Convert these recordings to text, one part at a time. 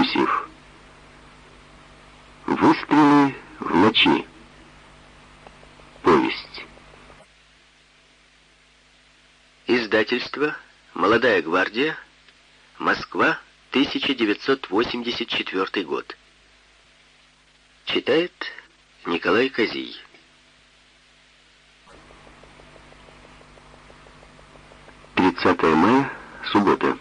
Гусев. Выстрелы в ночи. Повесть. Издательство «Молодая гвардия», Москва, 1984 год. Читает Николай Козий. Мая, суббота.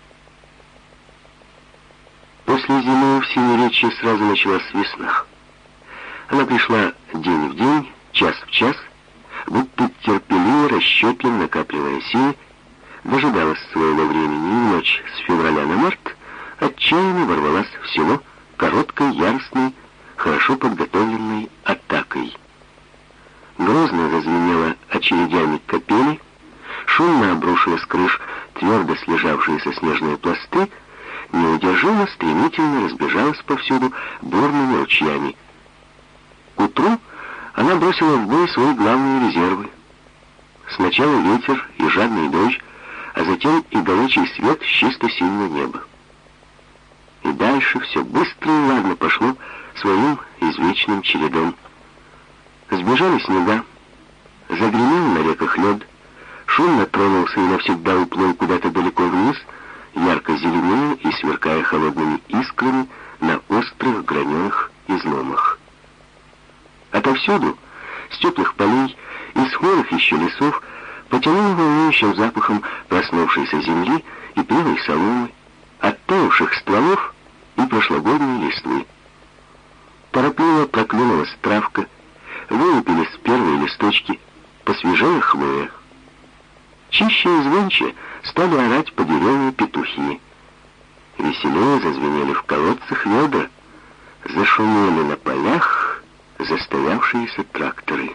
После зимы в Семиречье сразу началась весна. Она пришла день в день, час в час, будто терпеливо, расчетливо накапливая силы, дожидалась своего времени, и в ночь с февраля на март отчаянно ворвалась в село короткой, яростной, хорошо подготовленной атакой. Грозно зазвенела очередями капели, шумно обрушилась с крыш твердо слежавшиеся снежные пласты, неудержимо, стремительно разбежалась повсюду бурными ручьями. К утру она бросила в бой свои главные резервы. Сначала ветер и жадный дождь, а затем и горячий свет с чисто синего неба. И дальше все быстро и ладно пошло своим извечным чередом. Сбежали снега, загремел на реках лед, шумно тронулся и навсегда уплыл куда-то далеко вниз, ярко зеленея и сверкая холодными искрами на острых граненых изломах. Отовсюду, с теплых полей и с хмурых еще лесов, потянуло волнующим запахом проснувшейся земли и прелой соломы, оттаивших стволов и прошлогодней листвы. Торопливо проклюнулась травка, вылупились первые листочки, посвежела хвоя. Чище и звонче стали орать по деревне петухи. Веселее зазвенели в колодцах ведра, зашумели на полях застоявшиеся тракторы.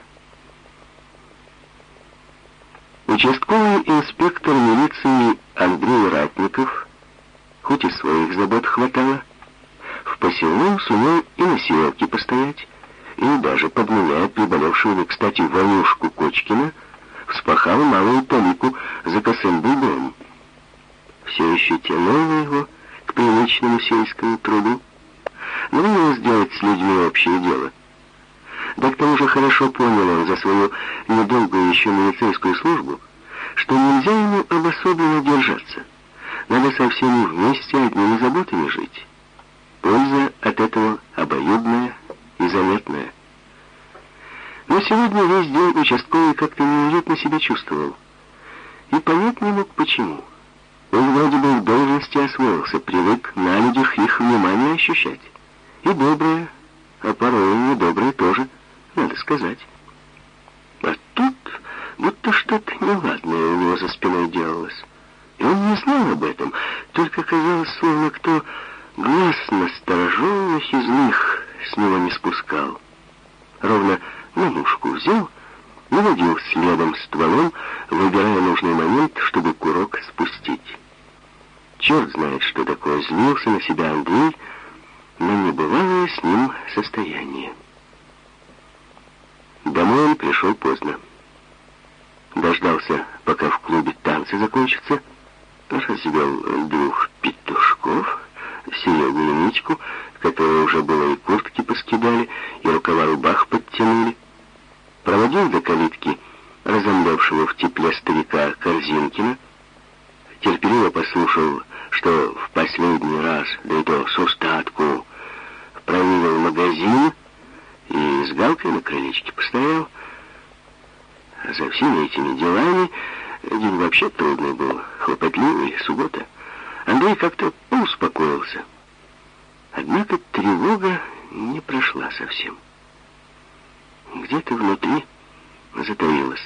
Участковый инспектор милиции Андрей Ратников, хоть и своих забот хватало, в посевном сумел и на сеялке постоять, и даже, подменяя приболевшую, кстати, Ванюшку Кочкина, вспахал малую талику за косым бубном. Все еще тянуло его к привычному сельскому труду, но не сделать с людьми общее дело. Да к тому же хорошо понял он за свою недолгую еще милицейскую службу, что нельзя ему обособленно держаться. Надо со всеми вместе одними заботами жить. Польза от этого обоюдная и заметная. Но сегодня весь день участковый как-то неуютно себя чувствовал. И понять не мог, почему. Он вроде бы в должности освоился, привык на людях их внимание ощущать. И доброе, а порой и недоброе тоже, надо сказать. А тут будто что-то неладное у него за спиной делалось. И он не знал об этом, только казалось, словно кто глаз настороженных и злых с него не спускал. Ровно на мушку взял, наводил следом стволом, выбирая нужный момент, чтобы курок спустить. Черт знает, что такое, злился на себя Андрей, но небывалое с ним состояние. Домой он пришел поздно. Дождался, пока в клубе танцы закончатся, развел двух петушков, Серегу и Митьку, которые уже было и куртки поскидали, и рукава рубах подтянули, проводил до калитки разомлевшего в тепле старика Корзинкина, терпеливо послушал, что в последний раз, да и то с устатку, проверил магазин и с галкой на крылечке постоял. За всеми этими делами день вообще трудный был, хлопотливый, суббота. Андрей как-то успокоился. Однако тревога не прошла совсем. Где-то внутри затаилась.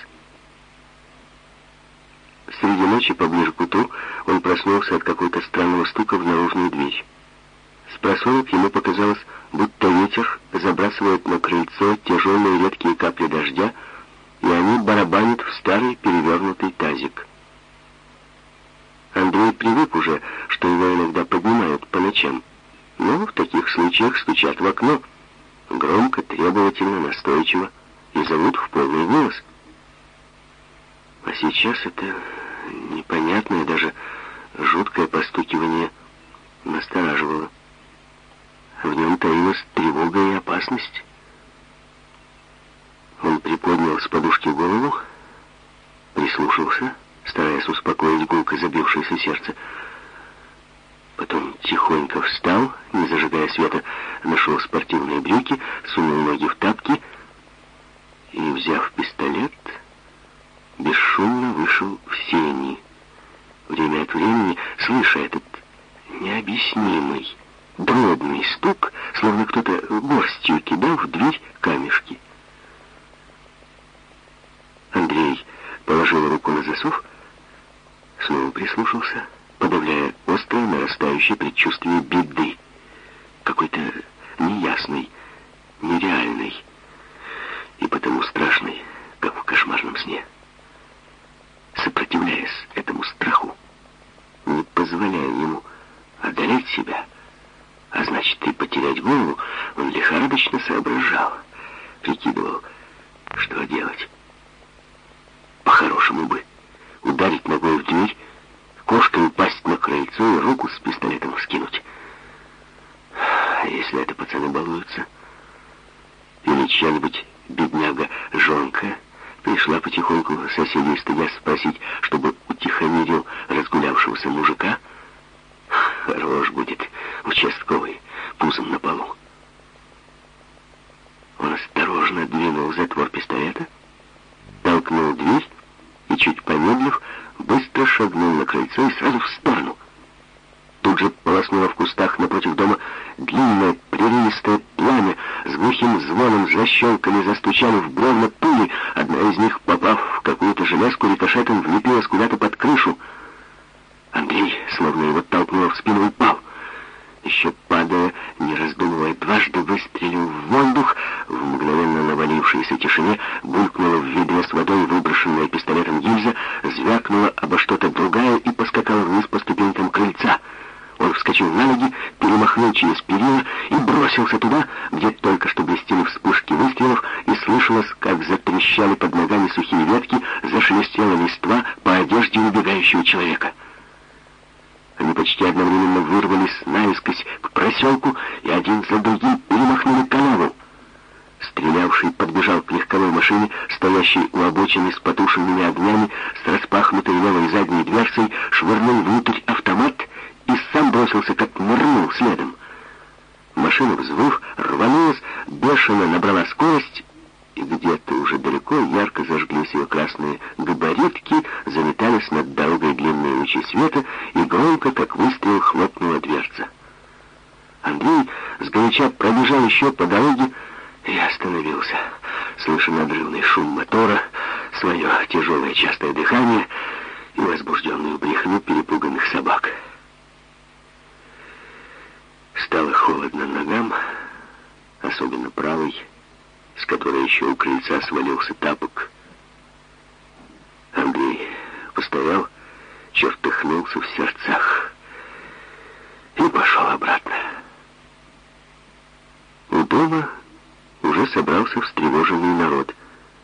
Среди ночи, поближе к утру, он проснулся от какого-то странного стука в наружную дверь. Спросонок ему показалось, будто ветер забрасывает на крыльцо тяжелые редкие капли дождя, и они барабанят в старый перевернутый тазик. Андрей привык уже, что его иногда поднимают по ночам, но в таких случаях стучат в окно, громко, требовательно, настойчиво, и зовут в полный голос. А сейчас это непонятное, даже жуткое постукивание настораживало. ужас, тревога и опасность. Он приподнял с подушки голову, прислушался, стараясь успокоить гулко забившееся сердце. Потом тихонько встал, не зажигая света, нашел спортивные брюки, сунул ноги в тапки и, взяв пистолет, бесшумно вышел в сени. Время от времени, слыша этот необъяснимый, дробный стук, словно кто-то горстью кидал в дверь камешки. Андрей положил руку на засов, снова прислушался, подавляя острое нарастающее предчувствие беды, какой-то неясной, нереальной и потому страшной, как в кошмарном сне. Сопротивляясь этому страху, не позволяя ему одолеть себя, а значит и потерять голову, он лихорадочно соображал, прикидывал, что делать. По-хорошему бы ударить ногой в дверь, кошкой упасть на крыльцо и руку с пистолетом вскинуть. А если это пацаны балуются? Или чья-нибудь бедняга-жонка пришла потихоньку соседей стыдясь спросить, чтобы утихомирил разгулявшегося мужика? Хорош будет участковый пузом на полу. Он осторожно двинул затвор пистолета, толкнул дверь и, чуть помедлив, быстро шагнул на крыльцо и сразу в сторону. Тут же полоснуло в кустах напротив дома длинное прерывистое пламя, с глухим звоном защелками застучали в бревна пули. Одна из них, попав в какую-то железку, рикошетом влепилась куда-то под крышу. Андрей, словно его толкнуло в спину, упал. Еще падая, не раздумывая, дважды выстрелил в воздух. В мгновенно навалившейся тишине булькнула в ведре с водой выброшенная пистолетом гильза, звякнула обо что-то другая и поскакала вниз по ступенькам крыльца. Он вскочил на ноги, перемахнул через перила и бросился туда, где только что блестели вспышки выстрелов, и слышалось, как затрещали под ногами сухие ветки, зашелестела листва по одежде убегающего человека. Они почти одновременно вырвались наискось к проселку и один за другим перемахнули канаву. Стрелявший подбежал к легковой машине, стоящей у обочины с потушенными огнями, с распахнутой левой задней дверцей, швырнул внутрь автомат и сам бросился, как нырнул следом. Машина, взвыв, рванулась, бешено набрала скорость, и где-то уже далеко ярко зажглись ее красные габаритки, заметались над дорогой длинные лучи света, и громко, как выстрел, хлопнула дверца. Андрей сгоряча пробежал еще по дороге и остановился, слыша надрывный шум мотора, свое тяжелое частое дыхание и возбужденную брехню перепуганных собак. Стало холодно ногам, особенно правой, с которой еще у крыльца свалился тапок. Андрей постоял, чертыхнулся в сердцах и пошел обратно. У дома уже собрался встревоженный народ.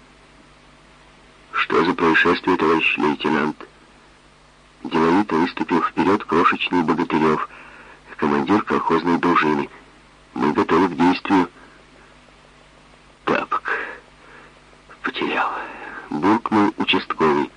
«Что за происшествие, товарищ лейтенант?» Деловито выступил вперед крошечный Богатырев, командир колхозной дружины. «Мы готовы к действию». «Тапок потерял», — буркнул участковый.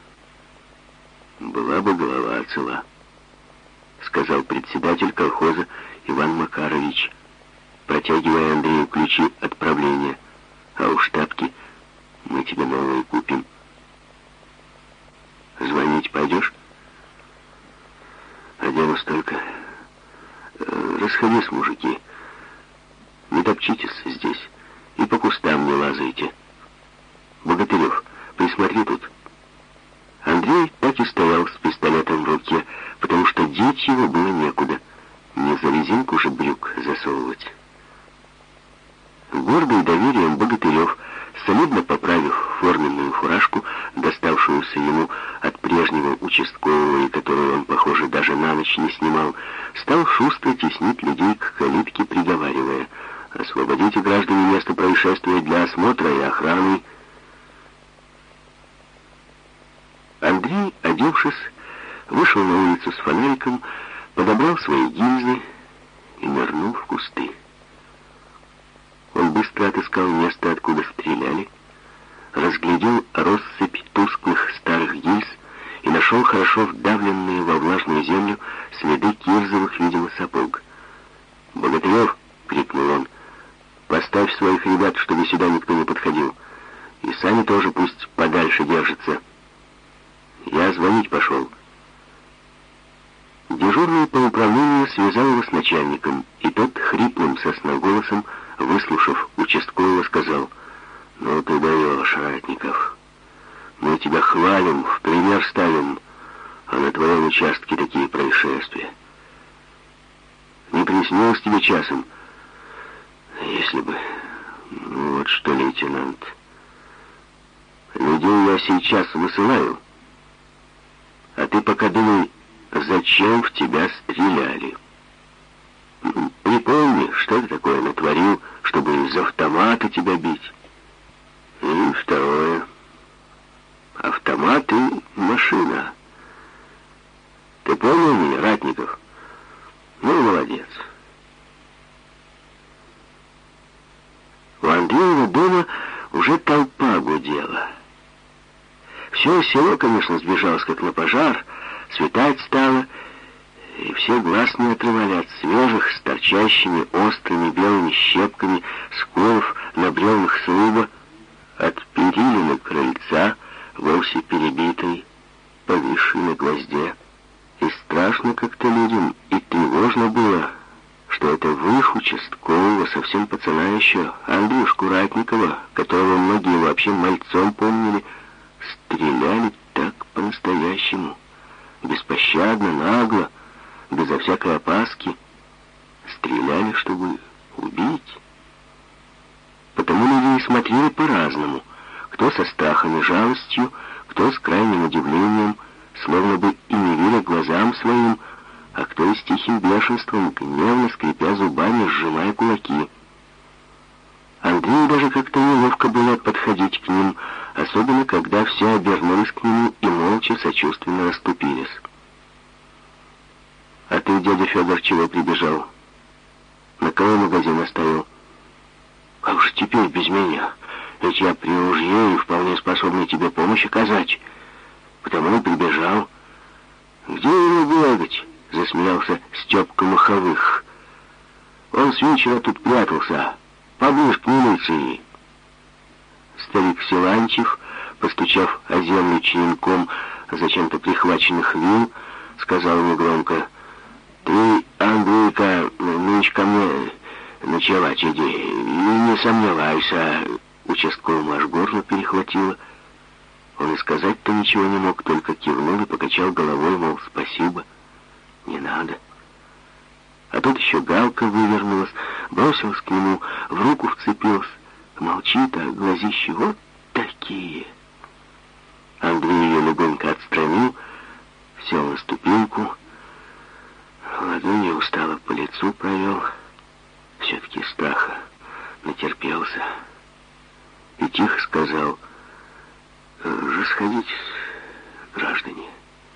«Была бы голова цела», — сказал председатель колхоза Иван Макарович, протягивая Андрею ключи от правления. «А уж тапки мы тебе новые купим. Звонить пойдешь?» «Оденусь только. Расходись, мужики. Не топчитесь здесь и по кустам не лазайте. Богатырев, присмотри тут». Андрей так и стоял с пистолетом в руке, потому что деть его было некуда. Не за резинку же брюк засовывать. Гордый доверием Богатырев, солидно поправив форменную фуражку, доставшуюся ему от прежнего участкового, и которую он, похоже, даже на ночь не снимал, стал шустро теснить людей к калитке, приговаривая: «Освободите, граждане, место происшествия для осмотра и охраны». Андрей, одевшись, вышел на улицу с фонариком, подобрал свои гильзы и нырнул в кусты. быстро отыскал место, откуда стреляли, разглядел россыпь тусклых старых гильз и нашел хорошо вдавленные во влажную землю следы кирзовых, видимо, сапог. «Богатырев!» — крикнул он. «Поставь своих ребят, чтобы сюда никто не подходил. И сами тоже пусть подальше держатся. Я звонить пошел». Дежурный по управлению связал его с начальником, и тот хриплым сосноголосом, выслушав участкового, сказал: «Ну ты даешь, Ратников. Мы тебя хвалим, в пример ставим, а на твоем участке такие происшествия. Не приснилось тебе часом? Если бы... Ну вот что, лейтенант, людей я сейчас высылаю, а ты пока думай, зачем в тебя стреляли. Припомни, что ты такое натворил, чтобы из автомата тебя бить. И второе. Автомат и машина. Ты понял меня, Ратников? Ну, молодец». У Андреева дома уже толпа гудела. Все село, конечно, сбежалось, как на пожар, светать стало, и все глаз не отрывали от свежих, с торчащими острыми белыми щепками сколов на бревнах сруба, от перилины крыльца, вовсе перебитой, повисшей на гвозде. И страшно как-то людям, и тревожно было, что это в их участкового, совсем пацана еще, Андрюшку Ратникова, которого многие вообще мальцом помнили, стреляли так по-настоящему, беспощадно, нагло, безо всякой опаски. Стреляли, чтобы убить. Потому люди и смотрели по-разному, кто со страхом и жалостью, кто с крайним удивлением, словно бы и не веря глазам своим, а кто и с тихим бешенством, гневно скрипя зубами, сжимая кулаки. Андрею даже как-то неловко было подходить к ним, особенно когда все обернулись к нему и молча сочувственно расступились. «А ты, дядя Федор, чего прибежал? На кого магазин оставил?» «А уж теперь без меня, ведь я при ружье и вполне способный тебе помощь оказать. Потому и прибежал». «Где ему бегать?» — засмеялся Степка Маховых. «Он с вечера тут прятался, поближе к милиции». Старик Силантьев, постучав о землю черенком зачем-то прихваченных вил, сказал негромко: «Ты, Андрейка, нынче ко мне ночевать иди, и не сомневайся». Участковому аж горло перехватило. Он и сказать-то ничего не мог, только кивнул и покачал головой, мол, спасибо, не надо. А тут еще Галка вывернулась, бросилась к нему, в руку вцепилась. Молчит, а глазищи вот такие. Андрей ее легонько отстранил, сел на ступеньку, ладонью устало по лицу провел. Все-таки страха натерпелся. И тихо сказал: «Расходитесь, граждане».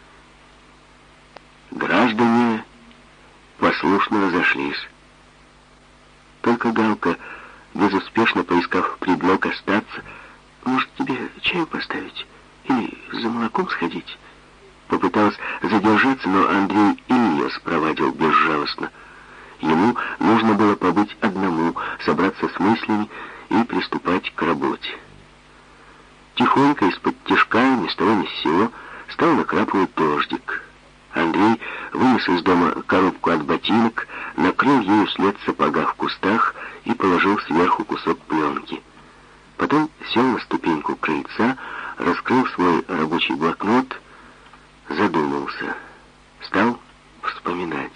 Граждане послушно разошлись. Только Галка, безуспешно поискав предлог остаться: «Может, тебе чаю поставить? Или за молоком сходить?» Попыталась задержаться, но Андрей и ее спровадил безжалостно. Ему нужно было побыть одному, собраться с мыслями и приступать к работе. Тихонько из-под тишка, ни с того ни с сего, стал накрапывать дождик. Андрей вынес из дома коробку от ботинок, накрыл ею след сапога в кустах и положил сверху кусок пленки. Потом сел на ступеньку крыльца, раскрыл свой рабочий блокнот, задумался, стал вспоминать.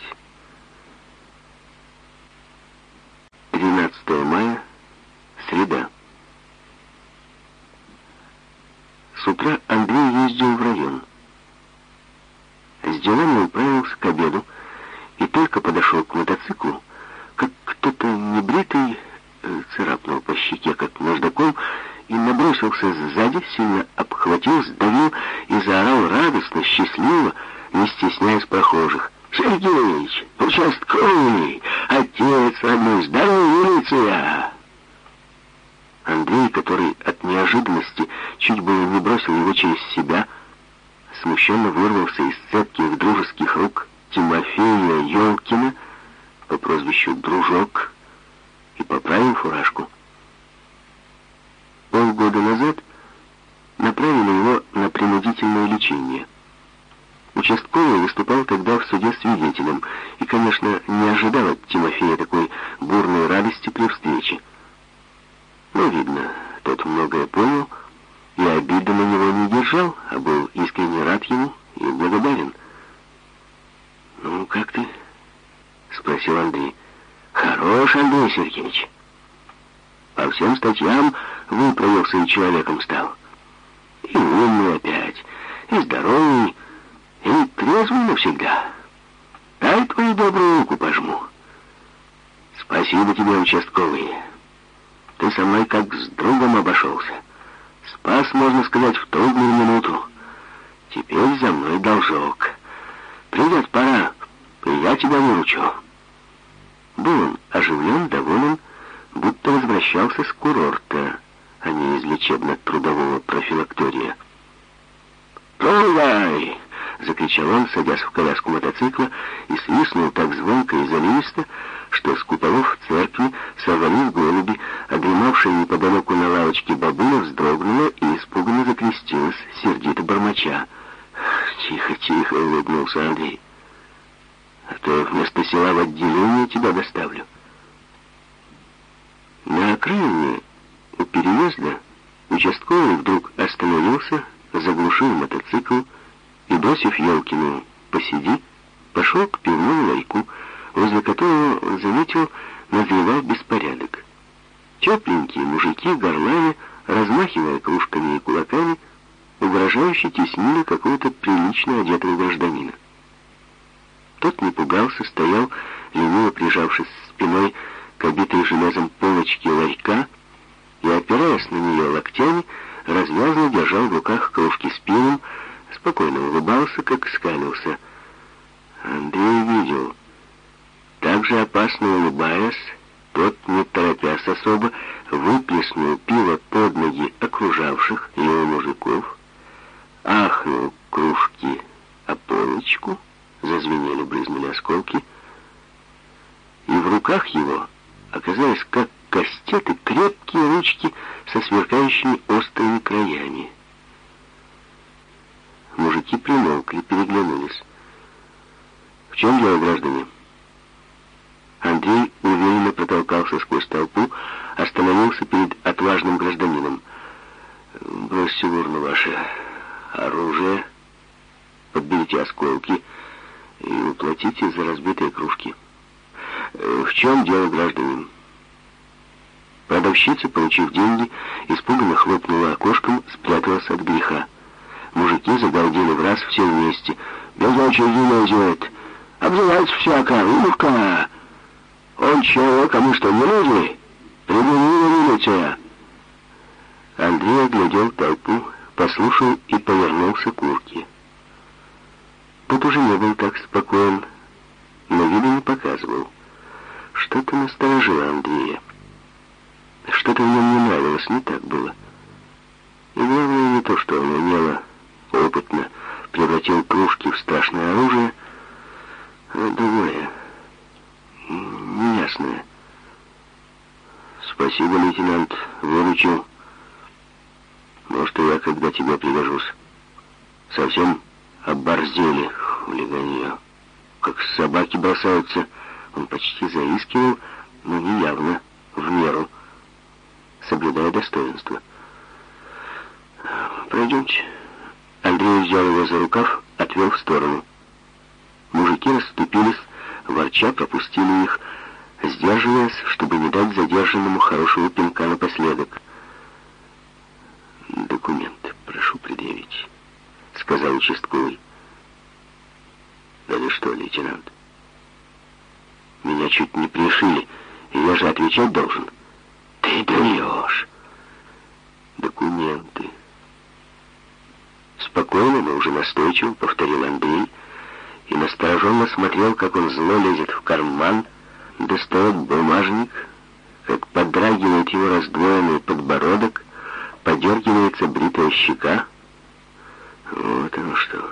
13 мая, среда. С утра Андрей ездил в район. С делами управился к обеду и только подошел к мотоциклу, как кто-то небритый царапнул по щеке, как наждаком, и набросился сзади, сильно обхватил, сдавил и заорал радостно, счастливо, не стесняясь прохожих: «Сергеич, участковый, отец родной, здорово, милиция!» который от неожиданности чуть было не бросил его через себя, смущенно вырвался из цепких дружеских рук Тимофея Ёлкина по прозвищу Дружок и поправил фуражку. Полгода назад направили его на принудительное лечение. Участковый выступал тогда в суде свидетелем и, конечно, не ожидал от Тимофея такой бурной радости при встрече. Но, видно, тот многое понял и обиды на него не держал, а был искренне рад ему и благодарен. «Ну, как ты?» — спросил Андрей. «Хорош, Андрей Сергеевич. По всем статьям выправился и человеком стал. И умный опять, и здоровый, и трезвый навсегда. Дай твою добрую руку пожму. Спасибо тебе, участковый. Ты со мной как с другом обошелся. Спас, можно сказать, в трудную минуту. Теперь за мной должок. Придет пора, и я тебя выручу». Был он оживлен, доволен, будто возвращался с курорта, а не из лечебно-трудового профилактория. «Трогай!» — закричал он, садясь в коляску мотоцикла, и свистнул так звонко и заливисто, что с куполов церкви сорвались голуби, а дремавшая неподалеку на лавочке бабуля вздрогнула и испуганно закрестилась, сердито бормоча. «Тихо, тихо!» — улыбнулся Андрей. «А то я вместо села в отделение тебя доставлю». На окраине у переезда участковый вдруг остановился, заглушил мотоцикл и, бросив Ёлкину «посиди», пошел к пивному ларьку, возле которого, заметил, назревал беспорядок. Тепленькие мужики, горлане, размахивая кружками и кулаками, угрожающе теснили какого-то прилично одетого гражданина. Тот не пугался, стоял, лениво прижавшись спиной к обитой железом полочке ларька и, опираясь на нее локтями, развязно держал в руках кружки с пивом, спокойно улыбался, как скалился. Андрей видел. Так же опасно улыбаясь, тот, не торопясь особо, выплеснул пиво под ноги окружавших его мужиков, ахнул кружки о полочку, зазвенели, брызнули осколки, и в руках его оказались как кастеты крепкие ручки со сверкающими острыми краями. Мужики примолкли, переглянулись. «В чем дело, граждане?» Андрей уверенно протолкался сквозь толпу, остановился перед отважным гражданином. «Бросьте в урну ваше оружие, подберите осколки и уплатите за разбитые кружки». «В чем дело, гражданин?» Продавщица, получив деньги, испуганно хлопнула окошком, спряталась от греха. Мужики загалдели в раз все вместе. «Без очереди лезет! Обзывается всяко! Уловка! Он человек, а мы что, не люди? Прибылила милиция!» Андрей оглядел толпу, послушал и повернулся к урке. Тот уже не был так спокоен, но вида не показывал. Что-то насторожило Андрея. Что-то в нем не нравилось, не так было. И главное не то, что он умело, опытно превратил кружки в страшное оружие, а другое, неясное. «Спасибо, лейтенант, выручил. Может, и я когда тебе пригожусь. Совсем оборзели, хулиганье. Как собаки бросаются». Он почти заискивал, но не явно, в меру, соблюдая достоинство. «Пройдемте». Андрей взял его за рукав, отвел в сторону. Мужики расступились, ворча пропустили их, сдерживаясь, чтобы не дать задержанному хорошего пинка напоследок. «Документ прошу предъявить», — сказал участковый. «Да вы что, лейтенант? Меня чуть не пришили, и я же отвечать должен». «Ты даешь!» «Документы». Спокойно, но уже настойчиво повторил Андрей и настороженно смотрел, как он зло лезет в карман, достает бумажник, как подрагивает его раздвоенный подбородок, подергивается бритая щека. Вот оно что.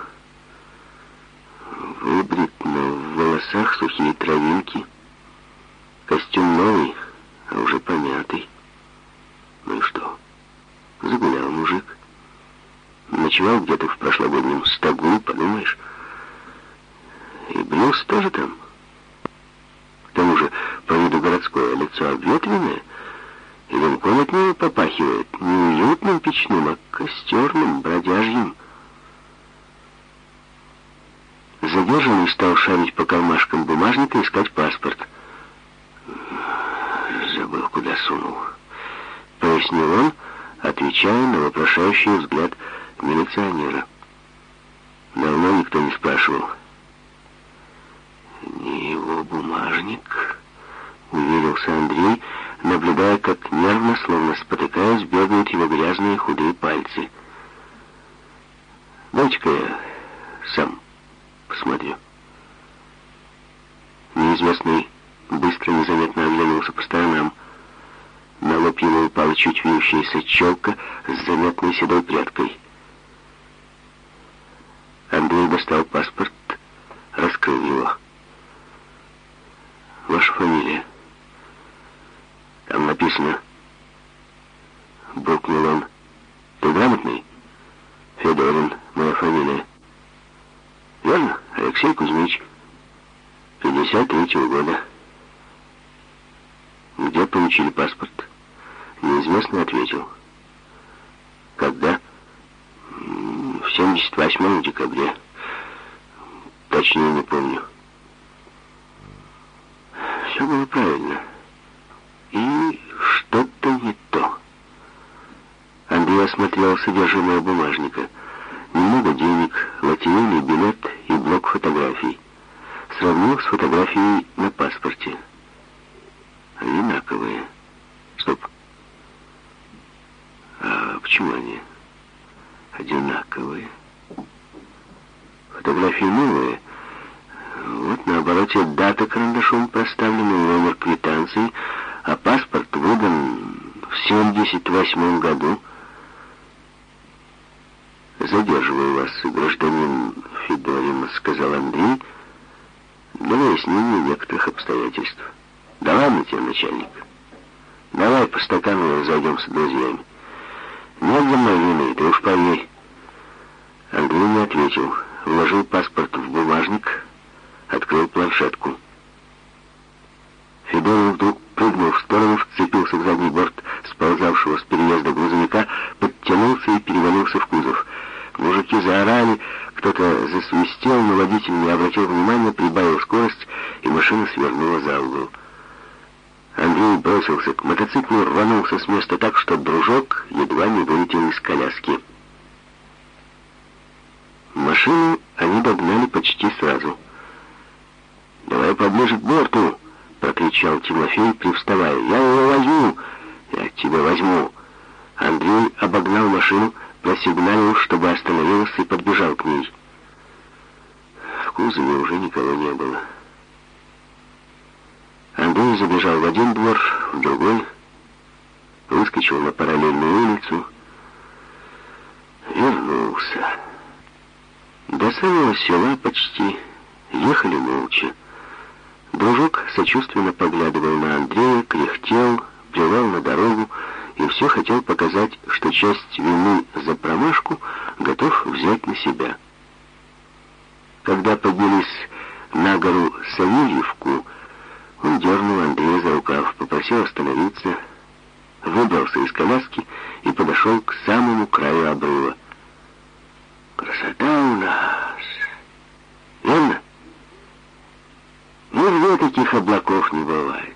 Выбрит, но в волосах сухие травинки. Костюм новый, а уже помятый. Ну и что? Загулял мужик. Ночевал где-то в прошлогоднем стогу, подумаешь. И брился тоже там. К тому же, по виду городское, лицо обветренное, и дымком от него попахивает не уютным печным, а костерным, бродяжьим. Задержанный стал шарить по кармашкам бумажника и искать паспорт. Забыл, куда сунул, пояснил он, отвечая на вопрошающий взгляд милиционера. Давно никто не спрашивал. Не его бумажник, уверился Андрей, наблюдая, как нервно, словно спотыкаясь, бегают его грязные худые пальцы. Дайте-ка я сам посмотрю. Неизвестный быстро, незаметно оглянулся по сторонам. На лоб ему упала чуть вьющаяся челка с заметной седой прядкой. Андрей достал паспорт, раскрыл его. Ваша фамилия? Там написано. Буркнул он. Ты грамотный? Федорин, моя фамилия. Верно? Алексей Кузьмич. 53-го года. Где получили паспорт? Неизвестный ответил. Когда? В 78 декабре. Точнее не помню. Все было правильно. И что-то не то. Андрей осмотрел содержимое бумажника. Немного денег, лотерейный билет и блок фотографий. Сравнил с фотографией на паспорте. Одинаковые. Стоп. А почему они одинаковые? Фотографии новые. Вот на обороте дата карандашом проставлена, номер квитанции, а паспорт выдан в 78 году. «Задерживаю вас, гражданин Федорин», — сказал Андрей, для выяснения некоторых обстоятельств. «Да ладно тебе, начальник. Давай по стакану разойдемся с друзьями. Нет за мной вины, ты уж поверь». Андрей не ответил, вложил паспорт в бумажник, открыл планшетку. Федорин вдруг прыгнул в сторону, вцепился в задний борт сползавшего с переезда грузовика, подтянулся и перевалился в кузов. Мужики заорали, кто-то засвистел, но водитель не обратил внимания, прибавил скорость, и машина свернула за угол. Андрей бросился к мотоциклу, рванулся с места так, что дружок едва не вылетел из коляски. Машину они догнали почти сразу. «Давай поближе к борту!» — прокричал Тимофей, привставая. «Я его возьму! Я тебя возьму!» Андрей обогнал машину, просигналил, чтобы остановилась, и подбежал к ней. В кузове уже никого не было. Андрей забежал в один двор, в другой, выскочил на параллельную улицу, вернулся. До самого села почти ехали молча. Дружок сочувственно поглядывал на Андрея, кряхтел, плевал на дорогу и все хотел показать, что часть вины за промашку готов взять на себя. Когда поднялись на гору Савельевку, он дернул Андрея за рукав, попросил остановиться, выбрался из коляски и подошел к самому краю обрыва. «Красота у нас! Верно? Нигде таких облаков не бывает.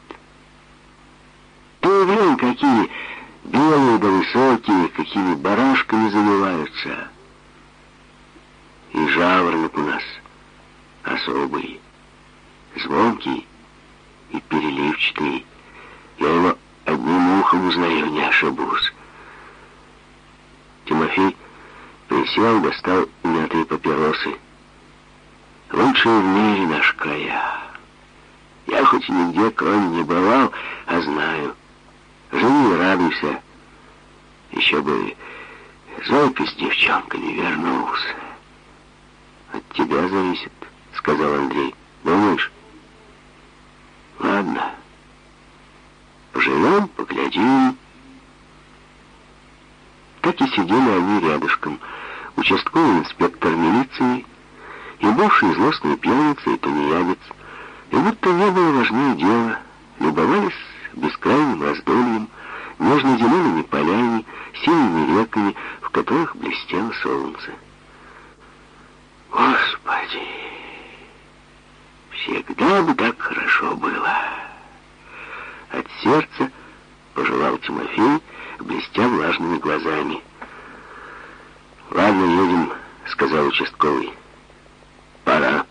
Ты глянь, какие белые да высокие, какими барашками заливаются. И жаворонок у нас особый, звонкий и переливчатый. Я его одним ухом узнаю, не ошибусь». Тимофей присел, достал мятые папиросы. «Лучшие в мире наши края. Я хоть и нигде, кроме, не бывал, а знаю. Живи и радуйся. Еще бы Зойка с девчонками вернулся. От тебя зависит, сказал Андрей. Думаешь? Ладно. Поживем, поглядим. Так и сидели они рядышком. Участковый инспектор милиции и бывший злостный пьяница и тунеядец. И будто не было важнее дела. Любовались бескрайним раздольем, нежно-зелеными полями, синими реками, в которых блестело солнце. Господи, всегда бы так хорошо было. От сердца пожелал Тимофей, блестя влажными глазами. «Ладно, едем», — сказал участковый. «Пора».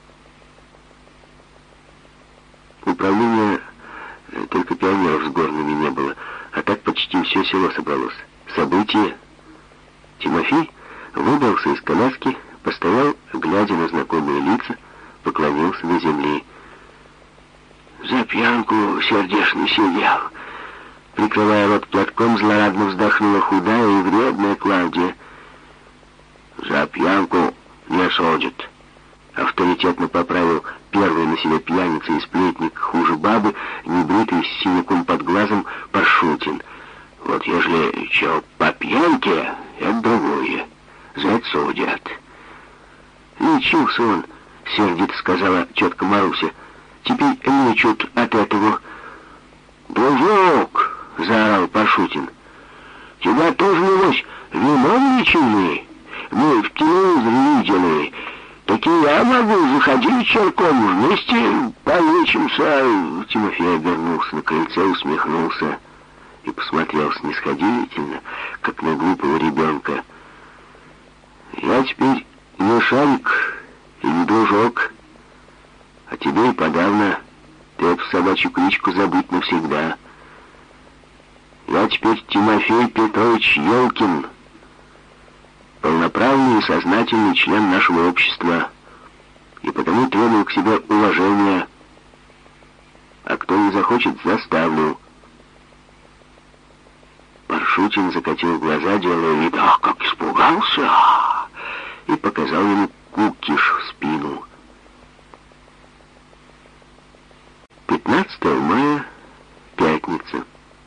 Управления только пионеров с горными не было, а так почти все село собралось. Событие. Тимофей выбрался из коляски, постоял, глядя на знакомые лица, поклонился до земли. За пьянку сердечно сидел. Прикрывая рот платком, злорадно вздохнула худая и вредная Клавдия. За пьянку не судят. Авторитетно поправил первый на себе пьяница и сплетник, хуже бабы, небритый с синяком под глазом, Паршутин. Вот ежели чё по пьянке, это другое. За это судят. Лечился он, сердито сказала тетка Маруся. Теперь лечут от этого. Дружок, заорал Паршутин. Тебя тоже, небось, вином лечили? Мы в телевизоре видели. Так и я могу, заходи черком, вместе полечимся. Тимофей обернулся на крыльце, усмехнулся и посмотрел снисходительно, как на глупого ребенка. Я теперь не шарик и не дружок, а тебе и подавно. Ты эту собачью кличку забыть навсегда. Я теперь Тимофей Петрович Елкин, полноправный и сознательный член нашего общества, и потому требую к себе уважения. А кто не захочет, заставлю. Паршутин закатил глаза, делая вид, ах, как испугался, и показал ему кукиш в спину. 15 мая, пятница.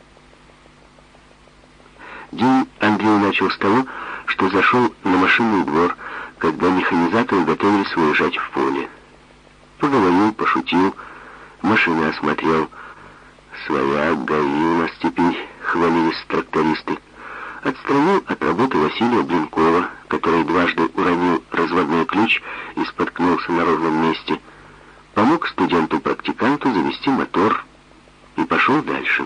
День Андрей начал с того, что зашел на машинный двор, когда механизаторы готовились выезжать в поле. Поговорил, пошутил, машины осмотрел. Своя ГАИ у нас теперь, хвалились трактористы. Отстранил от работы Василия Блинкова, который дважды уронил разводной ключ и споткнулся на ровном месте. Помог студенту-практиканту завести мотор и пошел дальше.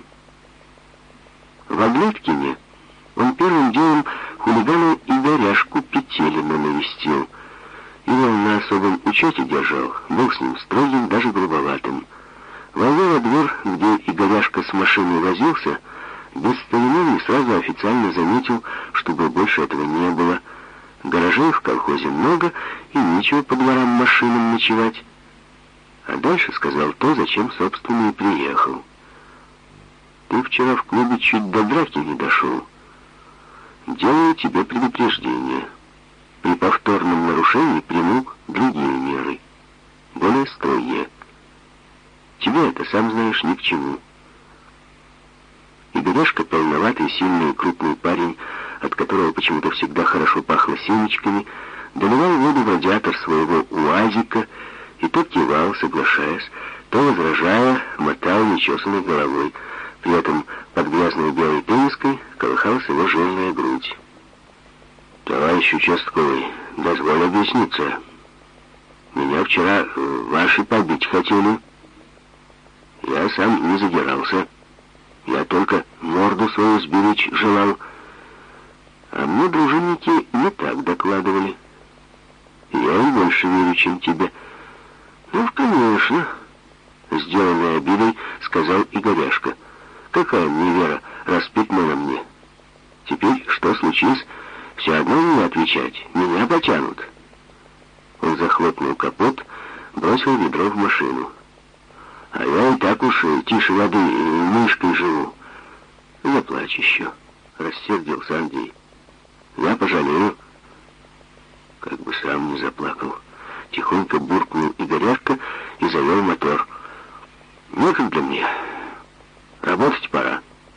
В Аглеткине он первым делом хулигана Игоряшку Петелина навестил. Его он на особом учете держал, был с ним строгим, даже грубоватым. Войдя во двор, где Игоряшка с машиной возился, бесцеремонно сразу официально заметил, чтобы больше этого не было. Гаражей в колхозе много, и нечего по дворам машинам ночевать. А дальше сказал то, зачем, собственно, и приехал. Ты вчера в клубе чуть до драки не дошел. Делаю тебе предупреждение. При повторном нарушении приму другие меры, более строгие. Тебе это, сам знаешь, ни к чему. Игоряшка, полноватый, сильный и крупный парень, от которого почему-то всегда хорошо пахло семечками, доливал воду в радиатор своего УАЗика, и тот кивал, соглашаясь, то возражая, мотал нечесанной головой. При этом под грязной белой тенниской колыхалась его жирная грудь. «Товарищ участковый, дозволь объясниться. Меня вчера ваши побить хотели. Я сам не задирался. Я только морду свою сберечь желал. А мне дружинники не так докладывали. Я им больше верю, чем тебе». «Ну, конечно», — сделанной обидой сказал Игоряшка. «Какая мне вера, распятнана мне? Теперь, что случилось, все одно мне отвечать, меня потянут». Он захлопнул капот, бросил ведро в машину. «А я и так уж тише воды мышкой живу. Заплачь еще, рассердился Андрей. Я пожалею. Как бы сам не заплакал. Тихонько буркнул Игоряшка и завел мотор. Некогда мне. Работать пора.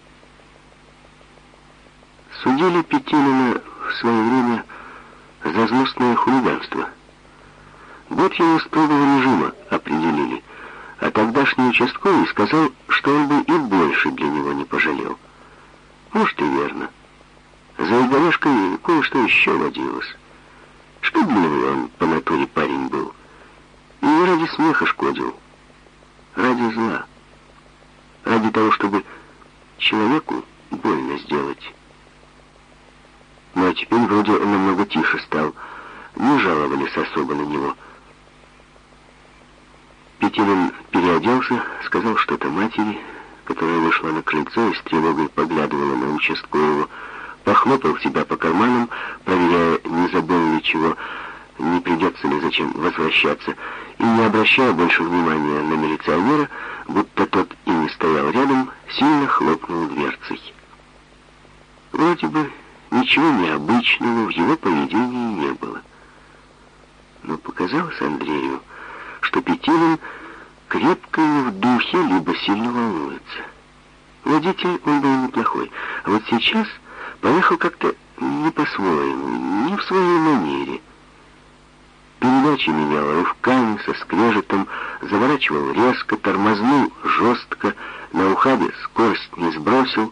Судили Петелина в свое время за злостное хулиганство. Год его строгого режима определили, а тогдашний участковый сказал, что он бы и больше для него не пожалел. Может, и верно. За Игоряшкой кое-что еще водилось. Шкодливый он по натуре парень был. И не ради смеха шкодил. Ради зла. Ради того, чтобы человеку больно сделать. Ну а теперь вроде он намного тише стал. Не жаловались особо на него. Петелин переоделся, сказал что-то матери, которая вышла на крыльцо и с тревогой поглядывала на участкового, похлопал себя по карманам, проверяя, не забыл ли чего, не придется ли зачем возвращаться, и, не обращая больше внимания на милиционера, будто тот и не стоял рядом, сильно хлопнул дверцей. Вроде бы ничего необычного в его поведении не было. Но показалось Андрею, что Петелин крепко не в духе, либо сильно волнуется. Водитель он был неплохой, а вот сейчас поехал как-то не по-своему, не в своей манере. Передачи менял рывками, со скрежетом, заворачивал резко, тормознул жестко, на ухабе скорость не сбросил.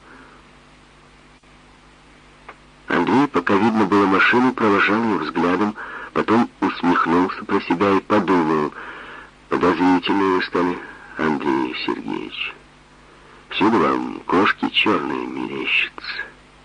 Андрей, пока видно было машину, провожал ее взглядом, потом усмехнулся про себя и подумал: подозрительные вы стали, Андрей Сергеевич. Всюду вам кошки черные мерещатся.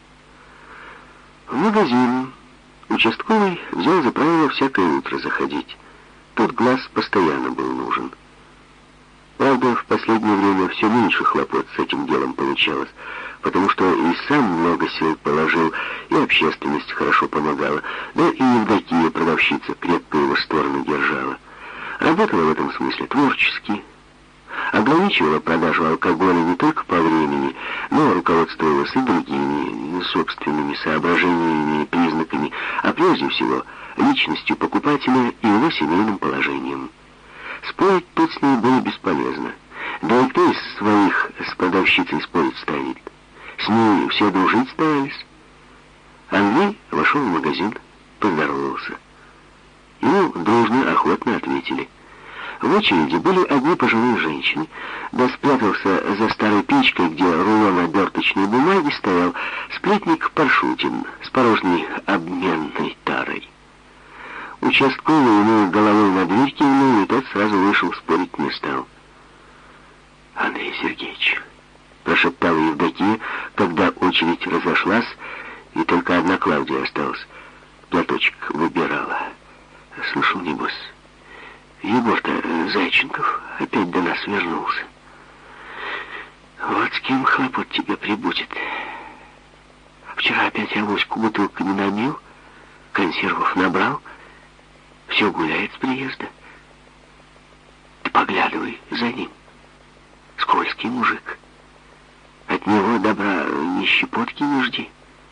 В магазин участковый взял за правило всякое утро заходить. Тут глаз постоянно был нужен. Правда, в последнее время все меньше хлопот с этим делом получалось, потому что и сам много сил положил, и общественность хорошо помогала, да и Евдокия, продавщица, крепко его сторону держала. Работала в этом смысле творчески, ограничивала продажу алкоголя не только по времени, но руководствовалась и другими собственными соображениями и признаками, а прежде всего личностью покупателя и его семейным положением. Спорить тут с ней было бесполезно. Да и кто из своих с продавщицей спорить станет? С ней все дружить старались. Андрей вошел в магазин, поздоровался. Ему дружно, охотно ответили. В очереди были одни пожилые женщины, да спрятался за старой печкой, где рулон оберточной бумаги стоял, сплетник Паршутин с порожней обменной тарой. Участковый ему головой на дверь кивнул, и тот сразу вышел, спорить не стал. «Андрей Сергеевич», — прошептала Евдокия, когда очередь разошлась, и только одна Клавдия осталась, платочек выбирала. «Слышал, небось, Егор-то Зайченков опять до нас вернулся. Вот с кем хлопот тебе прибудет. Вчера опять авоську бутылками набил, консервов набрал, все гуляет с приезда. Ты поглядывай за ним. Скользкий мужик. От него добра ни щепотки не жди».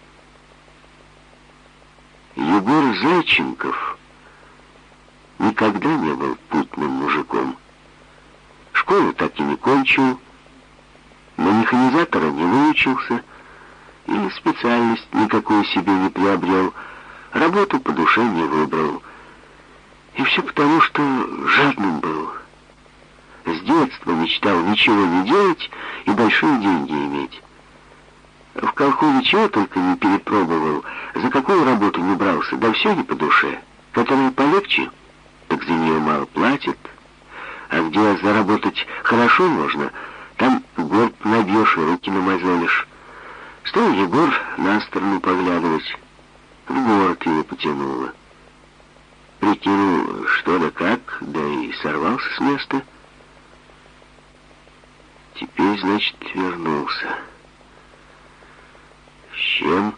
Егор Зайченков никогда не был путным мужиком. Школу так и не кончил, на механизатора не выучился и специальность никакую себе не приобрел, работу по душе не выбрал. И все потому, что жадным был. С детства мечтал ничего не делать и большие деньги иметь. В колхозе чего только не перепробовал, за какую работу не брался, да все не по душе. Которая полегче, так за нее мало платят, а где заработать хорошо можно, там горб набьешь и руки намазолишь. Стал Егор на сторону поглядывать, в город его потянуло. Прикинул, что да как, да и сорвался с места. Теперь, значит, вернулся. С чем?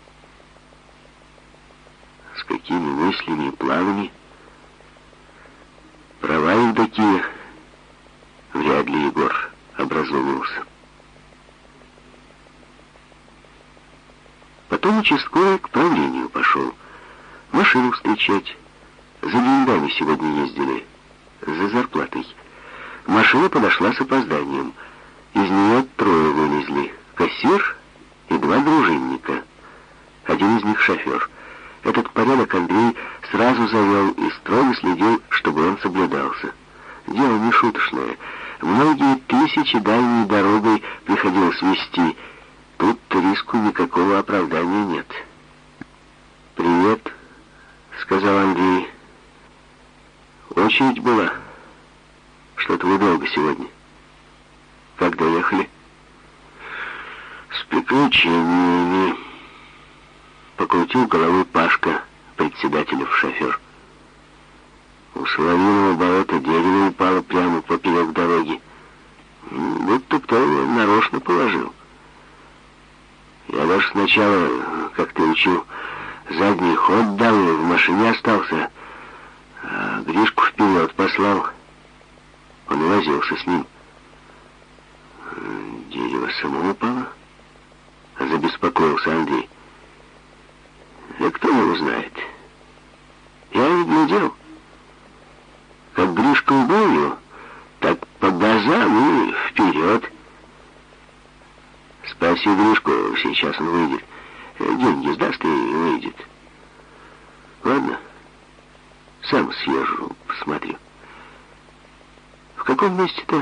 С какими мыслями и планами? Права Евдокия. Вряд ли Егор образумился. Потом участковый к правлению пошел. Машину встречать. За деньгами сегодня ездили. За зарплатой. Машина подошла с опозданием. Из нее 3 вылезли. Кассир и 2 дружинника. Один из них шофер. Этот порядок Андрей сразу завел и строго следил, чтобы он соблюдался. Дело не шуточное. Многие тысячи дальней дорогой приходилось везти. Тут риску никакого оправдания нет. «Привет», — сказал Андрей. «Очередь была. Что-то вы долго сегодня. Как доехали?» «С приключениями», — покрутил головой Пашка, председателев шофер. У Соловьиного болота дерево упало прямо поперек дороги. Будто кто его нарочно положил. Я даже сначала, как ты учил, задний ход дал и в машине остался, а Гришку вперед послал. Он и возился с ним. Дерево само упало? Забеспокоился Андрей. Да кто его знает? Я ведь глядел. Как Гришка убил его, так по газам и вперед. Спаси Гришку, сейчас он выйдет. Деньги сдаст и выйдет. Ладно, сам съезжу, посмотрю. В каком месте-то?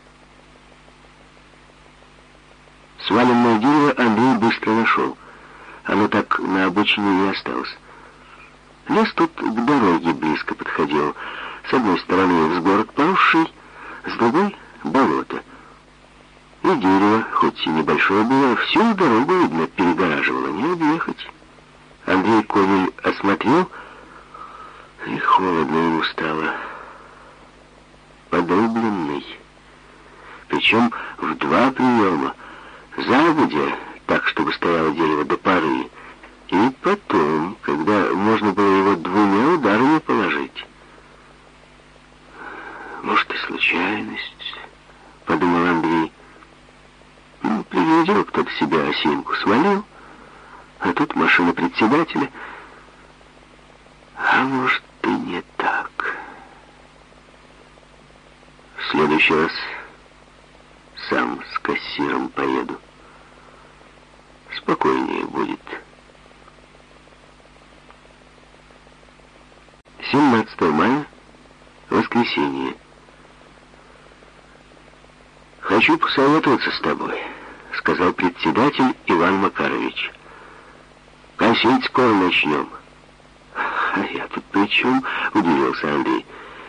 Сваленное дерево Андрей быстро нашел. Оно так на обочине и осталось. Лес тут к дороге близко подходил. С одной стороны взгорок поросший, с другой — болото. И дерево, хоть и небольшое было, всю дорогу, видно, перегораживало, не объехать. Андрей Ковель осмотрел, и холодно ему стало. Подрубленный. Причем в 2 приема. Загодя, так, чтобы стояло дерево до поры. И потом, когда можно было его 2 ударами положить. Может, и случайность, подумал Андрей. Приглядел кто-то себе осинку, свалил, а тут машина председателя. А может, и не так. В следующий раз сам с кассиром поеду. Спокойнее будет. 17 мая, воскресенье. «Хочу посоветоваться с тобой», — сказал председатель Иван Макарович. «Косить скоро начнем». «А я тут при чем?» — удивился Андрей.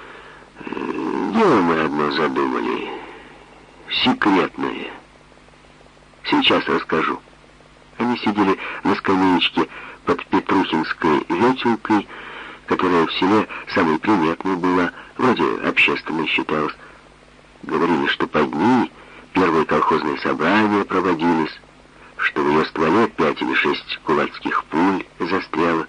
«Дело мы одно задумали. Секретное. Сейчас расскажу». Они сидели на скамеечке под Петрухинской ветелкой, которая в селе самой приметной была, вроде общественной считалась. Говорили, что под ней первые колхозные собрания проводились, что в ее стволе 5 или 6 кулацких пуль застряло.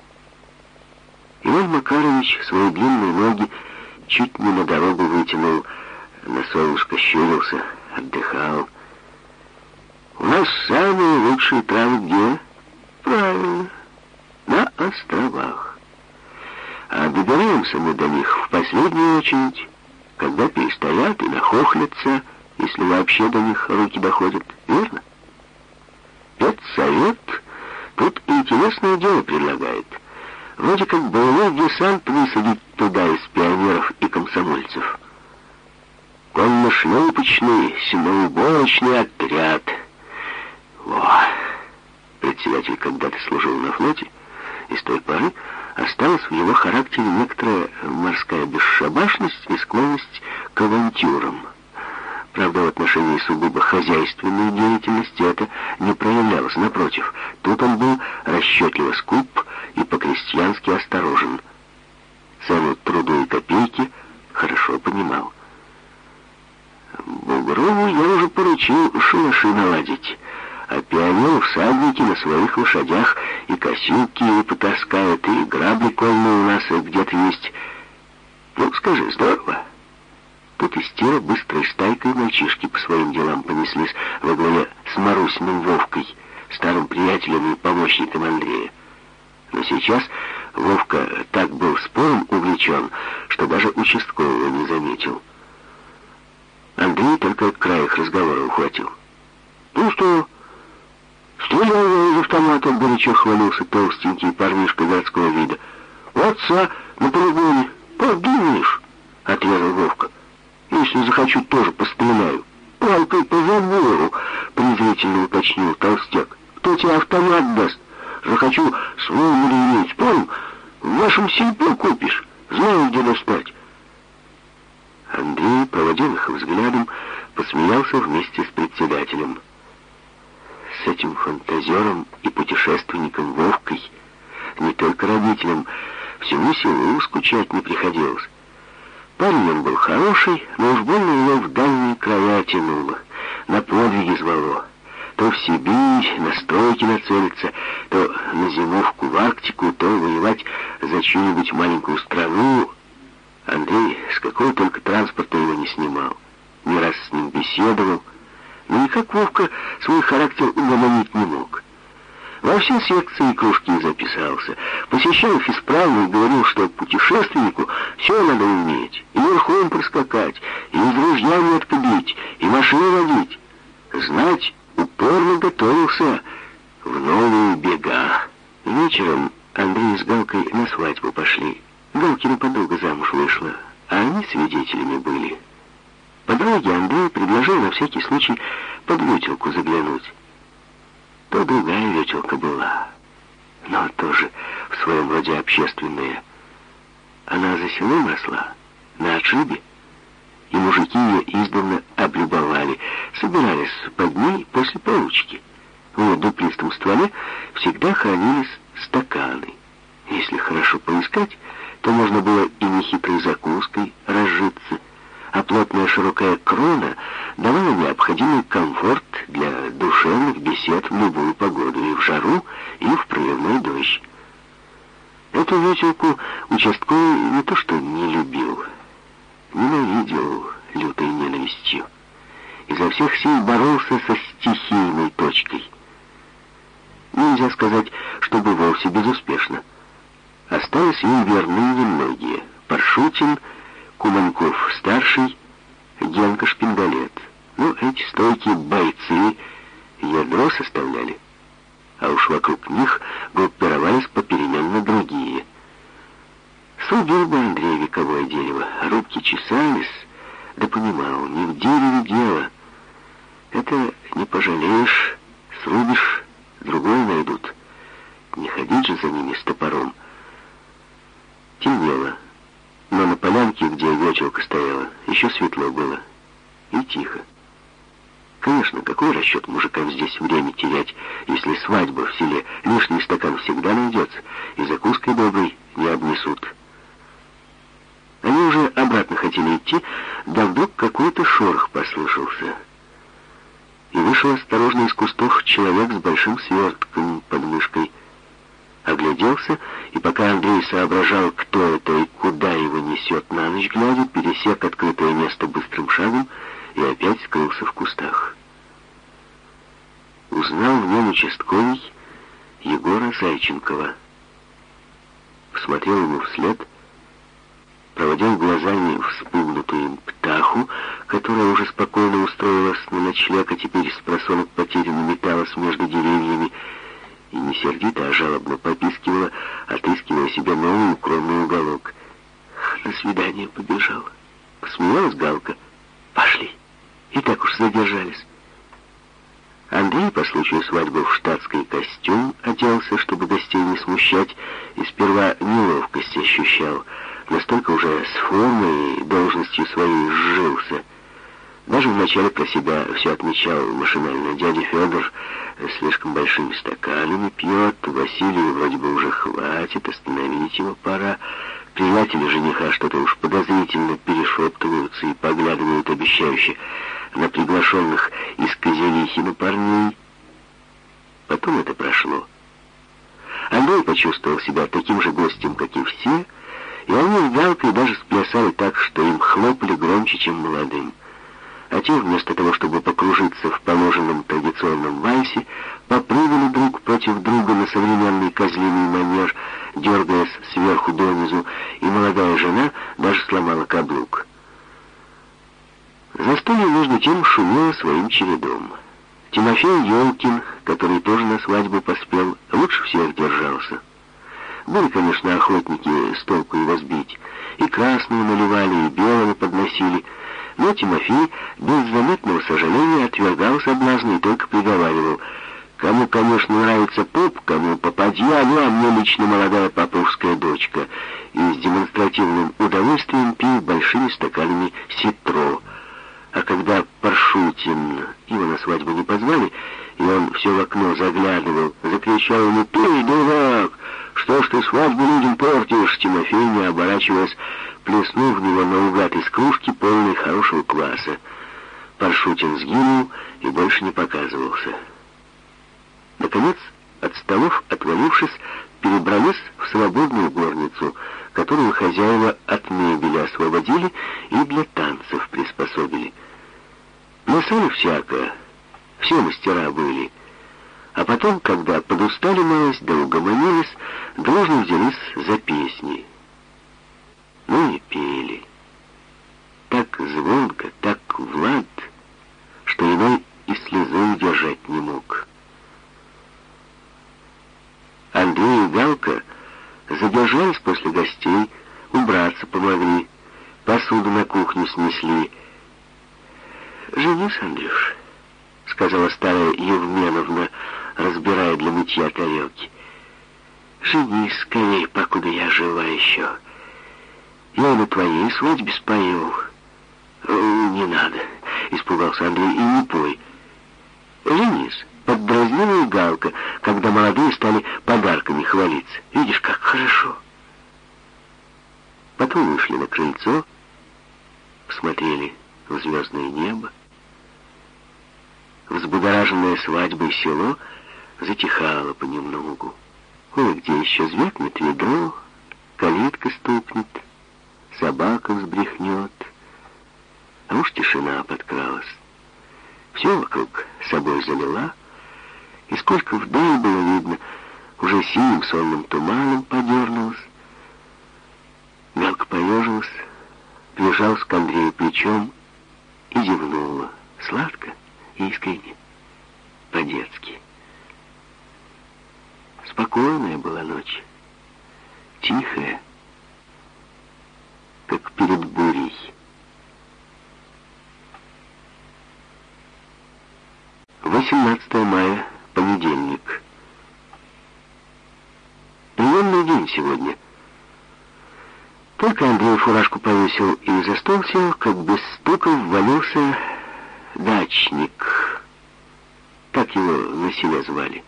Иван Макарович свои длинные ноги чуть не на дорогу вытянул, на солнышко щурился, отдыхал. «У нас самые лучшие травы где?» «Правильно, на островах. А добираемся мы до них в последнюю очередь, когда перестоят и нахохлятся, если вообще до них руки доходят, верно? Педсовет тут интересное дело предлагает. Вроде как боевой десант высадить туда из пионеров и комсомольцев. Конно-шлюпочный, семиуборочный отряд. Во! Председатель когда-то служил на флоте, и с той поры осталась в его характере некоторая морская бесшабашность и склонность к авантюрам. Правда, в отношении сугубо хозяйственной деятельности это не проявлялось. Напротив, тут он был расчетливо скуп и по-крестьянски осторожен. Цену труду и копейки хорошо понимал. Бугрову я уже поручил шалаши наладить, а пионеры-всадники на своих лошадях и косилки потаскают, и грабли конные у нас где-то есть. Ну, скажи, здорово? Тут из тира быстрой стайкой мальчишки по своим делам понеслись во главе с Марусиным Вовкой, старым приятелем. приятелем и помощником Андрея. Но сейчас Вовка так был спором увлечен, что даже участкового не заметил. Андрей только край их разговора ухватил. «Ну что, стрелял я из автомата», — горячо хвалился толстенький парнишка городского вида. «У отца на полигоне. Подумаешь», — отрезал Вовка. «Если захочу, тоже постреляю». «Палкой по забору», — презрительно уточнил толстяк. «Кто тебе автомат даст? Захочу свой иметь. Понял? В вашем сельпо купишь. Знаю, где достать». Андрей, проводил их взглядом, посмеялся вместе с председателем. С этим фантазером и путешественником Вовкой, не только родителям, всему селу скучать не приходилось. Парень он был хороший, но уж больно его в дальние края тянуло, на подвиги звало. То в Сибирь, на стройки нацелиться, то на зимовку в Арктику, то воевать за чью-нибудь маленькую страну. Андрей с какого только транспорта его не снимал, не раз с ним беседовал, но никак Вовка свой характер угомонить не мог. Во все секции и кружки записался, посещал их исправно и говорил, что путешественнику все надо уметь, и верхом проскакать, и из ружья метко бить, и машину водить. Знать упорно готовился в новые бега. Вечером Андрей с Галкой на свадьбу пошли. Галкина подруга замуж вышла, а они свидетелями были. По дороге Андрей предложил на всякий случай под ветелку заглянуть. То другая ветелка была, но тоже в своем роде общественная. Она за селом росла, на отшибе, и мужики ее издавна облюбовали, собирались под ней после получки. В дуплистом стволе всегда хранились стаканы. Если хорошо поискать, то можно было и нехитрой закуской разжиться, а плотная широкая крона давала необходимый комфорт для душевных бесед в любую погоду, и в жару, и в проливной дождь. Эту ветелку участковый не то что не любил, ненавидел лютой ненавистью. Изо всех сил боролся со стихийной точкой. Нельзя сказать, чтобы вовсе безуспешно. Остались ей верны немногие. Паршутин, Куманков-старший, Генка Шпингалет. Ну, эти стойкие бойцы ядро составляли, а уж вокруг них группировались попеременно другие. Срубил бы Андрей вековое дерево, рубки чесались, да понимал, не в дереве дело. Это не пожалеешь, срубишь, другое найдут. Не ходить же за ними с топором. Темнело, но на полянке, где ветелка стояла, еще светло было и тихо. Конечно, какой расчет мужикам здесь время терять, если свадьба в селе, лишний стакан всегда найдется, и закуской доброй не обнесут. Они уже обратно хотели идти, да вдруг какой-то шорох послышался. И вышел осторожно из кустов человек с большим свертком под мышкой. Огляделся, и пока Андрей соображал, кто это и куда его несет на ночь глядя, пересек открытое место быстрым шагом и опять скрылся в кустах. Узнал в нем участковый Егора Зайченкова. Посмотрел ему вслед, проводил глазами вспугнутую им птаху, которая уже спокойно устроилась на ночлег, а теперь спросонок потерянно металась между деревьями, и не сердито, а жалобно попискивала, отыскивая себе новый укромный уголок. На свидание побежала. Посмеялась Галка. Пошли. И так уж задержались. Андрей по случаю свадьбы в штатский костюм оделся, чтобы гостей не смущать, и сперва неловкость ощущал. Настолько уже с формой и должностью своей сжился. Даже вначале про себя все отмечал машинально. Дядя Федор слишком большими стаканами пьет, Василию вроде бы уже хватит, остановить его пора. Приятели жениха что-то уж подозрительно перешептываются и поглядывают обещающе на приглашенных из Козелихина парней. Потом это прошло. Андрей почувствовал себя таким же гостем, как и все, и они с Галкой даже сплясали так, что им хлопали громче, чем молодым. А те, вместо того, чтобы покружиться в положенном традиционном традиционном вальсе, попрыгали друг против друга на современный козлиный манер, дергаясь сверху донизу, и молодая жена даже сломала каблук. Застолье, между тем, шумело своим чередом. Тимофей Ёлкин, который тоже на свадьбу поспел, лучше всех держался. Были, конечно, охотники с толку его сбить. И красную наливали, и белого подносили. Но Тимофей без заметного сожаления отвергал соблазны и только приговаривал: кому, конечно, нравится поп, кому попадья, ну а мне лично молодая поповская дочка. И с демонстративным удовольствием пил большими стаканами ситро. А когда Паршутин, его на свадьбу не позвали, и он все в окно заглядывал, закричал ему: «Ты, дурак! Что ж ты свадьбу людям портишь?» Тимофей, не оборачиваясь, плеснул в него наугад из кружки, полной хорошего кваса. Паршутин сгинул и больше не показывался. Наконец, от столов отвалившись, перебрались в свободную горницу, которую хозяева от мебели освободили и для танцев приспособили. Плясали всякое, все мастера были. А потом, когда подустали малость да угомонились, дружно взялись за песни. Ну и пели. Так звонко, так Влад, что иной и слезы удержать не мог. Андрей и Галка задержались после гостей, убраться помогли, посуду на кухню снесли. «Женись, Андрюш», — сказала старая Евменовна, разбирая для мытья тарелки. «Женись скорей, покуда я жива еще. Я и на твоей свадьбе спою». «Не надо», — испугался Андрей, — «и не пой». «Женись», — поддразнила Галка, когда молодые стали подарками хвалиться. «Видишь, как хорошо». Потом вышли на крыльцо, посмотрели в звездное небо. Взбудораженное свадьбой село затихало понемногу. Кое-где еще звякнет ведро, калитка стукнет, собака взбрехнет. А уж тишина подкралась. Все вокруг собой залила, и сколько вдаль было видно, уже синим сонным туманом подернулось. Галка поежилась, прижалась к Андрею плечом и зевнула. Сладко, искренне, по-детски. Спокойная была ночь, тихая, как перед бурей. «18 мая, понедельник. Приемный день сегодня. Только Андрей фуражку повесил и за стол сел, как без стука ввалился дачник. Так его на селе звали.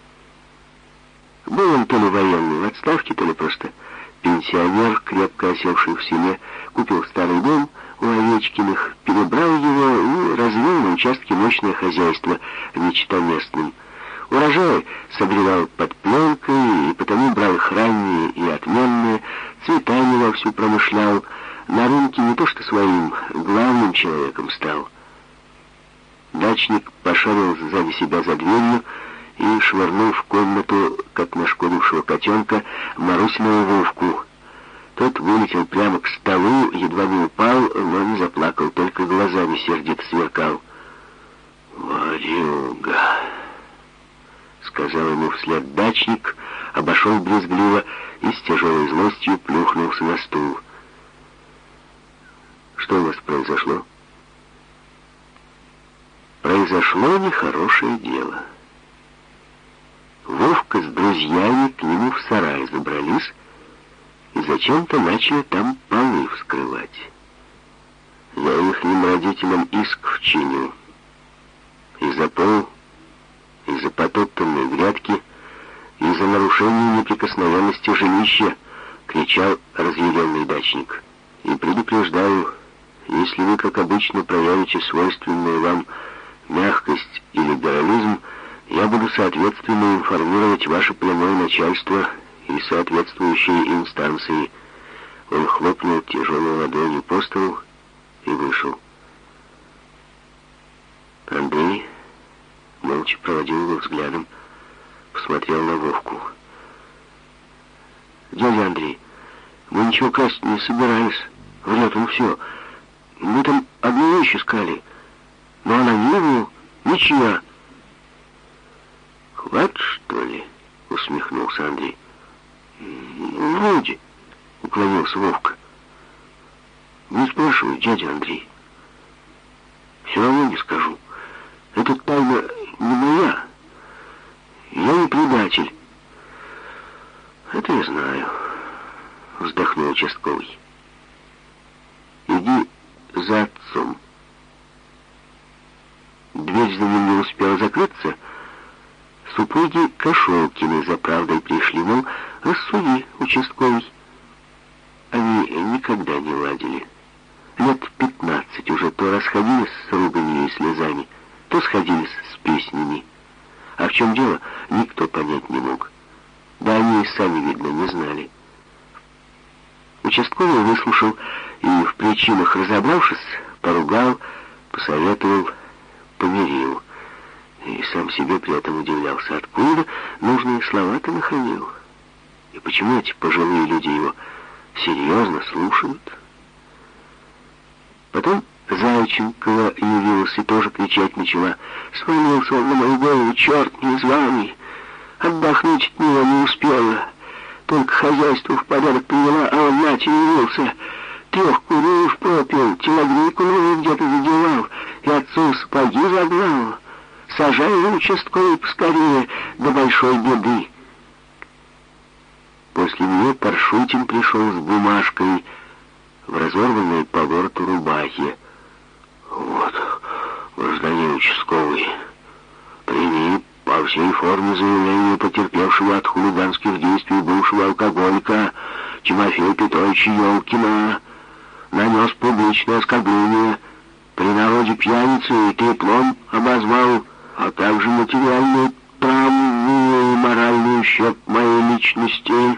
Был он то ли военный в отставке, то ли просто пенсионер, крепко осевший в селе, купил старый дом у Овечкиных, перебрал его и развел на участке мощное хозяйство нечетоместным. Урожай согревал под пленкой, и потому брал их ранние и отменные, цветами вовсю промышлял, на рынке не то что своим, главным человеком стал. Дачник пошарил сзади себя за дверью и швырнул в комнату, как нашкодившего котенка, Марусиного Вовку. Тот вылетел прямо к столу, едва не упал, но не заплакал, только глазами сердито сверкал. «Ворюга!» — сказал ему вслед дачник, обошел брезгливо и с тяжелой злостью плюхнулся на стул. «Что у вас произошло?» Произошло нехорошее дело. Вовка с друзьями к нему в сарай забрались и зачем-то начали там полы вскрывать. Я ихним родителям иск вчиню. И за пол, и за потоптанные грядки, и за нарушение неприкосновенности жилища, кричал разъяренный дачник. И предупреждаю, если вы, как обычно, проявите свойственную вам мягкость и либерализм, я буду соответственно информировать ваше прямое начальство и соответствующие инстанции. Он хлопнул тяжелой ладонью по столу и вышел. Андрей молча Савич проводил его взглядом, посмотрел на Вовку. «Дядя Андрей, мы ничего красть не собирались. Врет он все. Мы там одну вещь искали, но она не его, ничья». «Клад, что ли?» — усмехнулся Андрей. «Вроде», — уклонился Вовка. «Не спрашивай, дядя Андрей. Все равно не скажу. Эта тайна не моя. Я не предатель». «Это я знаю», — вздохнул участковый. «Иди за отцом». Дверь за ним не успела закрыться. Супруги Кошелкины за правдой пришли, мол, рассуди, участковый. Они никогда не ладили. Лет 15 уже то расходились с руганью и слезами, то сходились с песнями. А в чем дело, никто понять не мог. Да они и сами, видно, не знали. Участковый выслушал и, в причинах разобравшись, поругал, посоветовал, помирил. И сам себе при этом удивлялся, откуда нужные слова-то находил. И почему эти пожилые люди его серьезно слушают. Потом Зайченкова явилась и тоже кричать начала. «Свалился он на мою голову, черт незваный! Отдохнуть от него не успела. Только хозяйство в порядок привела, а он нате явился. 3 курей пропил, телогрейку новую где-то задевал и отцу сапоги загнал. Сажай его участковый поскорее, до большой беды». После нее Паршутин пришел с бумажкой в разорванной по вороту рубахе. «Вот, гражданин участковый, прими по всей форме заявление потерпевшего от хулиганских действий бывшего алкоголика Тимофея Петровича Ёлкина. Нанес публичное оскорбление, при народе пьяницу и треплом обозвал, а также материальную травму и моральный ущерб моей личности».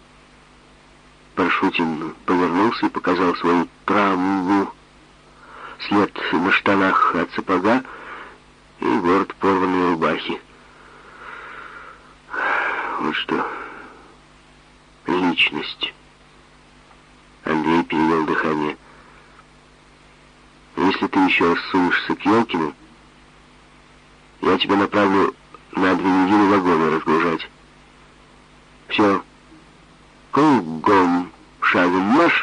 Паршутин повернулся и показал свою травму. След на штанах от сапога и ворот порванной рубахи. Вот что. Личность. Андрей перевел дыхание. Если ты еще раз сунешься к Ёлкину, я тебя направлю на 2 недели вагоны разгружать. Все. Кругом шагом марш.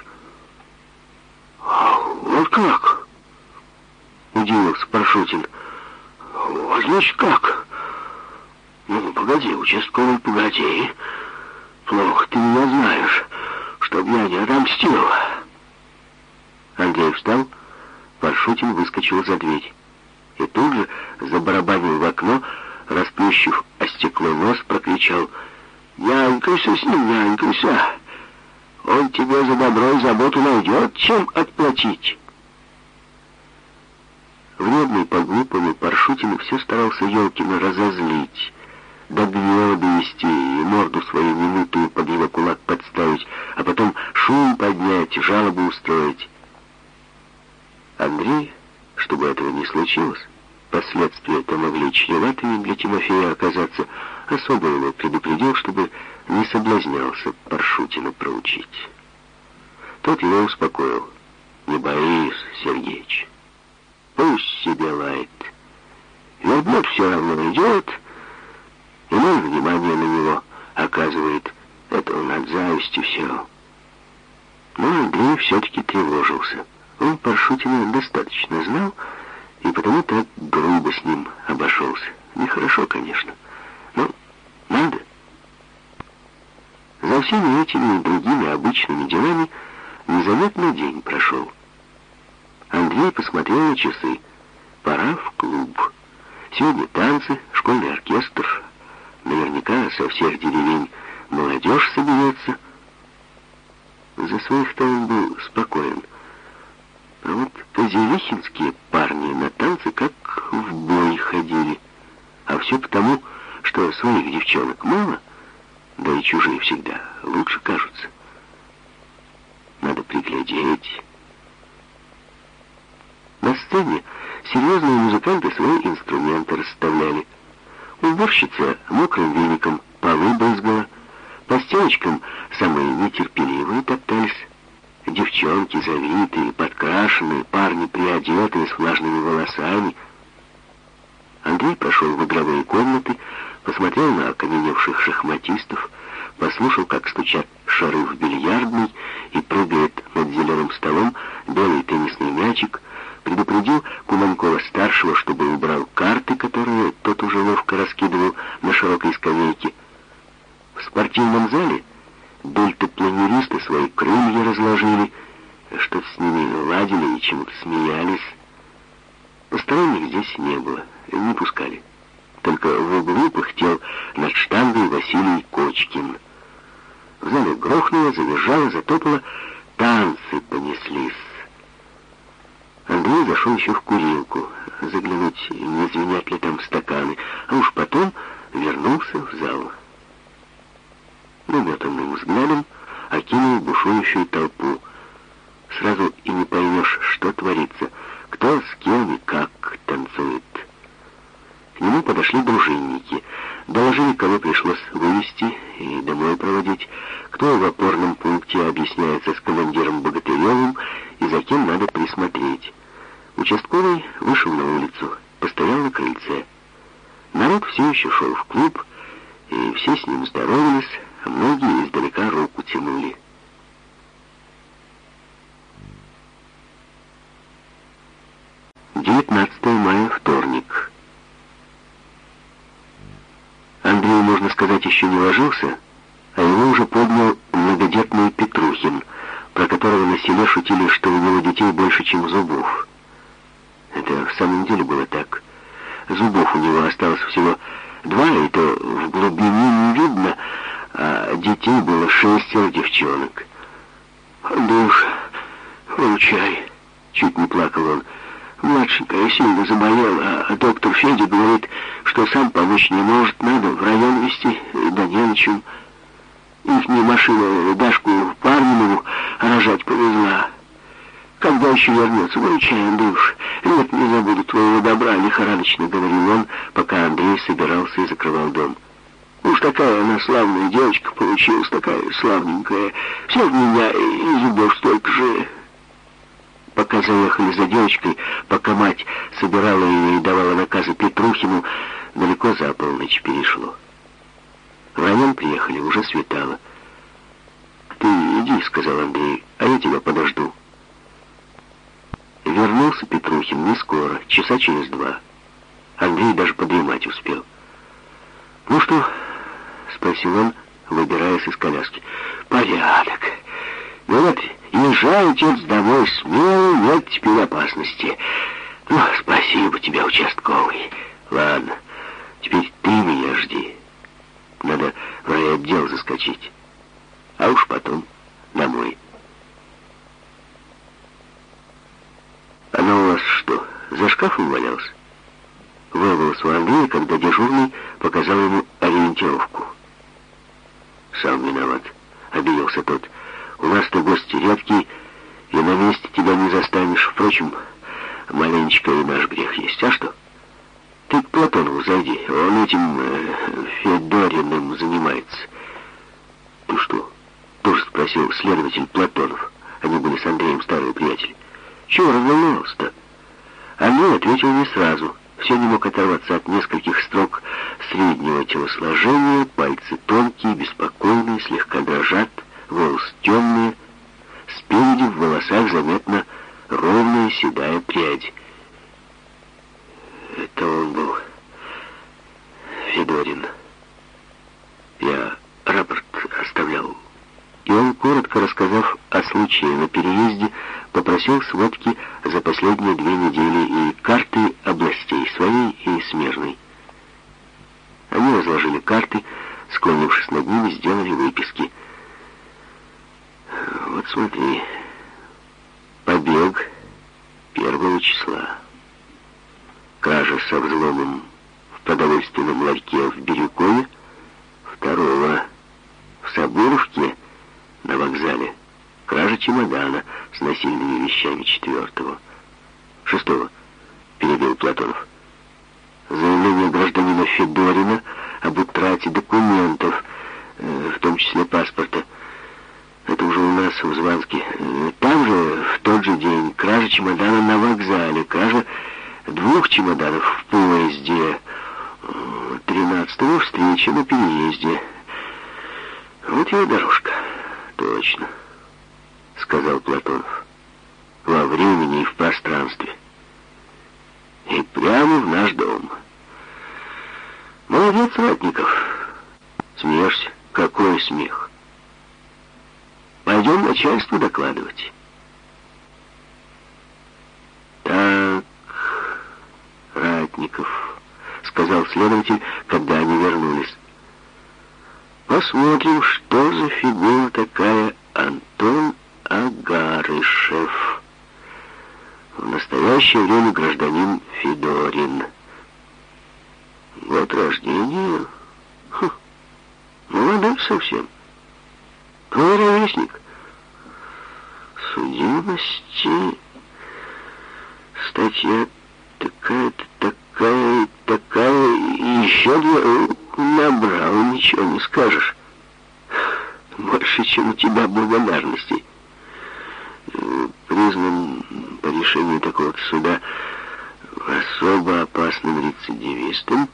Вот как? Удивился Паршутин. Вот значит как? Ну, погоди, участковый, погоди. Плохо ты меня знаешь, чтоб я не отомстил. Андрей встал, Паршутин выскочил за дверь. И тут же забарабанил в окно, расплющив о стекло нос, прокричал: «Нянькайся с ним, нянькайся! Он тебе за добро и заботу найдет, чем отплатить!» Вредный, по-глупому, Паршутин все старался Ёлкина разозлить, до гнева довести и морду свою минутую под его кулак подставить, а потом шум поднять, жалобу устроить. Андрей, чтобы этого не случилось, последствия-то могли чреватыми для Тимофея оказаться, особо его предупредил, чтобы не соблазнялся Паршутина проучить. Тот его успокоил. «Не боись, Сергеич, пусть себе лает. Верблюд все равно идет, и мой внимание на него оказывает. Это он от зависти все». Но Андрей все-таки тревожился. Он Паршутина достаточно знал, и потому так грубо с ним обошелся. Нехорошо, конечно, но надо. За всеми этими и другими обычными делами незаметно день прошел. Андрей посмотрел на часы. Пора в клуб. Сегодня танцы, школьный оркестр. Наверняка со всех деревень молодежь соберется. За своих-то он был спокоен. А вот козелихинские парни на танцы как в бой ходили. А все потому, что своих девчонок мало, да и чужие всегда лучше кажутся. Надо приглядеть. На сцене серьезные музыканты свои инструменты расставляли. Уборщица мокрым веником полы брызгала, по стеночкам самые нетерпеливые топтались. Девчонки завитые, подкрашенные, парни приодетые, с влажными волосами. Андрей прошел в игровые комнаты, посмотрел на окаменевших шахматистов, послушал, как стучат шары в бильярдной и прыгает над зеленым столом белый теннисный мячик, предупредил Куманкова-старшего, чтобы убрал карты, которые тот уже ловко раскидывал на широкой скамейке. В спортивном зале дельтапланеристы свои крылья разложили, что-то с ними ладили и чему-то смеялись. Посторонних здесь не было, не пускали. Только в углу пыхтел над штангой Василий Кочкин. В зале грохнуло, завизжало, затопало, танцы понеслись. Андрей зашел еще в курилку, заглянуть, не звенят ли там стаканы, а уж потом вернулся в зал. Наметанным взглядом окинул бушующую толпу. Сразу и не поймешь, что творится, кто с кем и как танцует. К нему подошли дружинники, доложили, кого пришлось вывести и домой проводить, кто в опорном пункте объясняется с командиром Богатыревым и за кем надо присмотреть. Участковый вышел на улицу, постоял на крыльце. Народ все еще шел в клуб, и все с ним здоровались, а многие издалека руку тянули. Мая, вторник. Андрей, можно сказать, еще не ложился, а его уже поднял многодетный Петрухин, про которого на селе шутили, что у него детей больше, чем зубов. Это в самом деле было так. Зубов у него осталось всего 2, и то в глубине не видно, а детей было 6 девчонок. «Андрюш, выручай!» — чуть не плакал он. «Младшенькая сильно заболела, а доктор Федя говорит, что сам помочь не может, надо в район везти, да не на чем. Ихняя машина Дашку Парнинову рожать повезла. Когда еще вернется? Выручай, Андрюш, нет, не забуду твоего добра», — лихорадочно говорил он, пока Андрей собирался и закрывал дом. «Уж такая она славная девочка получилась, такая славненькая. Все в меня и зубов столько же». Пока заехали за девочкой, пока мать собирала ее и давала наказы Петрухину, далеко за полночь перешло. В район приехали, уже светало. «Ты иди», — сказал Андрей, — «а я тебя подожду». Вернулся Петрухин не скоро, часа через 2. Андрей даже подремать успел. «Ну что?» — спросил он, выбираясь из коляски. «Порядок. Ну вот, езжай, отец, домой смело, нет теперь опасности. Ну, спасибо тебе, участковый. Ладно, теперь ты меня жди. Надо в райотдел заскочить. А уж потом домой». «Она у вас что, за шкафом валялась?» Вырвалось у Андрея, когда дежурный показал ему ориентировку. «Сам виноват», — обиделся тот. «У нас-то гости редкие, и на месте тебя не застанешь. Впрочем, маленечко и наш грех есть. А что? Ты к Платонову зайди, он этим Федориным занимается». «Ты что?» — тоже спросил следователь Платонов. Они были с Андреем старые приятели. «Чего разволновался-то?» Андрей ответил не сразу. Все не мог оторваться от нескольких строк среднего телосложения, пальцы тонкие, беспокойные, слегка дрожат, волосы темные, спереди в волосах заметна ровная седая прядь. Это он был, Федорин. Я рапорт оставлял. И он, коротко рассказав о случае на переезде, попросил сводки за последние 2 недели и карты областей, своей и смежной. Они разложили карты, склонившись над ними, сделали выписки. «Вот смотри, побег 1 числа, кража со взломом в продовольственном ларьке в Бирюкове 2, в Сабуровке на вокзале кража чемодана с насильными вещами 4. 6, перебил Платонов. заявление гражданина Федорина об утрате документов, в том числе паспорта. Это уже у нас в Званске. Там же, в тот же день, кража чемодана на вокзале, кража 2 чемоданов в поезде, 13-го встреча на переезде. Вот его дорожка. Точно, сказал Платонов. Во времени и в пространстве. И прямо в наш дом. Молодец, Ратников. Смеешься? Какой смех? Пойдем начальству докладывать. Так, Ратников, сказал следователь, когда они вернулись. Посмотрим, что за фигура такая Антон Агарышев. В настоящее время гражданин Федорин. Год рождения? Молодой совсем. Твой ровесник. Судимости. Статья такая, и еще 2 набрал, ничего не скажешь. Больше, чем у тебя благодарностей. Признан по решению такого суда особо опасным рецидивистом.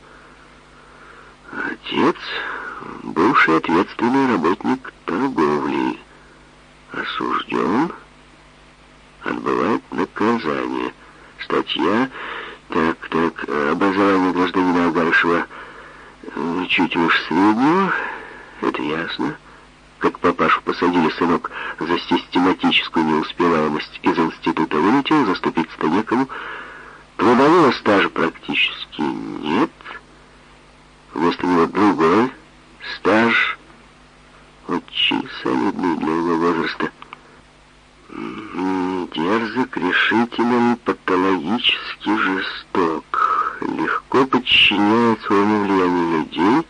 Отец, бывший ответственный работник торговли, осужден, отбывает наказание. Статья, образование гражданина Агарышева чуть выше среднего, это ясно. Как папашу посадили, сынок, за систематическую неуспеваемость из института вылетел, заступиться-то некому. Трудового стажа практически нет. Вместо него другой стаж, очень солидный для его возраста. Дерзок, решителен, патологически жесток. Легко подчиняет своему влиянию людей.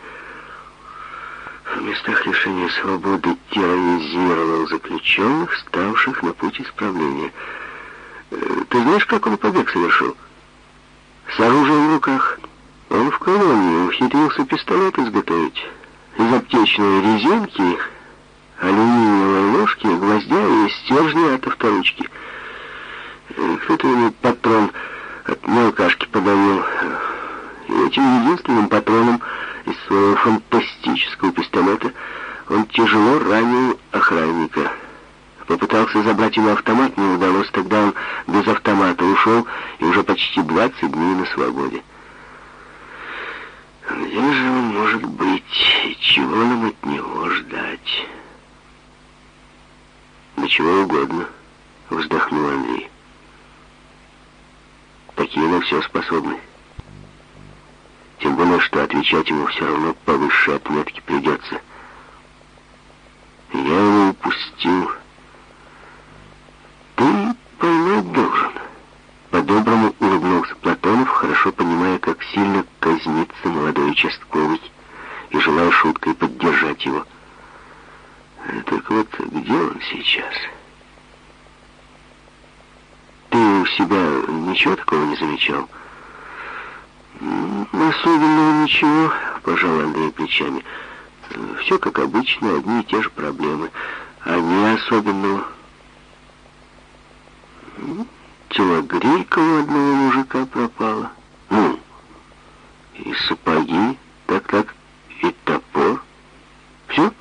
В местах лишения свободы терроризировал заключенных, ставших на путь исправления. Ты знаешь, как он побег совершил? С оружием в руках. Он в колонии ухитрился пистолет изготовить. Из аптечной резинки, алюминиевой ложки, гвоздя и стержня от авторучки. Кто-то ему патрон от мелкашки подарил. И этим единственным патроном из своего фантастического пистолета он тяжело ранил охранника. Попытался забрать его автомат, не удалось. Тогда он без автомата ушел и уже почти 20 дней на свободе. Где же он может быть? И чего нам от него ждать? Да чего угодно, вздохнул Андрей. Такие на все способны. Тем более, что отвечать ему все равно по высшей отметке придется. Я его упустил. Ты поймать должен. По-доброму улыбнулся Платонов, хорошо понимая, как сильно казнится молодой участковый, и желая шуткой поддержать его. Только вот где он сейчас? Ты у себя ничего такого не замечал? Особенного ничего, пожал Андрей плечами. Все как обычно, одни и те же проблемы. А не особенного. Телогрейка у одного мужика пропала. И сапоги, так, и топор. Все?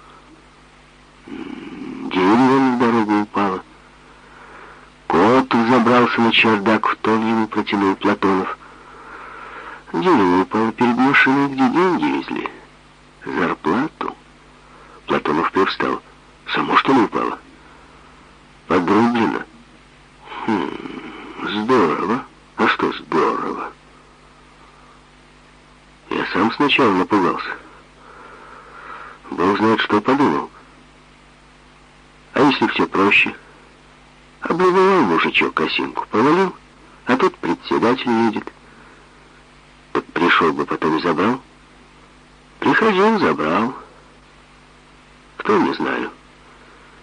Дерево на дорогу упало. Кот забрался на чердак, в тон ему протянул Платонов. Дерево упало перед машиной, где деньги везли. Зарплату. Платонов привстал. Само что ли упало? Подрублено. Здорово. А что здорово? Я сам сначала напугался. Бог знает, что подумал. А если все проще? Облюбовал мужичок косинку, повалил, а тут председатель едет. Так пришел бы, потом и забрал. Приходил, забрал. Кто, не знаю.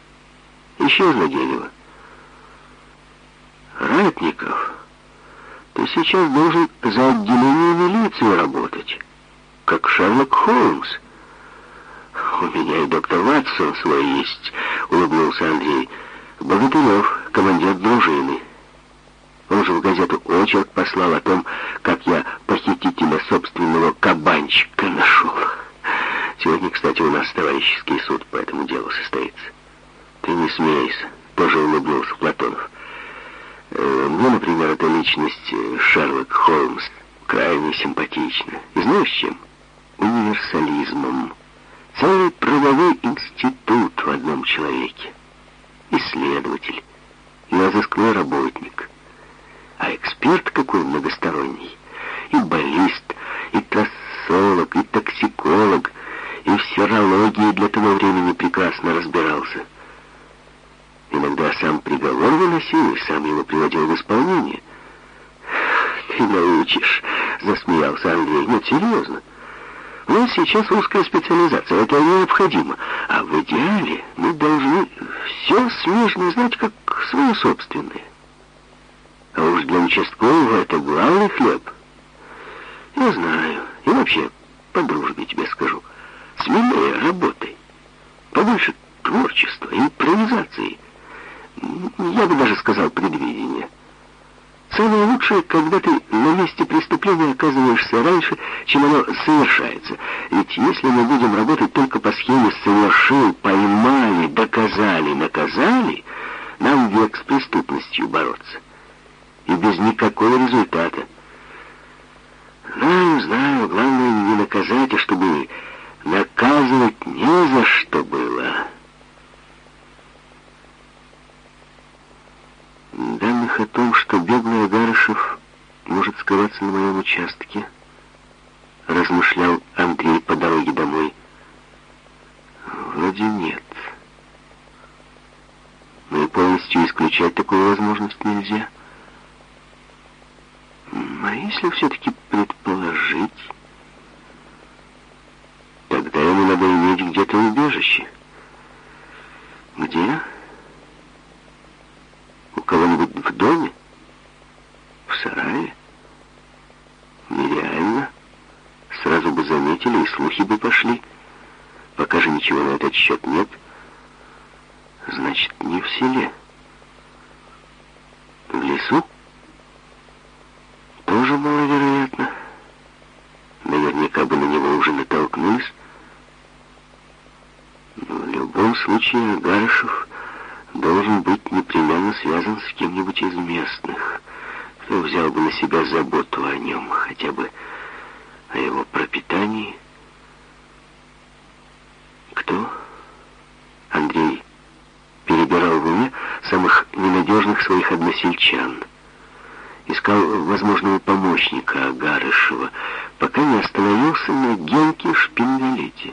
Исчезло дерево. Ратников, Ты сейчас должен за отделение милиции работать, как Шерлок Холмс. У меня и доктор Ватсон свой есть, улыбнулся Андрей. Богатырев, командир дружины. Он же в газету очерк послал о том, как я похитителя собственного кабанчика нашел. Сегодня, кстати, у нас товарищеский суд по этому делу состоится. Ты не смейся, тоже улыбнулся Платонов. Мне, например, эта личность Шерлок Холмс крайне симпатична. И знаешь чем? Универсализмом. Целый правовой институт в одном человеке. Исследователь и разыскной работник. А эксперт какой многосторонний. И баллист, и трассолог, и токсиколог, и в серологии для того времени прекрасно разбирался. Иногда сам приговор выносил и сам его приводил в исполнение. «Ты научишь», — засмеялся Андрей. «Нет, серьезно. У нас сейчас узкая специализация, это необходимо. А в идеале мы должны все смежно знать, как свое собственное. А уж для участкового это главный хлеб. Я знаю. И вообще, по дружбе тебе скажу. Смелее работай. Побольше творчества, импровизации. Я бы даже сказал, предвидения. Самое лучшее, когда ты на месте преступления оказываешься раньше, чем оно совершается. Ведь если мы будем работать только по схеме «совершил», «поймали», «доказали», «наказали», нам век с преступностью бороться. И без никакого результата. Знаю, главное не наказать, а чтобы наказывать не за что было. Данных о том, что беглый Агарышев может скрываться на моем участке, размышлял Андрей по дороге домой. Вроде нет. Но и полностью исключать такую возможность нельзя. А если все-таки предположить, тогда ему надо иметь где-то убежище. Где? У кого-нибудь в доме? В сарае? Нереально. Сразу бы заметили, и слухи бы пошли. Пока же ничего на этот счет нет. Значит, не в селе. В лесу? Тоже маловероятно. Наверняка бы на него уже натолкнулись. Но в любом случае Агарышев должен быть непременно связан с кем-нибудь из местных, кто взял бы на себя заботу о нем, хотя бы о его пропитании. Кто? Андрей перебирал в уме самых ненадежных своих односельчан. Искал возможного помощника Агарышева, пока не остановился на Генке Шпингалете.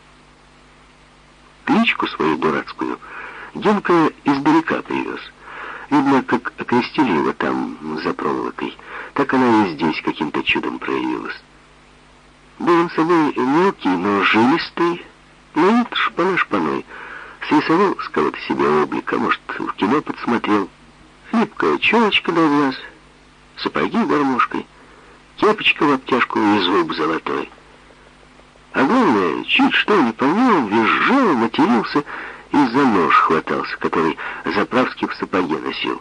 Кличку свою дурацкую Генка издалека привез. Видно, как окрестили его там за проволокой, так она и здесь каким-то чудом проявилась. Был он собой мелкий, но жилистый, на вид шпана-шпаной. Срисовал с кого-то себе облика, может, в кино подсмотрел. Липкая челочка до глаз, сапоги гармошкой, кепочка в обтяжку и зуб золотой. А главное, чуть что не понял, визжал, матерился и за нож хватался, который Заправский в сапоге носил.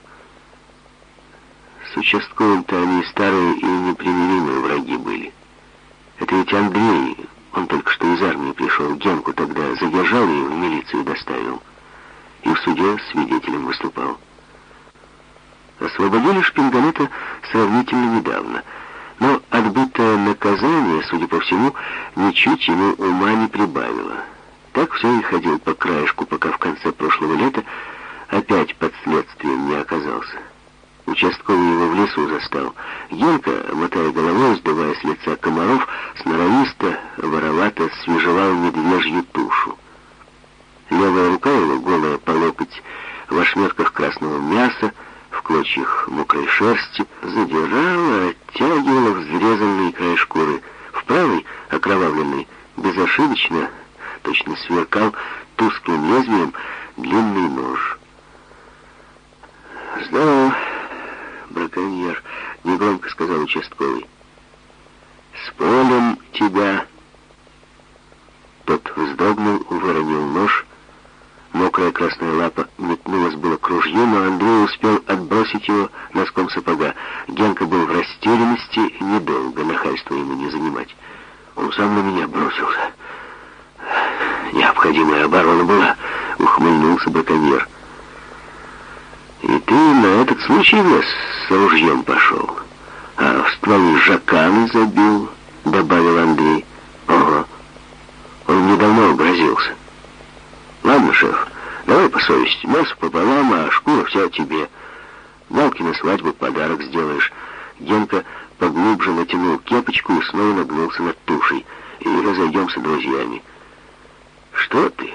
С участковым-то они старые и непримиримые враги были. Это ведь Андрей, он только что из армии пришел, Генку тогда задержал и в милицию доставил. И в суде свидетелем выступал. Освободили Шпингалета сравнительно недавно, но отбытое наказание, судя по всему, ничуть ему ума не прибавило. Так все и ходил по краешку, пока в конце прошлого лета опять под следствием не оказался. Участковый его в лесу застал. Генка, мотая головой, сдувая с лица комаров, сноровисто, воровато свежевал медвежью тушу. Левая рука его, голая по локоть, в ошметках красного мяса, в клочьях мокрой шерсти, задирала, оттягивала взрезанный край шкуры. В правой, окровавленный, безошибочно, точно сверкал тусклым лезвием длинный нож. «Здорово, браконьер», — негромко сказал участковый. «С полем тебя». Тот вздрогнул, выронил нож. Мокрая красная лапа метнулась было к ружью, но Андрей успел отбросить его носком сапога. Генка был в растерянности, недолго нахальство ему не занимать. Он сам на меня бросился. «Необходимая оборона была», — ухмыльнулся браконьер. «И ты на этот случай в лес с ружьем пошел, а в стволы жаканы забил», — добавил Андрей. «Ого, он мне давно угрозился. Ладно, шеф, давай по совести, мясо пополам, а шкура вся тебе. Галке на свадьбу подарок сделаешь». Генка поглубже натянул кепочку и снова нагнулся над тушей. «И разойдемся друзьями». «Что ты?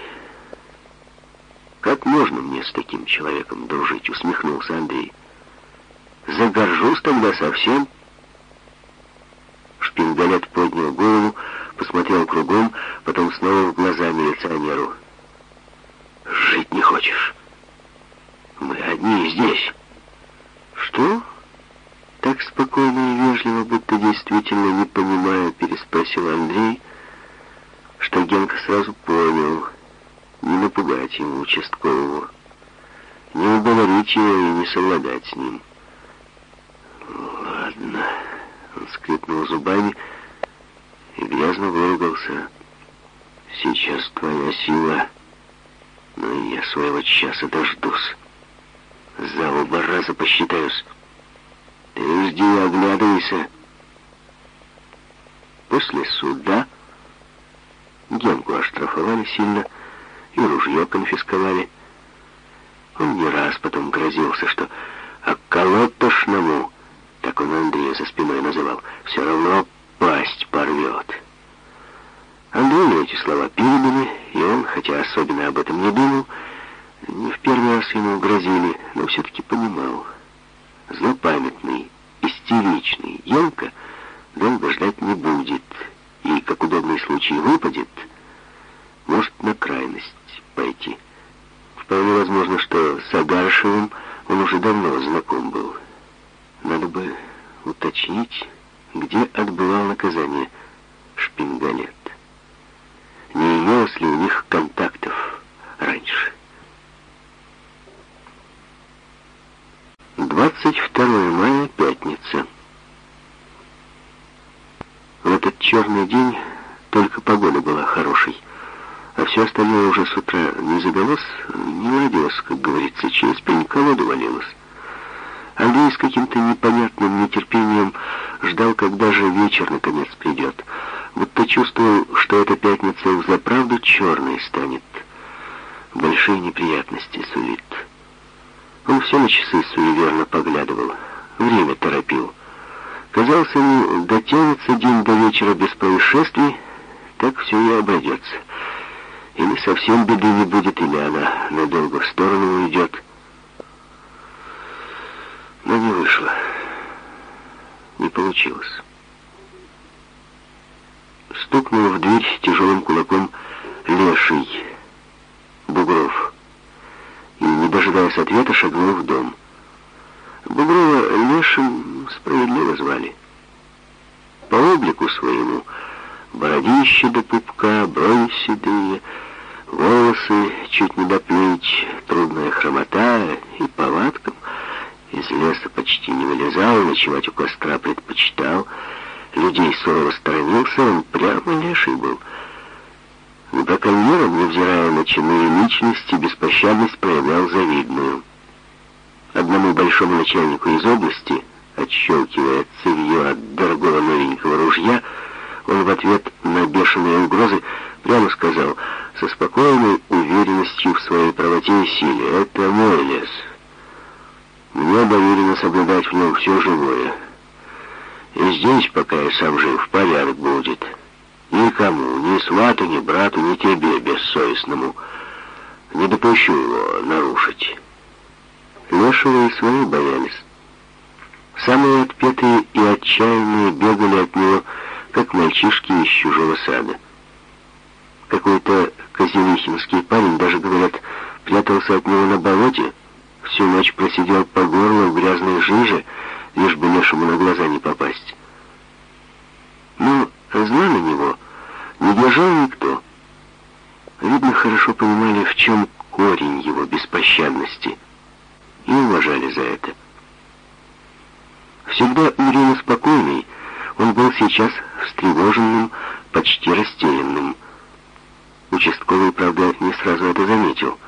Как можно мне с таким человеком дружить?» — усмехнулся Андрей. «Загоржусь тогда совсем». Шпингалет поднял голову, посмотрел кругом, потом снова в глаза милиционеру. «Жить не хочешь? Мы одни здесь». «Что?» Так спокойно и вежливо, будто действительно не понимая, переспросил Андрей, что Генка сразу понял: не напугать ему участкового, не уговорить его и не совладать с ним. «Ладно», — он скрипнул зубами и грязно выругался. «Сейчас твоя сила, но и я своего часа дождусь. За оба раза посчитаюсь. Ты жди и оглядывайся». После суда Генку оштрафовали сильно и ружье конфисковали. Он не раз потом грозился, что околотошному, так он Андрея за спиной называл, все равно пасть порвет. Андрею эти слова передали, и он, хотя особенно об этом не думал, не в первый раз ему грозили, но все-таки понимал. Злопамятный, истеричный Генка долго ждать не будет, и, как удобный случай выпадет, может на крайность пойти. Вполне возможно, что с Агаршевым он уже давно знаком был. Надо бы уточнить, где отбывал наказание Шпингалет. Не имелось ли у них контактов раньше. 22 мая, пятница. В этот черный день только погода была хорошей, а все остальное уже с утра не задалось, не ладилось, как говорится, через пень-колоду валилось. Андрей с каким-то непонятным нетерпением ждал, когда же вечер наконец придет, будто чувствовал, что эта пятница взаправду черной станет, большие неприятности сулит. Он все на часы суеверно поглядывал, время торопил. Казалось ему, дотянется день до вечера без происшествий, так все и обойдется. Или совсем беды не будет, или она надолго в сторону уйдет. Но не вышло. Не получилось. Стукнул в дверь тяжелым кулаком леший Бугров и, не дожидаясь ответа, шагнул в дом. Бугрова лешим справедливо звали. По облику своему бородище до пупка, брови седые, волосы чуть не до плеч, трудная хромота и повадкам. Из леса почти не вылезал, ночевать у костра предпочитал. Людей сурово сторонился, он прямо леший был. К браконьерам, невзирая на чины и личности, беспощадность проявлял завидную. Одному большому начальнику из области, отщелкивая цевьё от дорогого новенького ружья, он в ответ на бешеные угрозы прямо сказал со спокойной уверенностью в своей правоте и силе: «Это мой лес. Мне доверено соблюдать в нем все живое. И здесь, пока я сам жив, порядок будет. Никому, ни свату, ни брату, ни тебе, бессовестному, не допущу его нарушить». Лешего и свои боялись. Самые отпетые и отчаянные бегали от него, как мальчишки из чужого сада. Какой-то козелихинский парень, даже, говорят, прятался от него на болоте, всю ночь просидел по горло в грязной жиже, лишь бы лешему на глаза не попасть. Но зла на него не держал никто. Видно, хорошо понимали, в чем корень его беспощадности, и уважали за это. Всегда угрюмо спокойный, он был сейчас встревоженным, почти растерянным. Участковый, правда, не сразу это заметил.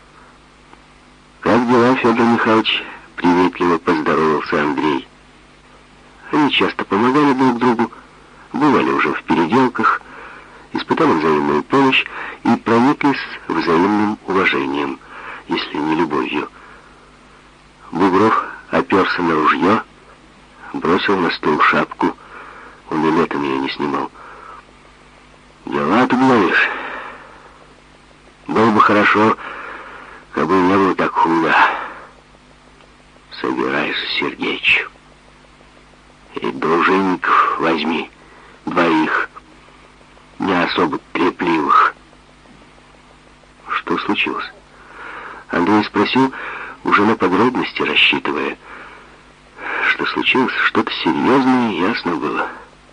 «Как дела, Федор Михайлович?» — приветливо поздоровался Андрей. Они часто помогали друг другу, бывали уже в переделках, испытали взаимную помощь и прониклись взаимным уважением, если не любовью. Бугров оперся на ружье, бросил на стол шапку, он и летом ее не снимал. «Дела ты говоришь? Было бы хорошо, как бы не было так худо. Собирайся, Сергеич, и дружинников возьми, 2, не особо трепливых». Что случилось? Андрей спросил, уже на подробности рассчитывая. Что случилось? Что-то серьезное, ясно было.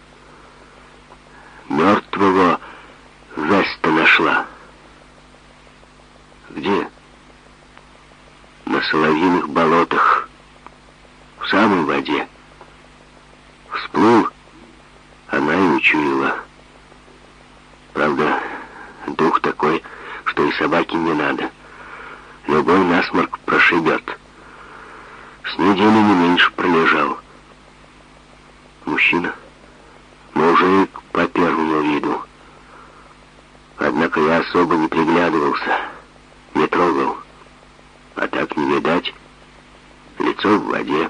Мертвого Веста нашла. Где? На Соловьиных болотах, в самой воде. Всплыл, она и учуяла. Правда, дух такой, что и собаке не надо. Любой насморк прошибет. С недели не меньше пролежал. Мужчина, мужик по первому виду. Однако я особо не приглядывался, не трогал. А так не видать. Лицо в воде.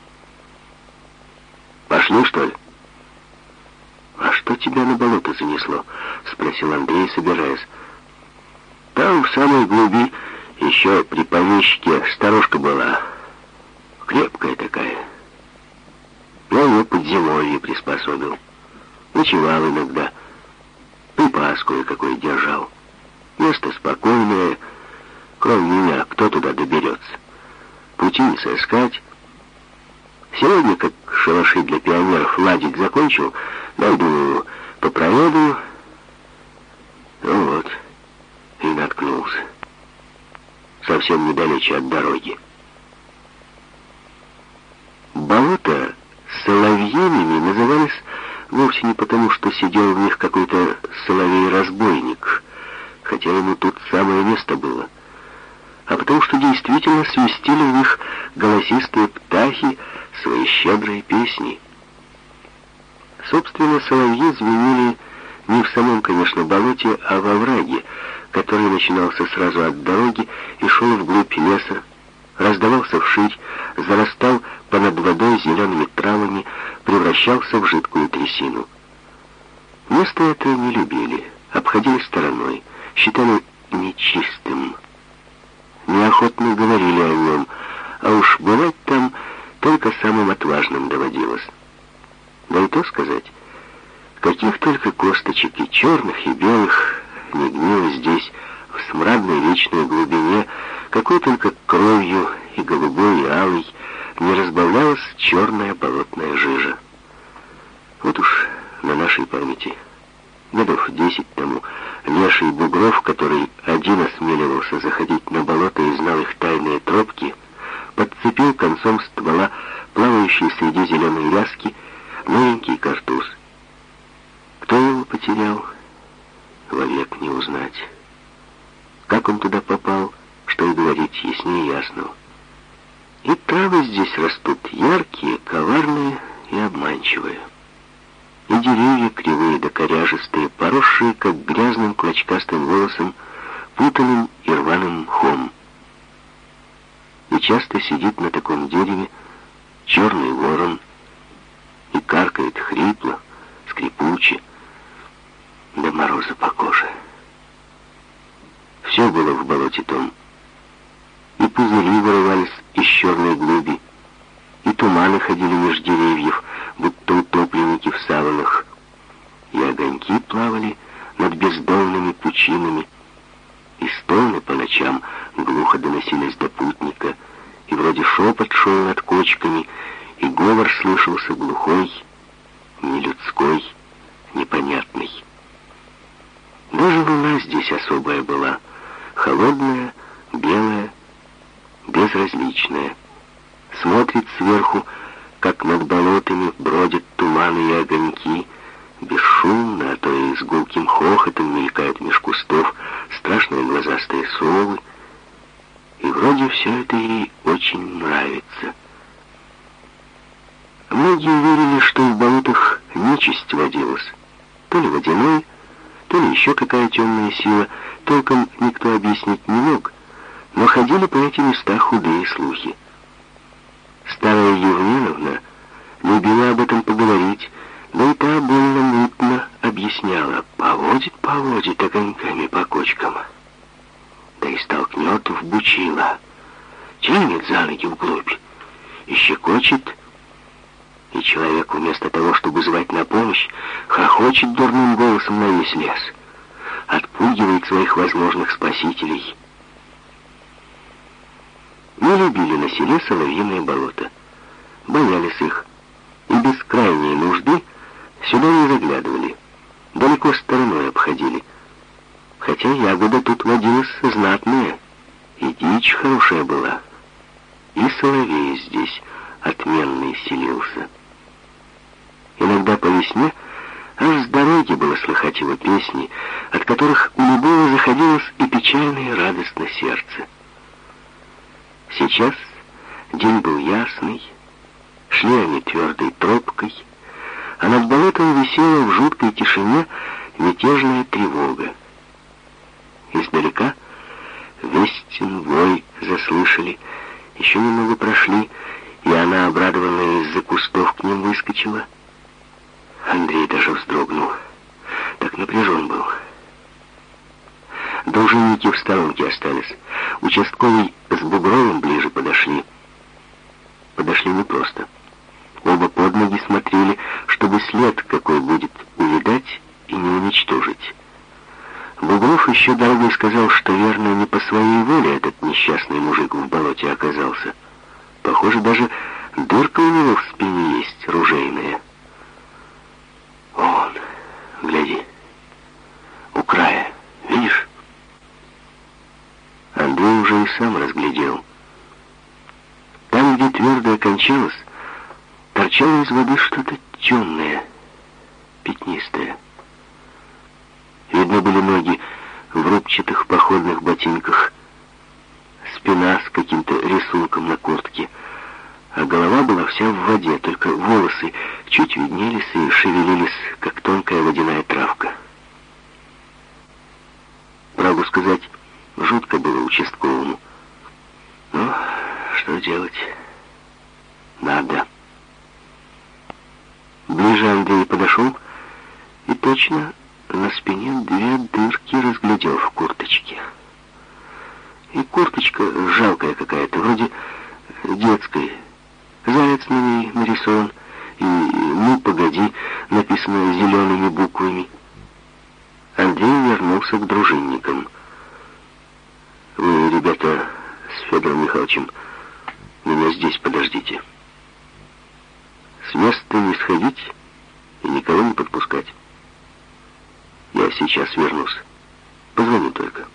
Пошли, что ли? «А что тебя на болото занесло?» — спросил Андрей, собираясь. «Там, в самой глуби, еще при помещике сторожка была. Крепкая такая. Я ее под зимовье приспособил. Ночевал иногда. Припас кое-какой держал. Место спокойное. Кроме меня, кто туда доберется? Пути не сыскать. Сегодня, как шалаши для пионеров ладить закончил, думаю, попроведаю. Ну вот, и наткнулся. Совсем недалече от дороги. Болота соловьиными назывались вовсе не потому, что сидел в них какой-то соловей-разбойник, хотя ему тут самое место было, а потому что действительно свистели в них голосистые птахи свои щедрые песни. Собственно, соловьи звенели не в самом, конечно, болоте, а во враге, который начинался сразу от дороги и шел вглубь леса, раздавался вширь, зарастал понад водой зелеными травами, превращался в жидкую трясину. Место это не любили, обходили стороной, считали нечистым. Неохотно говорили о нем, а уж бывать там только самым отважным доводилось. Да и то сказать, каких только косточек и черных, и белых не гнило здесь, в смрадной вечной глубине, какой только кровью и голубой, и алой не разбавлялась черная болотная жижа. Вот уж на нашей памяти, годов 10 тому, леший Бугров, который один осмеливался заходить на болото и знал их тайные тропки, подцепил концом ствола, плавающий среди зеленой ляски, новенький картуз. Кто его потерял, вовек не узнать. Как он туда попал, что и говорить, яснее ясного. И травы здесь растут яркие, коварные и обманчивые. И деревья кривые да коряжистые, поросшие, как грязным клочкастым волосом, путанным и рваным мхом. И часто сидит на таком дереве черный ворон и каркает хрипло, скрипуче, до мороза по коже. Все было в болоте том. И пузыри вырывались из черной глуби, и туманы ходили меж деревьев, будто утопленники в саванах, и огоньки плавали над бездонными пучинами, и стоны по ночам глухо доносились до путника, и вроде шепот шел над кочками, и говор слышался глухой, нелюдской, непонятный. Даже луна здесь особая была, холодная, белая, безразличная. Смотрит сверху, как над болотами бродят туманы и огоньки, бесшумно, а то и с гулким хохотом мелькают меж кустов страшные глазастые совы. И вроде все это ей очень нравится. Многие верили, что в болотах нечисть водилась. То ли водяной, то ли еще какая темная сила, толком никто объяснить не мог, но ходили по этим местам худые слухи. Старая Евменовна любила об этом поговорить, да и та больно мутно объясняла. Поводит огоньками по кочкам, да и столкнет в бучило, тянет за ноги вглубь и щекочет, и человек вместо того, чтобы звать на помощь, хохочет дурным голосом на весь лес, отпугивает своих возможных спасителей. Не любили на селе соловьиное болото, боялись их, и без крайней нужды сюда не заглядывали, далеко стороной обходили. Хотя ягода тут водилась знатная, и дичь хорошая была, и соловей здесь отменный селился. Иногда по весне аж с дороги было слыхать его песни, от которых у любого заходилось и печально, и радостно сердце. Сейчас день был ясный, шли они твердой тропкой, а над болотом висела в жуткой тишине мятежная тревога. Издалека Вестин вой заслышали, еще немного прошли, и она, обрадованная из-за кустов, к ним выскочила. Андрей даже вздрогнул, так напряжен был. Дружинники в сторонке остались. Участковый с Бугровым ближе подошли. Подошли непросто. Оба под ноги смотрели, чтобы след какой будет увидать и не уничтожить. Бугров еще дорогой сказал, что верно не по своей воле этот несчастный мужик в болоте оказался. Похоже, даже дырка у него в спине есть, ружейная. Вон, гляди, у края, видишь? Андрей уже и сам разглядел. Там, где твердое кончалось, торчало из воды что-то темное, пятнистое. Видно были ноги в рубчатых походных ботинках, спина с каким-то рисунком на куртке, а голова была вся в воде, только волосы чуть виднелись и шевелились, как тонкая водяная травка. Правду сказать, жутко было участковому. Ну, что делать? Надо. Ближе Андрей подошел и точно на спине две дырки разглядел в курточке. И курточка жалкая какая-то, вроде детской. Заяц на ней нарисован, и «Ну, погоди» написано зелеными буквами. Андрей вернулся к дружинникам. Вы, ребята, с Федором Михайловичем, меня здесь подождите. С места не сходить и никого не подпускать. Я сейчас вернусь. Позвоню только.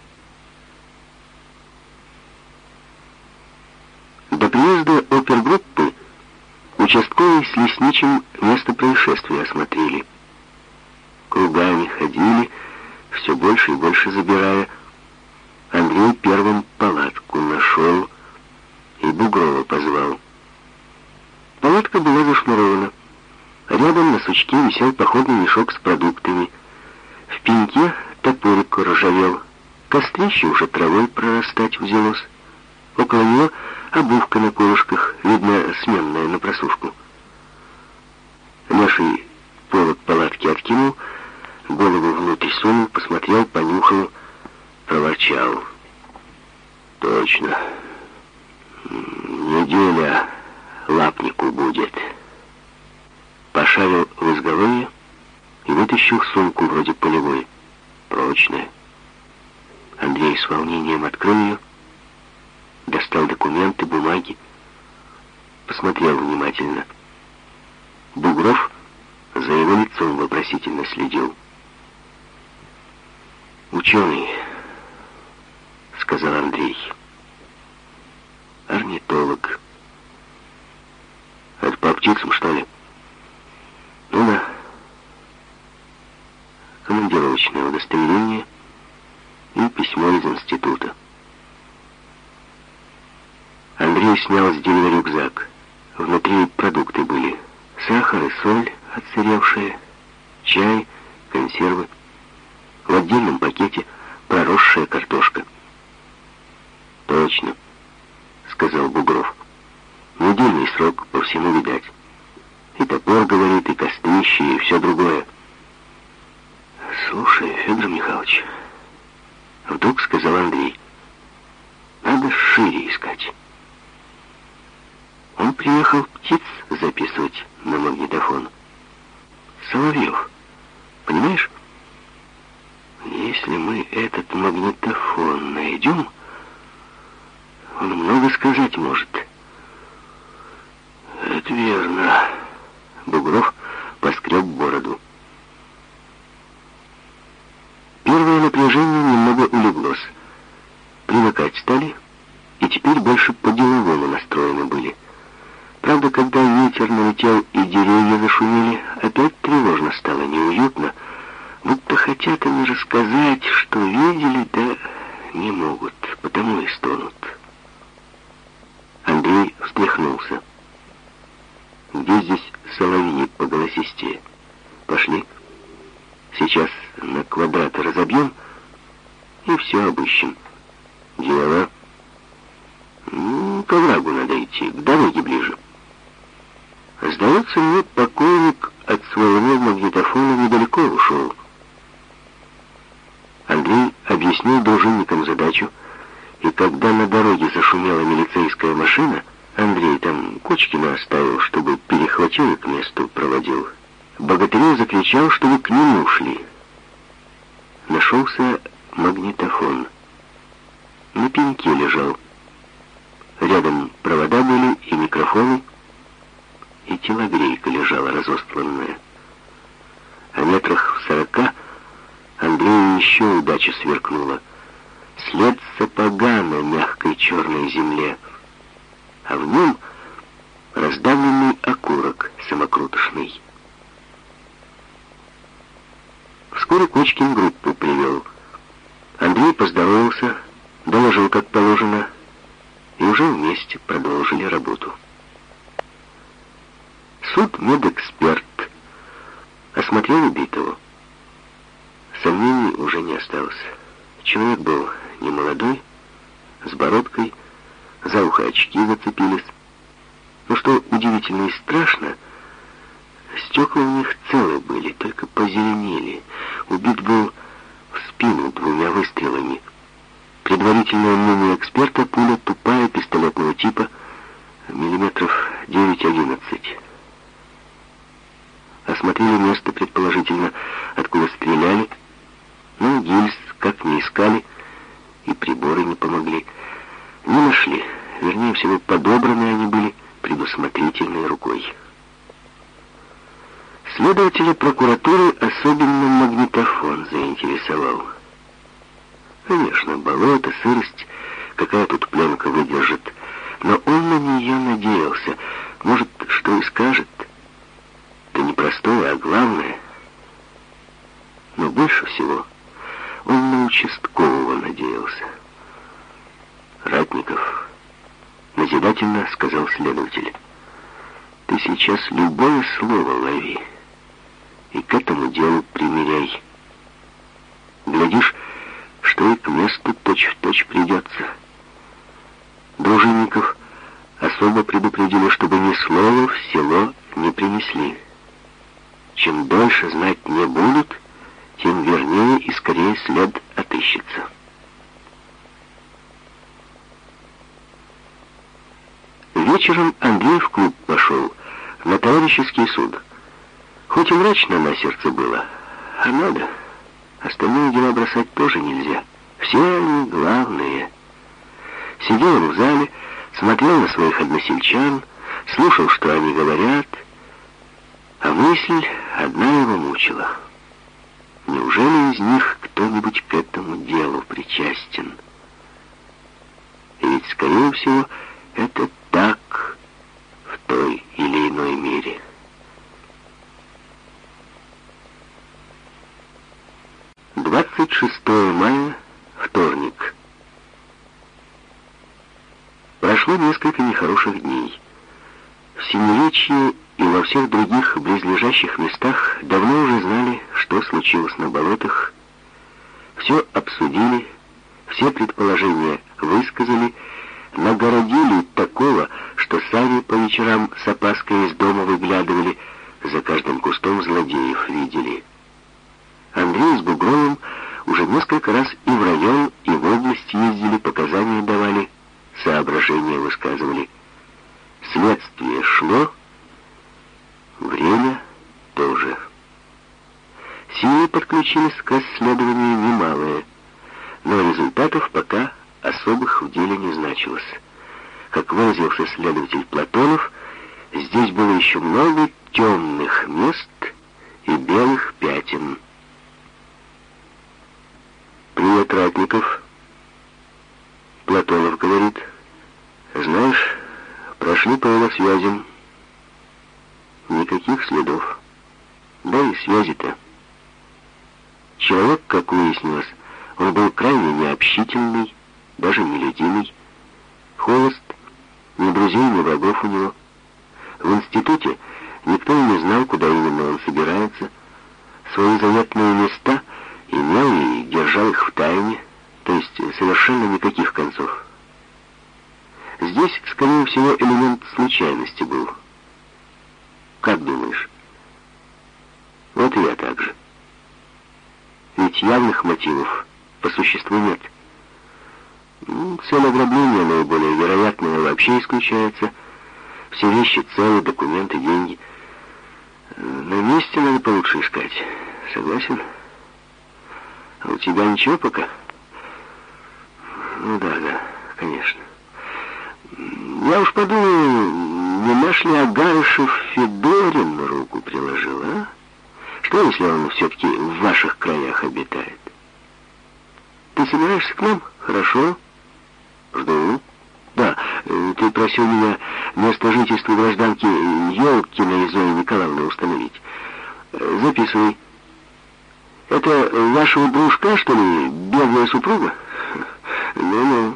До приезда опергруппы участковый с лесничим место происшествия осмотрели. Кругами ходили, все больше и больше забирая. Андрей первым палатку нашел и Бугрова позвал. Палатка была зашнурована. Рядом на сучке висел походный мешок с продуктами. В пеньке топорик ржавел. Кострище уже травой прорастать взялось. Около него обувка на колышках, видно, сменная на просушку. Леший полог палатки откинул, голову внутрь сунул, посмотрел, понюхал, проворчал. Точно. Неделя лапнику будет. Пошарил в изголовье и вытащил сумку вроде полевой, прочная. Андрей с волнением открыл ее. достал документы, бумаги, посмотрел внимательно. Бугров за его лицом вопросительно следил. «Ученый», — сказал Андрей. «Орнитолог. Это по птицам, что ли?» «Ну да. Командировочное удостоверение и письмо из института». Андрей снял с дерева рюкзак. Внутри продукты были. Сахар и соль отсыревшие, чай, консервы. В отдельном пакете проросшая картошка. «Точно», — сказал Бугров. «Недельный срок, по всему видать. И топор, говорит, и кострище, и все другое». «Слушай, Федор Михайлович», — вдруг сказал Андрей, — «надо шире искать». Он приехал птиц записывать на магнитофон. Соловьев, понимаешь? Если мы этот магнитофон найдем, он много сказать может. Это верно. Бугров поскреб бороду. Первое напряжение немного улеглось. Привыкать стали, и теперь больше по-деловому настроены были. Правда, когда ветер налетел и деревья зашумели, опять тревожно стало, неуютно, будто хотят они рассказать, что видели, да не могут, потому и стонут. Андрей встряхнулся. «Где здесь соловьи поголосистее? Пошли. Сейчас на квадраты разобьем и все обыщем. Дело. К оврагу надо идти, к дороге ближе. Сдается мне, покойник от своего магнитофона недалеко ушел». Андрей объяснил дружинникам задачу, и когда на дороге зашумела милицейская машина, Андрей там Кочкина оставил, чтобы перехватил и к месту проводил. Богатырев закричал, чтобы к нему шли. Нашелся магнитофон. На пеньке лежал. Рядом провода были и микрофоны, и телогрейка лежала разостланная. А метрах в 40 Андрею еще удача сверкнула. След сапога на мягкой черной земле, а в нем раздавленный окурок самокруточный. Вскоре Кочкин группу привел. Андрей поздоровался, доложил как положено, и уже вместе продолжили работу. Судмедэксперт осмотрел убитого. Сомнений уже не осталось. Человек был немолодой, с бородкой, за ухо очки зацепились. Но что удивительно и страшно, стекла у них целые были, только позеленели. Убит был в спину 2 выстрелами. Предварительное мнение эксперта: пуля тупая, пистолетного типа, миллиметров 9-11. Осмотрели место, предположительно, откуда стреляли, но гильз как ни искали, и приборы не помогли. Не нашли, вернее всего, подобраны они были предусмотрительной рукой. Следователя прокуратуры особенно магнитофон заинтересовал. Конечно, болото, сырость, какая тут пленка выдержит, но он на нее надеялся. Может, что и скажет. Да не простое, а главное. Но больше всего он на участкового надеялся. «Ратников», — назидательно сказал следователь, — «ты сейчас любое слово лови и к этому делу примеряй. Глядишь, что и к месту точь-в-точь придется. Дружинников особо предупредили, чтобы ни слова в село не принесли. Чем дольше знать не будут, тем вернее и скорее след отыщется». Вечером Андрей в клуб пошел, на товарищеский суд. Хоть и мрачно на сердце было, а надо. Остальные дела бросать тоже нельзя. Все они главные. Сидел он в зале, смотрел на своих односельчан, слушал, что они говорят, а мысль одна его мучила. Неужели из них кто-нибудь к этому делу причастен? И ведь, скорее всего, это так в той или иной мере. — 26 мая, вторник. Прошло несколько нехороших дней. В Синеречье и во всех других близлежащих местах давно уже знали, что случилось на болотах. Все обсудили, все предположения высказали, нагородили такого, что сами по вечерам с опаской из дома выглядывали, за каждым кустом злодеев видели. Андрей с Бугровым уже несколько раз и в район, и в область ездили, показания давали, соображения высказывали. Следствие шло, время тоже. Силы подключились к расследованию немалые, но результатов пока особых в деле не значилось. Как выразился следователь Платонов, здесь было еще много темных мест и белых пятен. «Привет, Ратников». Платонов говорит: «Знаешь, прошли по его связям. Никаких следов. Да и связи-то. Человек, как выяснилось, он был крайне необщительный, даже нелюдимый, холост, ни друзей, ни врагов у него. В институте никто и не знал, куда именно он собирается. Свои заветные места имел и держал их в тайне, то есть совершенно никаких концов. Здесь, скорее всего, элемент случайности был. Как думаешь?» Вот и я так же. Ведь явных мотивов по существу нет. Цель ограбления наиболее вероятная вообще исключается. Все вещи целы, документы, деньги. На месте надо получше искать. Согласен? А у тебя ничего пока? Ну да, конечно. Я уж подумал, не наш ли Агарышев Федорин руку приложил, а? Что, если он все-таки в ваших краях обитает? Ты собираешься к нам? Хорошо. Жду. Да, ты просил меня место жительства гражданки Ёлкиной Зои Николаевны установить. Записывай. Это вашего дружка, что ли, бедная супруга? Ну-ну.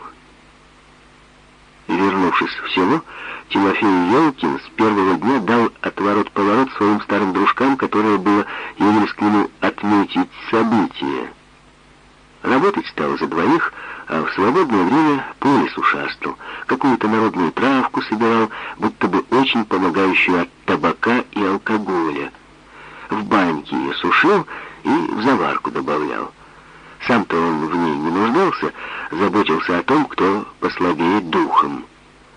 Вернувшись в село, Тимофей Ёлкин с первого дня дал отворот-поворот своим старым дружкам, которые было явились к нему отметить события. Работать стал за двоих, а в свободное время по лесу шастал, какую-то народную травку собирал, будто бы очень помогающую от табака и алкоголя. В баньке ее сушил и в заварку добавлял. Сам-то он в ней не нуждался, заботился о том, кто послабее духом.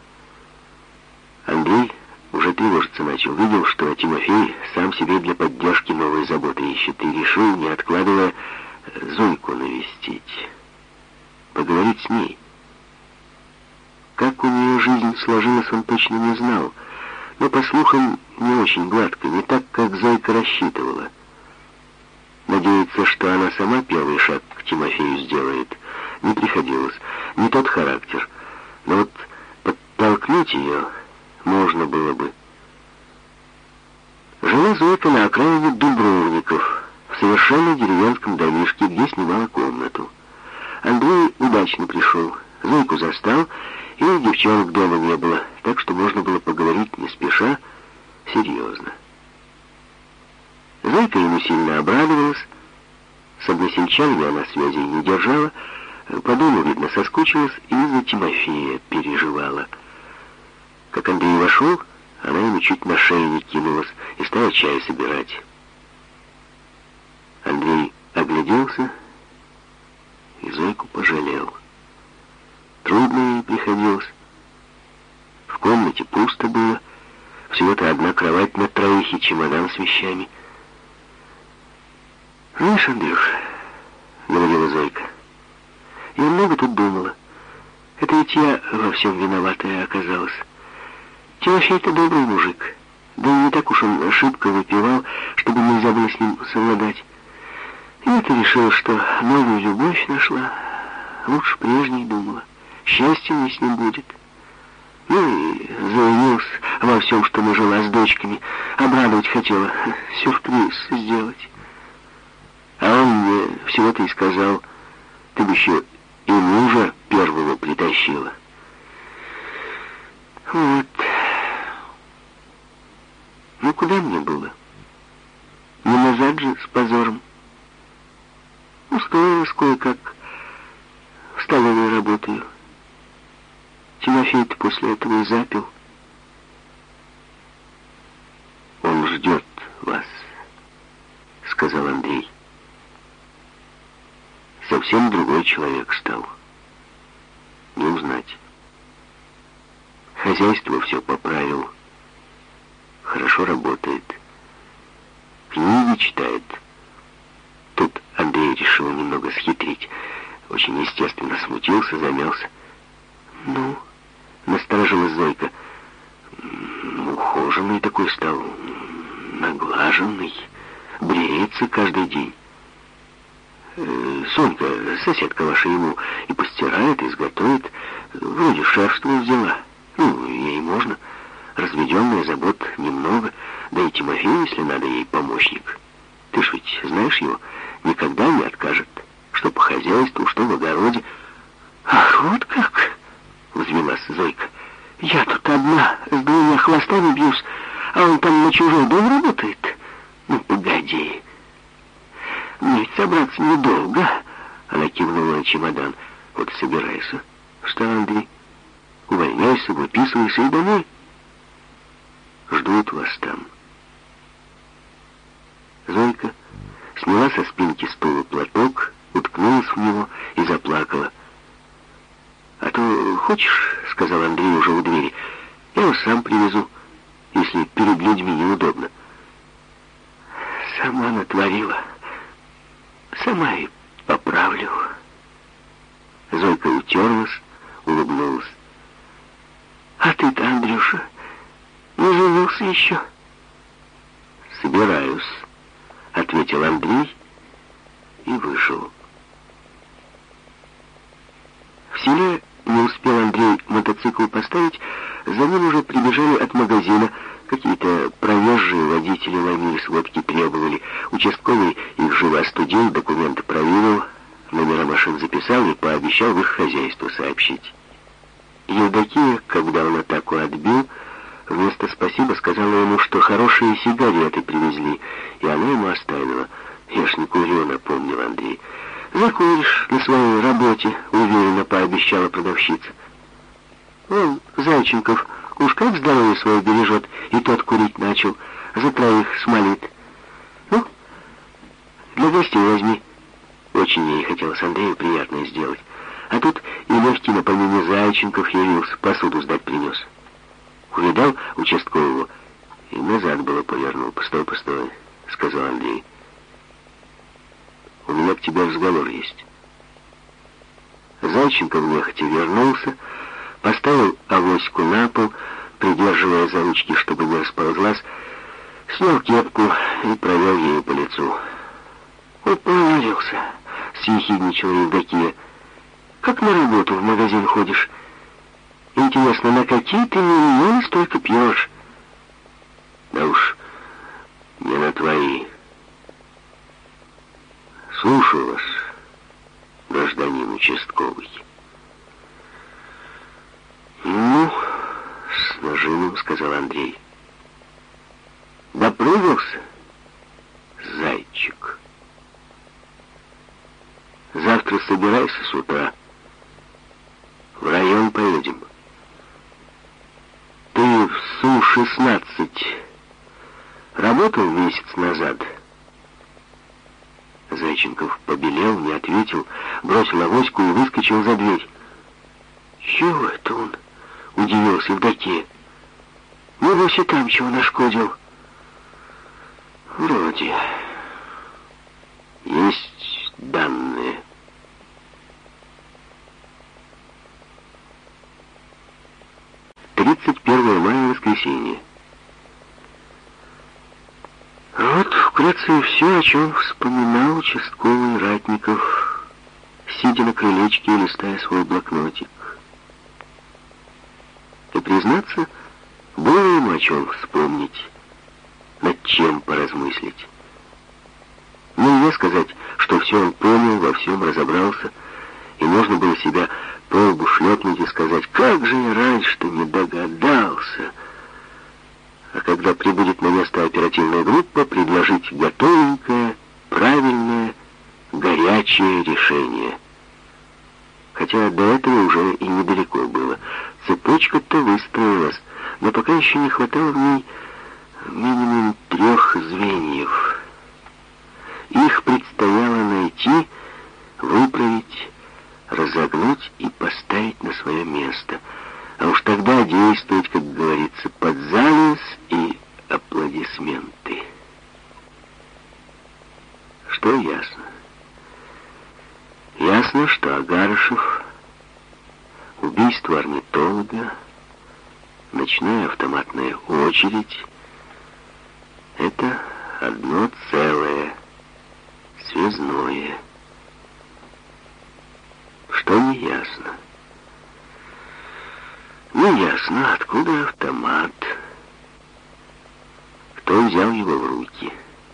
Андрей уже тревожиться начал, видел, что Тимофей сам себе для поддержки новой заботы ищет, и решил, не откладывая, Зойку навестить, поговорить с ней. Как у нее жизнь сложилась, он точно не знал, но, по слухам, не очень гладко, не так, как Зойка рассчитывала. Надеяться, что она сама первый шаг к Тимофею сделает, не приходилось, не тот характер. Но вот подтолкнуть ее можно было бы. Жила Зойка на окраине Дубровников, в совершенно деревенском домишке, где снимала комнату. Андрей удачно пришел, Зойку застал, и девчонок дома не было, так что можно было поговорить не спеша, серьезно. Зойка ему сильно обрадовалась. С односельчанами она связей не держала. По дому, видно, соскучилась и за Тимофея переживала. Как Андрей вошел, она ему чуть на шею не кинулась и стала чай собирать. Андрей огляделся и Зойку пожалел. Трудно ей приходилось. В комнате пусто было. Всего-то одна кровать на троих и чемодан с вещами. «Знаешь, Андрюш, — говорила Зойка, — я много тут думала. Это ведь я во всем виноватая оказалась. Тимофей-то добрый мужик. Да и не так уж он ошибка выпивал, чтобы нельзя было с ним совладать. И это решила, что новую любовь нашла. Лучше прежней думала. Счастье мне с ним будет. Ну и заявился во всем, что нажила с дочками. Обрадовать хотела, сюрприз сделать. А он мне всего-то и сказал: ты бы еще и мужа первого притащила. Вот. Ну, куда мне было? Не назад же с позором. Устроилась кое-как. В столовой работаю. Тимофей-то после этого и запил. Он ждет вас, сказал Андрей. Совсем другой человек стал. Не узнать. Хозяйство все поправил. Хорошо работает. Книги читает. Тут Андрей решил немного схитрить. Очень естественно смутился, замялся. Ну, насторожилась Зойка. Ухоженный такой стал, наглаженный, бреется каждый день. Сонька, соседка ваша, ему и постирает, и изготовит. Вроде шефство взяла. Ну, ей можно. Разведенная, забот немного. Да и Тимофей, если надо, ей помощник. Ты ж ведь знаешь его, никогда не откажет. Что по хозяйству, что в огороде. Ах, вот как! Взвелась Зойка. Я тут одна, с двумя хвостами бьюсь, а он там на чужой дом работает. Ну, погоди. Мне ведь собраться недолго. Она кивнула на чемодан. Вот и собирайся. Что, Андрей? Увольняйся, выписывайся и домой. Ждут вас там. Зойка сняла со спинки стула платок, уткнулась в него и заплакала. «А то хочешь, — сказал Андрей уже у двери, — я его сам привезу, если перед людьми неудобно». Сама натворила. Сама и поправлю. Зойка утерлась, улыбнулась. А ты-то, Андрюша, не женился еще? Собираюсь, ответил Андрей и вышел. В селе не успел Андрей мотоцикл поставить, за ним уже прибежали от магазина. Какие-то проезжие водители ломили сводки, требовали. Участковый их живо остудил, документы проверил, номера машин записал и пообещал в их хозяйство сообщить. Евдокия, когда он атаку отбил, вместо «спасибо» сказала ему, что хорошие сигареты привезли, и она ему оставила. «Я ж не курю», — напомнил Андрей. «Закуришь на своей работе», — уверенно пообещала продавщица. Вон, Зайченков уж как здоровье свое бережет, и тот курить начал, за троих смолит. Ну, для гостей возьми. Очень ей хотелось Андрею приятное сделать. А тут и легкий на помине Зайченков явился, посуду сдать принес. Увидал участкового и назад было повернул. «Постой, постой», — сказал Андрей. «У меня к тебе разговор есть». Зайченков нехотя вернулся, поставил авоську на пол, придерживая за ручки, чтобы не расползлась, снял кепку и провел ею по лицу. «Упарился», — съехидничала Евдокия. «Как на работу в магазин ходишь? Интересно, на какие ты миллионы столько пьешь?» «Да уж, не на твои. Слушаю вас, гражданин участковый». «Ну, с нажимом», — сказал Андрей. «Допрыгался, зайчик. Завтра собирайся с утра. В район поедем. Ты в Су-16 работал месяц назад?» Зайченков побелел, не ответил, бросил авоську и выскочил за дверь. «Чего это он?» — удивился Евдокия. «Небось и там чего нашкодил?» «Вроде. Есть данные». 31 мая, воскресенье. Вот вкратце все, о чем вспоминал участковый Ратников, сидя на крылечке и листая свой блокнотик. И, признаться, было ему о чем вспомнить, над чем поразмыслить. Нельзя сказать, что все он понял, во всем разобрался, и можно было себя по лбу шлепнуть и сказать: «Как же я раньше-то не догадался!» А когда прибудет на место оперативная группа, предложить готовенькое, правильное, горячее решение. Хотя до этого уже и недалеко было. Цепочка-то выстроилась, но пока еще не хватало в ней минимум 3 звеньев. Их предстояло найти, выправить, разогнуть и поставить на свое место. А уж тогда действовать, как говорится, под занавес и аплодисменты. Что ясно? Ясно, что Агарышев, убийство орнитолога, ночная автоматная очередь — это одно целое, связное. Что не ясно? Не ясно, откуда автомат, кто взял его в руки,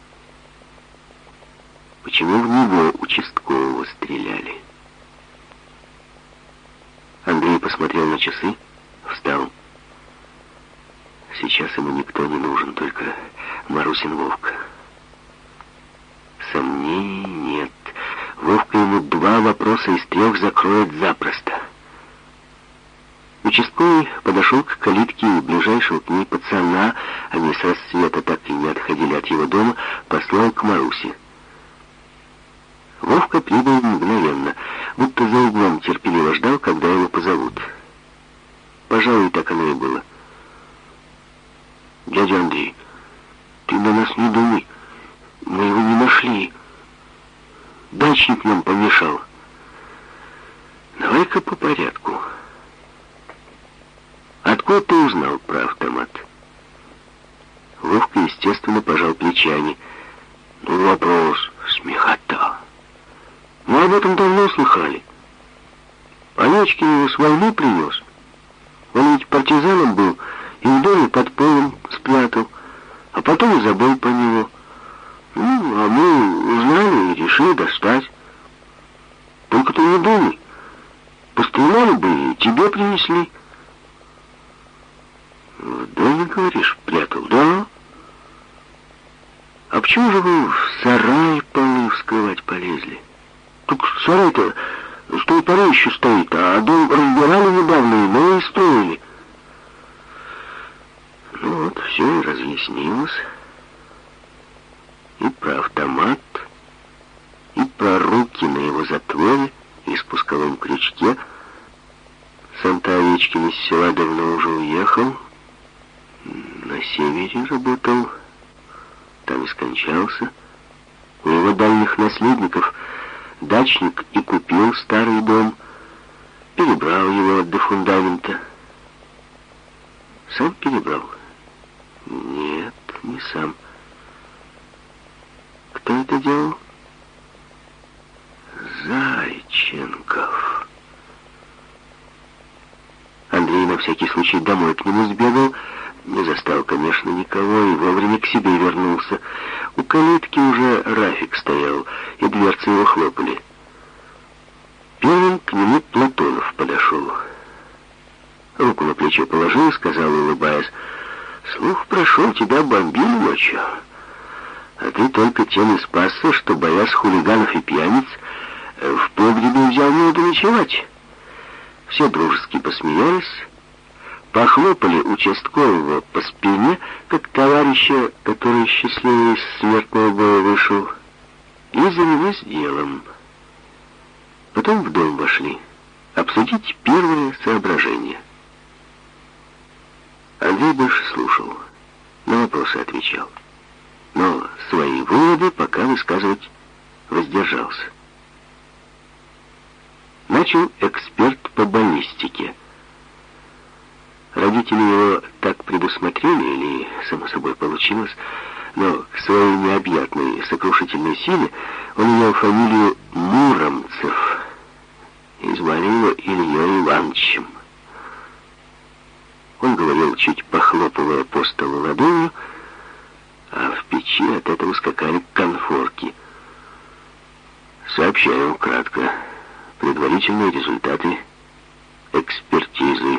почему в него участкового стреляли. Андрей посмотрел на часы, встал. Сейчас ему никто не нужен, только Марусин Вовка. Сомнений нет. Вовка ему 2 вопроса из 3 закроет запросто. Участковый подошел к калитке и ближайшего к ней пацана, они с рассвета так и не отходили от его дома, послал к Марусе. Вовка прибыл мгновенно, будто за углом терпеливо ждал, когда его позовут. Пожалуй, так оно и было. «Дядя Андрей, ты на нас не думай, мы его не нашли. Дачник нам помешал. Давай-ка по порядку. Откуда ты узнал про автомат?» Вовка, естественно, пожал плечами. «Ну, вопрос, смехота. Мы об этом давно слыхали. Олечкин его с войны принес. Он ведь партизаном был и в доме под полом спрятал, а потом и забыл про него. Ну, а мы узнали и решили достать. Только ты не думай, постреляли бы и тебе принесли». «В доме, говоришь, прятал?» «Да». «А почему же вы в сарай полы вскрывать полезли?» «Так сарай-то с той поры еще стоит, а дом разбирали недавно и новый строили». Ну вот, все и разъяснилось. И про автомат, и про руки на его затворе и спусковом крючке. Сам-то Овечкин из села давно уже уехал. На севере работал, там и скончался. У его дальних наследников дачник и купил старый дом, перебрал его до фундамента. Сам перебрал? Нет, не сам. Кто это делал? Зайченков. Андрей на всякий случай домой к нему сбегал. Не застал, конечно, никого и вовремя к себе вернулся. У калитки уже Рафик стоял, и дверцы его хлопали. Первым к нему Платонов подошел. Руку на плечо положил, сказал, улыбаясь: «Слух прошел, тебя бомбили ночью. А ты только тем и спасся, что, боясь хулиганов и пьяниц, в погребе взял его доночевать». Все дружески посмеялись, похлопали участкового по спине, как товарища, который счастливый из смертного боя вышел, и занялись делом. Потом в дом вошли обсудить первые соображения. Андрей больше слушал, на вопросы отвечал, но свои выводы пока высказывать воздержался. Начал эксперт по баллистике. Родители его так предусмотрели, или само собой получилось, но к своей необъятной сокрушительной силе он имел фамилию Муромцев, и звали его Ильей Ивановичем. Он говорил, чуть похлопывая по столу ладонью, а в печи от этого скакали конфорки. Сообщаю кратко предварительные результаты экспертизы.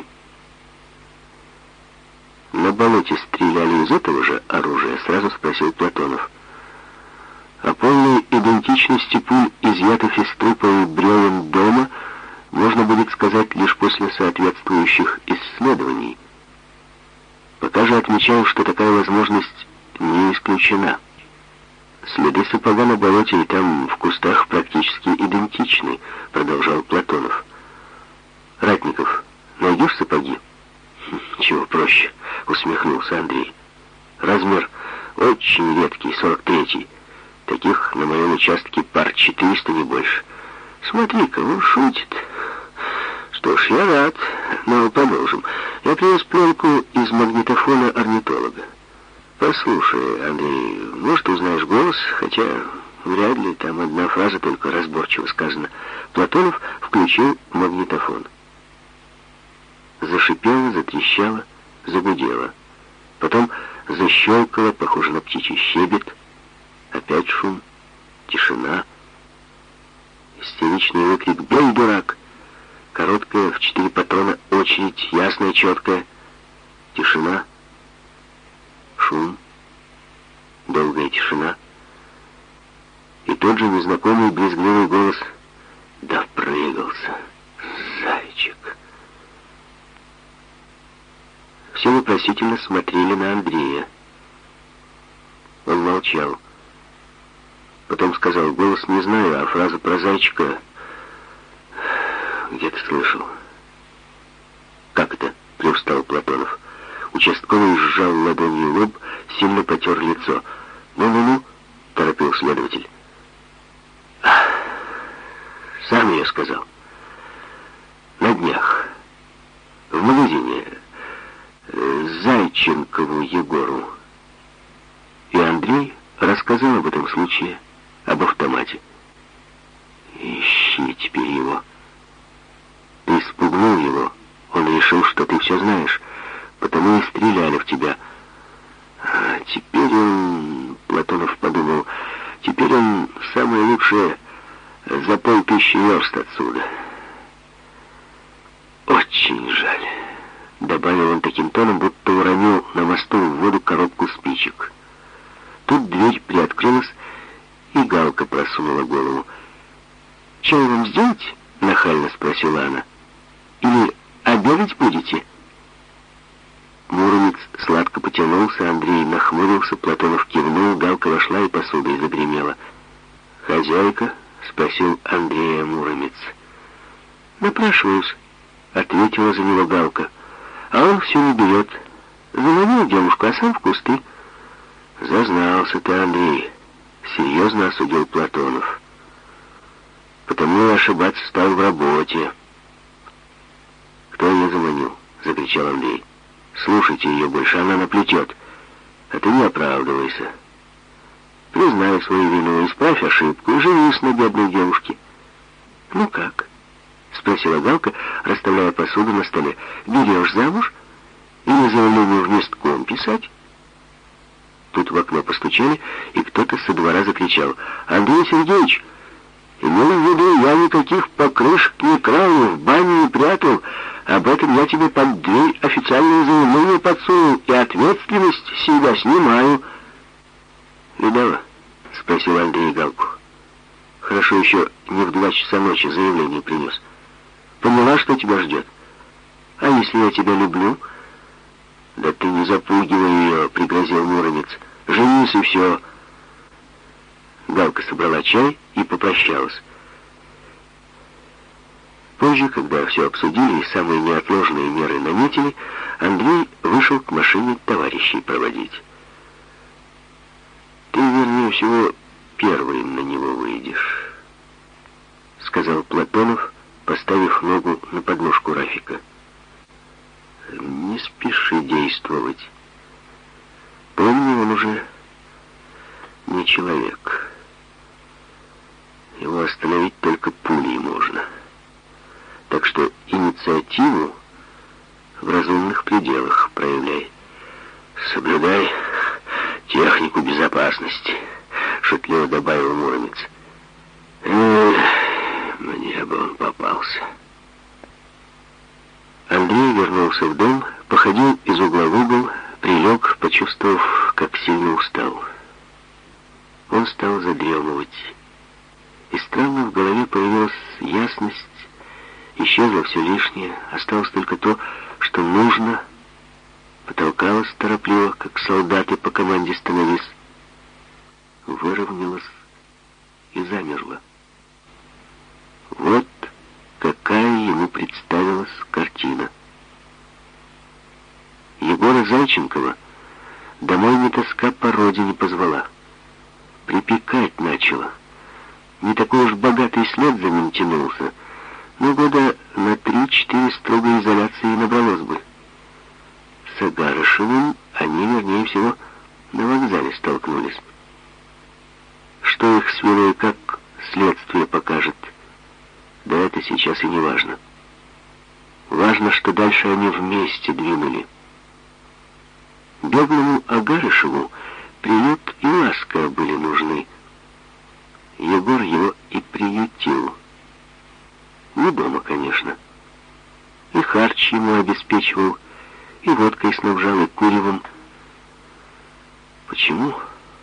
На болоте стреляли из этого же оружия, сразу спросил Платонов. О полной идентичности пуль, изъятых из трупа и бревен дома, можно будет сказать лишь после соответствующих исследований. Пока же отмечаю, что такая возможность не исключена. Следы сапога на болоте и там в кустах практически идентичны, продолжал Платонов. Ратников, найдешь сапоги? Чего проще, усмехнулся Андрей. Размер очень редкий, 43-й. Таких на моем участке пар 400, не больше. Смотри-ка, он шутит. Что ж, я рад, но продолжим. Я привез пленку из магнитофона орнитолога. Послушай, Андрей, может, узнаешь голос, хотя вряд ли, там одна фраза только разборчиво сказана. Платонов включил магнитофон. Зашипело, затрещало, загудело. Потом защелкало, похоже на птичий щебет. Опять шум, тишина. Истеричный выкрик «Бей, дурак!». Короткая, в 4 патрона очередь, ясная, четкая. Тишина. Шум. Долгая тишина. И тот же незнакомый брезгливый голос: «Допрыгался, зайчик». Все вопросительно смотрели на Андрея. Он молчал. Потом сказал: «Голос не знаю, а фразу про зайчика где-то слышал». «Как это?» — привстал Платонов. Участковый сжал ладонью лоб, сильно потер лицо. «Ну-ну-ну», — торопил следователь. «Сам я сказал. На днях. В магазине. Зайченкову Егору». И Андрей рассказал об этом случае, об автомате. «Ищи теперь его. Ты испугнул его. Он решил, что ты все знаешь, потому и стреляли в тебя. А теперь он, Платонов подумал, теперь он самое лучшее за 5000 верст отсюда. Очень жаль», — добавил он таким тоном, будто уронил на мосту в воду коробку спичек. Тут дверь приоткрылась, и Галка просунула голову. «Чай вам сделать?» — нахально спросила она. «Или обедать будете?» Муромец сладко потянулся, Андрей нахмурился, Платонов кивнул, Галка вошла и посудой загремела. «Хозяйка?» — спросил Андрея Муромец. «Напрашиваюсь», — ответила за него Галка. «А он все не берет. Заманил девушку, а сам в кусты». «Зазнался ты, Андрей», — серьезно осудил Платонов. «Потому и ошибаться стал в работе». «Кто ее заманил?» — закричал Андрей. «Слушайте ее больше, она наплетет. А ты не оправдывайся. Признай свою вину, исправь ошибку и женись на бедной девушке». «Ну как?» — спросила Галка, расставляя посуду на столе. «Берешь замуж? Или заявление в местком писать?» Тут в окно постучали, и кто-то со двора закричал: «Андрей Сергеевич, имел в виду, я никаких покрышек не крал, в бане не прятал. Об этом я тебе под дверь официальное заявление подсунул, и ответственность с себя снимаю». «Видала?» — спросил Андрей Галку. «Хорошо еще не в 2 часа ночи заявление принес. Поняла, что тебя ждет? А если я тебя люблю?» «Да ты не запугивай ее», — пригрозил Муромец. «Женись и все». Галка собрала чай и попрощалась. Позже, когда все обсудили и самые неотложные меры наметили, Андрей вышел к машине товарищей проводить. «Ты, вернее всего, первым на него выйдешь», — сказал Платонов, поставив ногу на подножку Рафика. «Не не спеши действовать. Помни, он уже не человек. Его остановить только пулей можно. Так что инициативу в разумных пределах проявляй. Соблюдай технику безопасности, шутливо добавил Муромец. Мне бы он попался. Андрей вернулся в дом, походил из угла в угол, прилег, почувствовав, как сильно устал. Он стал задремывать. И странно в голове появилась ясность, исчезло все лишнее, осталось только то, что нужно. Потолкалась торопливо, как солдаты по команде «Становись», выровнялась и замерла. Вот какая ему представилась картина. Егора Зайченкова домой не тоска по родине позвала. Припекать начала. Не такой уж богатый след за ним тянулся, но года на 3-4 строгой изоляции набралось бы. С Агарышевым они, вернее всего, на вокзале столкнулись. Что их свело и как следствие покажет, да это сейчас и не важно. Важно, что дальше они вместе двинули. Беглому Агарышеву приют и ласка были нужны. Егор его и приютил. Не дома, конечно. И харч ему обеспечивал, и водкой снабжал, и куревом. Почему?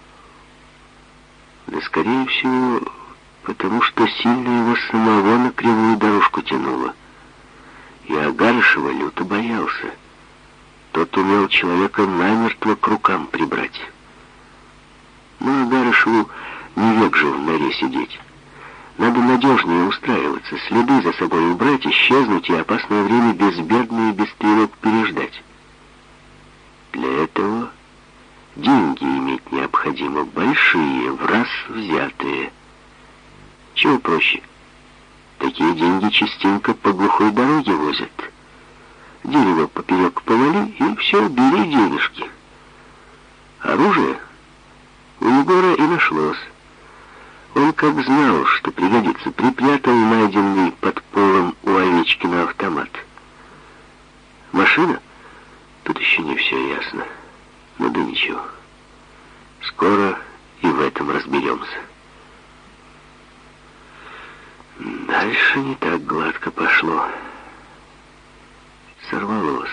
Да, скорее всего, потому что сильно его самого на кривую дорожку тянуло. И Агарышева люто боялся. Тот умел человека намертво к рукам прибрать. Но Агарышеву не век же в норе сидеть. Надо надежнее устраиваться, следы за собой убрать, исчезнуть и опасное время безбедно и без тревог переждать. Для этого деньги иметь необходимо, большие, в раз взятые. Чего проще? Такие деньги частенько по глухой дороге возят. Дерево поперек повали, и все, бери денежки. Оружие у Егора и нашлось. Он как знал, что пригодится, припрятал найденный под полом у Овечкина автомат. Машина? Тут еще не все ясно. Ну да ничего. Скоро и в этом разберемся. Дальше не так гладко пошло. Сорвалось.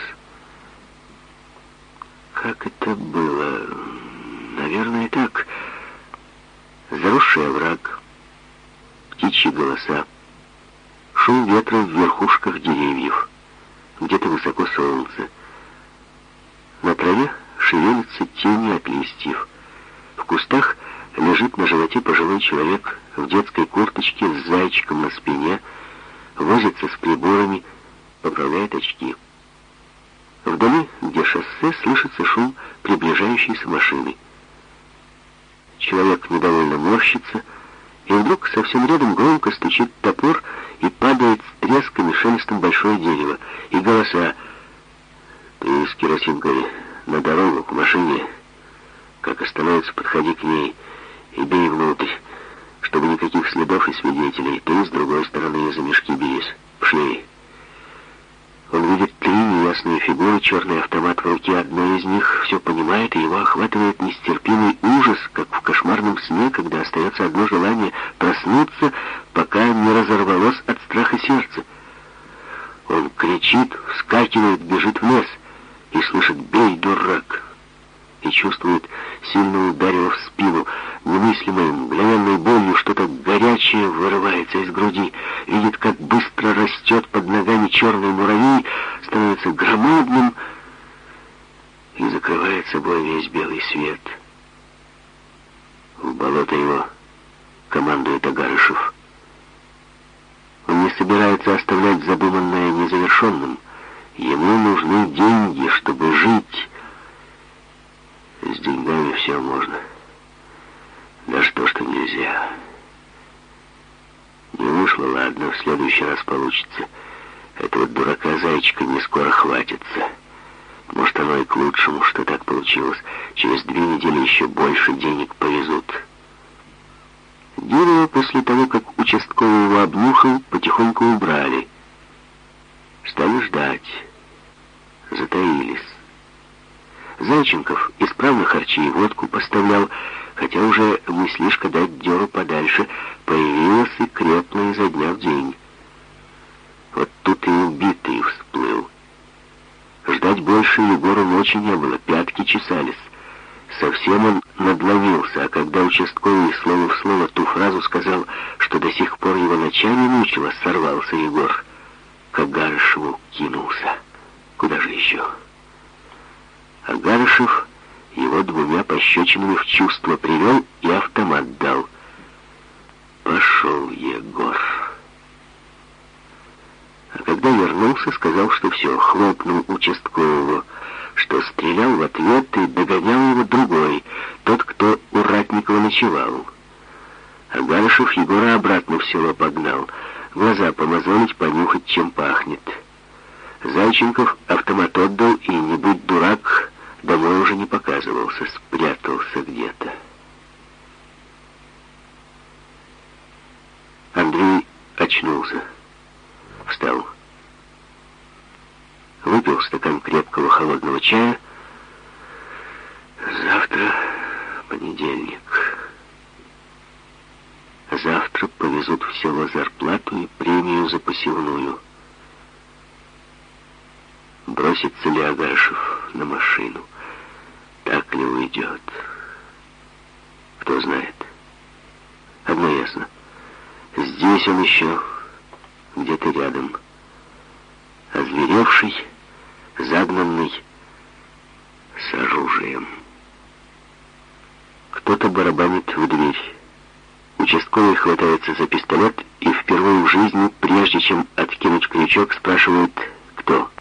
Как это было? Наверное, так. Заросший овраг, птичьи голоса, шум ветра в верхушках деревьев, где-то высоко солнце. На траве шевелятся тени от листьев. В кустах лежит на животе пожилой человек в детской курточке с зайчиком на спине, возится с приборами, поправляет очки. Вдали, где шоссе, слышится шум приближающейся машины. Человек недовольно морщится, и вдруг совсем рядом громко стучит топор и падает с треском и шелестом большое дерево. И голоса: «Ты с керосинкой на дорогу к машине. Как остановится, подходи к ней и бей внутрь, чтобы никаких следов и свидетелей. Ты с другой стороны за мешки берись. Пшли». Он видит 3 неясные фигуры, черный автомат в руке одной из них, все понимает, и его охватывает нестерпимый ужас, как в кошмарном сне, когда остается одно желание — проснуться, пока не разорвалось от страха сердце. Он кричит, вскакивает, бежит в лес и слышит «Бей, дурак!» и чувствует, сильно ударило в спину, немыслимой, мгновенной болью, что-то горячее вырывается из груди, видит, как быстро растет под ногами черный муравей, становится громадным и закрывает собой весь белый свет. В болото его командует Агарышев. Он не собирается оставлять задуманное незавершенным. Ему нужны деньги, чтобы жить. С деньгами все можно. Да что нельзя. Не вышло, ладно, в следующий раз получится. Этого дурака-зайчика не скоро хватится. Может, оно и к лучшему, что так получилось. Через 2 недели еще больше денег повезут. Гирия после того, как участковый его обнюхал, потихоньку убрали. Стали ждать. Затаились. Зайченков исправно харчи и водку поставлял, хотя уже мыслишка дать дёру подальше появилась и крепла изо дня в день. Вот тут и убитый всплыл. Ждать больше Егору ночи не было, пятки чесались. Совсем он надловился, а когда участковый слово в слово ту фразу сказал, что до сих пор его ночами мучило, сорвался Егор. К Агарышеву кинулся. Куда же еще? Агарышев его 2 пощечинами в чувство привел и автомат дал. Пошел Егор. А когда вернулся, сказал, что все, хлопнул участкового, что стрелял в ответ и догонял его другой, тот, кто у Ратникова ночевал. Агарышев Егора обратно в село погнал, глаза помазолить, понюхать, чем пахнет. Зайченков автомат отдал и, не будь дурак, домой уже не показывался, спрятался где-то. Андрей очнулся. Встал. Выпил стакан крепкого холодного чая. Завтра понедельник. Завтра повезут в село зарплату и премию за посевную. Бросится ли Агарышев на машину? Так ли уйдет? Кто знает. Одно ясно. Здесь он еще где-то рядом. Озверевший, загнанный, с оружием. Кто-то барабанит в дверь. Участковый хватается за пистолет и впервые в жизни, прежде чем откинуть крючок, спрашивает, кто?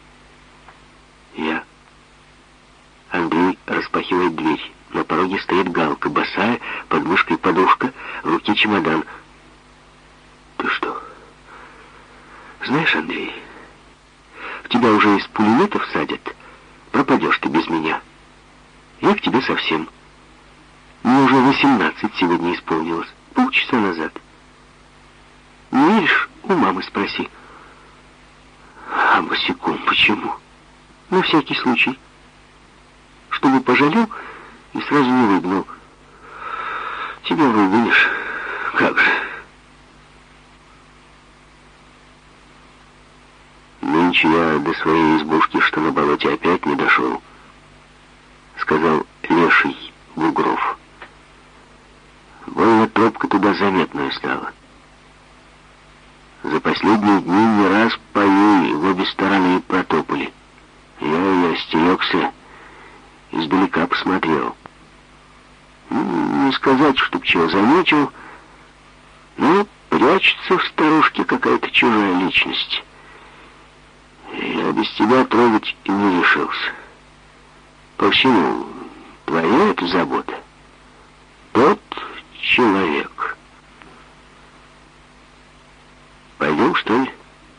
Я. Андрей распахивает дверь. На пороге стоит Галка, босая, под мышкой подушка, в руке чемодан. Ты что? Знаешь, Андрей, в тебя уже из пулеметов садят. Пропадешь ты без меня. Я к тебе совсем. Мне уже 18 сегодня исполнилось. Полчаса назад. Не веришь? У мамы спроси. А босиком почему? На всякий случай. Чтобы пожалел и сразу не выгнал. Тебя выгонишь. Как же? Нынче я до своей избушки, что на болоте, опять не дошел, сказал леший Бугров. Больно тропка туда заметная стала. За последние дни не раз пои в обе стороны протопали. Я и остерегся, издалека посмотрел. Не сказать, чтоб чего заметил, но прячется в старушке какая-то чужая личность. Я без тебя трогать и не решился. Почему? Твоя это забота? Тот человек. Пойдем, что ли?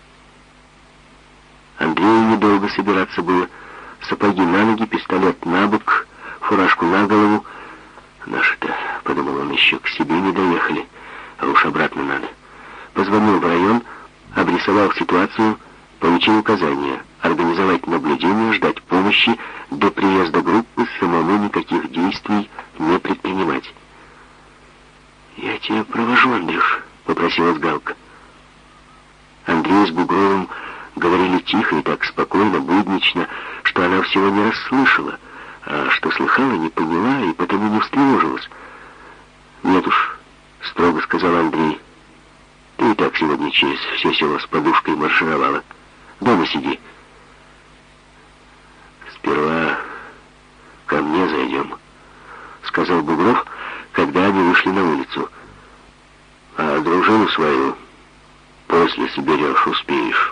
Андрею недолго собираться было. Сапоги на ноги, пистолет на бок, фуражку на голову. Наши-то, подумал он, еще к себе не доехали, а уж обратно надо. Позвонил в район, обрисовал ситуацию, получил указание организовать наблюдение, ждать помощи, до приезда группы самому никаких действий не предпринимать. «Я тебя провожу, Андрюш», — попросилась Галка. Андрей с Бугровым говорили тихо и так спокойно, буднично, что она всего не расслышала, а что слыхала, не поняла и потому не встревожилась. «Нет уж», — строго сказал Андрей, — «ты и так сегодня через все село с подушкой маршировала. Дома сиди». «Сперва ко мне зайдем», — сказал Бугров, когда они вышли на улицу. «А дружину свою после соберешь, успеешь».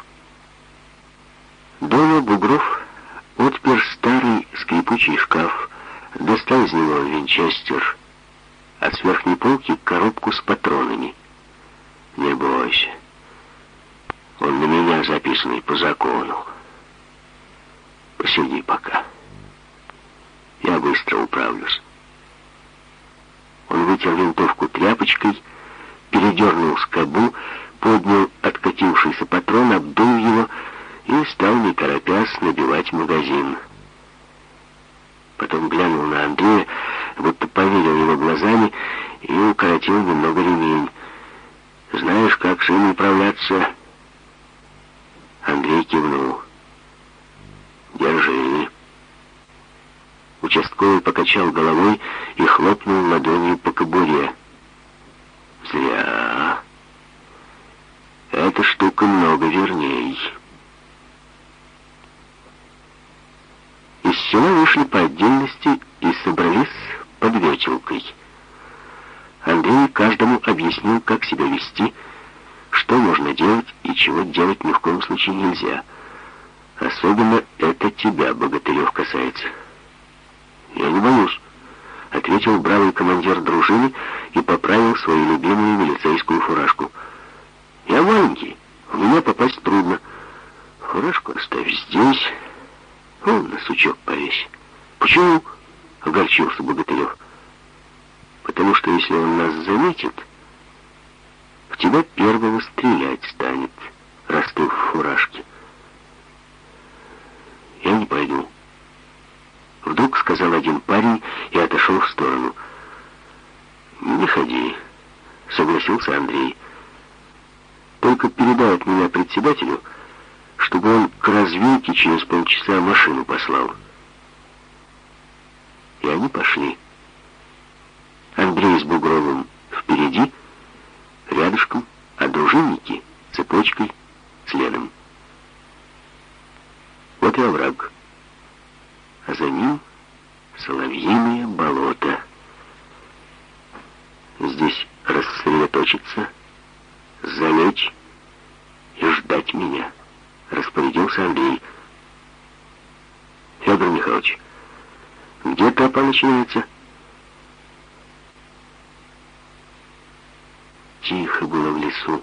Дома Бугров отпер старый скрипучий шкаф, достал из него винчестер, а с верхней полки коробку с патронами. «Не бойся, он на меня записанный по закону. Посиди пока. Я быстро управлюсь. Он вытер винтовку тряпочкой, передернул скобу, поднял откатившийся патрон, обдул его и стал, не торопясь, набивать магазин. Потом глянул на Андрея, будто поверил его глазами, и укоротил немного ремень. «Знаешь, как с ним управляться?» Андрей кивнул. «Держи». Участковый покачал головой и хлопнул ладонью по кобуре. «Зря. Эта штука много верней». Из села вышли по отдельности и собрались под ветелкой. Андрей каждому объяснил, как себя вести, что можно делать и чего делать ни в коем случае нельзя. Особенно это тебя, Богатырев, касается. «Я не боюсь», — ответил бравый командир дружины и поправил свою любимую милицейскую фуражку. «Я маленький, в меня попасть трудно. Фуражку оставь здесь, вон на сучок повесь». «Почему?» — огорчился Богатырев. «Потому что если он нас заметит, в тебя первого стрелять станет, раз ты в фуражке». «Я не пойду», — вдруг сказал один парень и отошел в сторону. «Не ходи», — согласился Андрей. «Только передай от меня председателю, чтобы он к развилке через полчаса машину послал». И они пошли. Андрей с Бугровым впереди, рядышком, а дружинники цепочкой следом. Вот и овраг. А за ним соловьиное болото. Здесь рассредоточиться, залечь и ждать меня, распорядился Андрей. Федор Михайлович, где тропа начинается? Тихо было в лесу.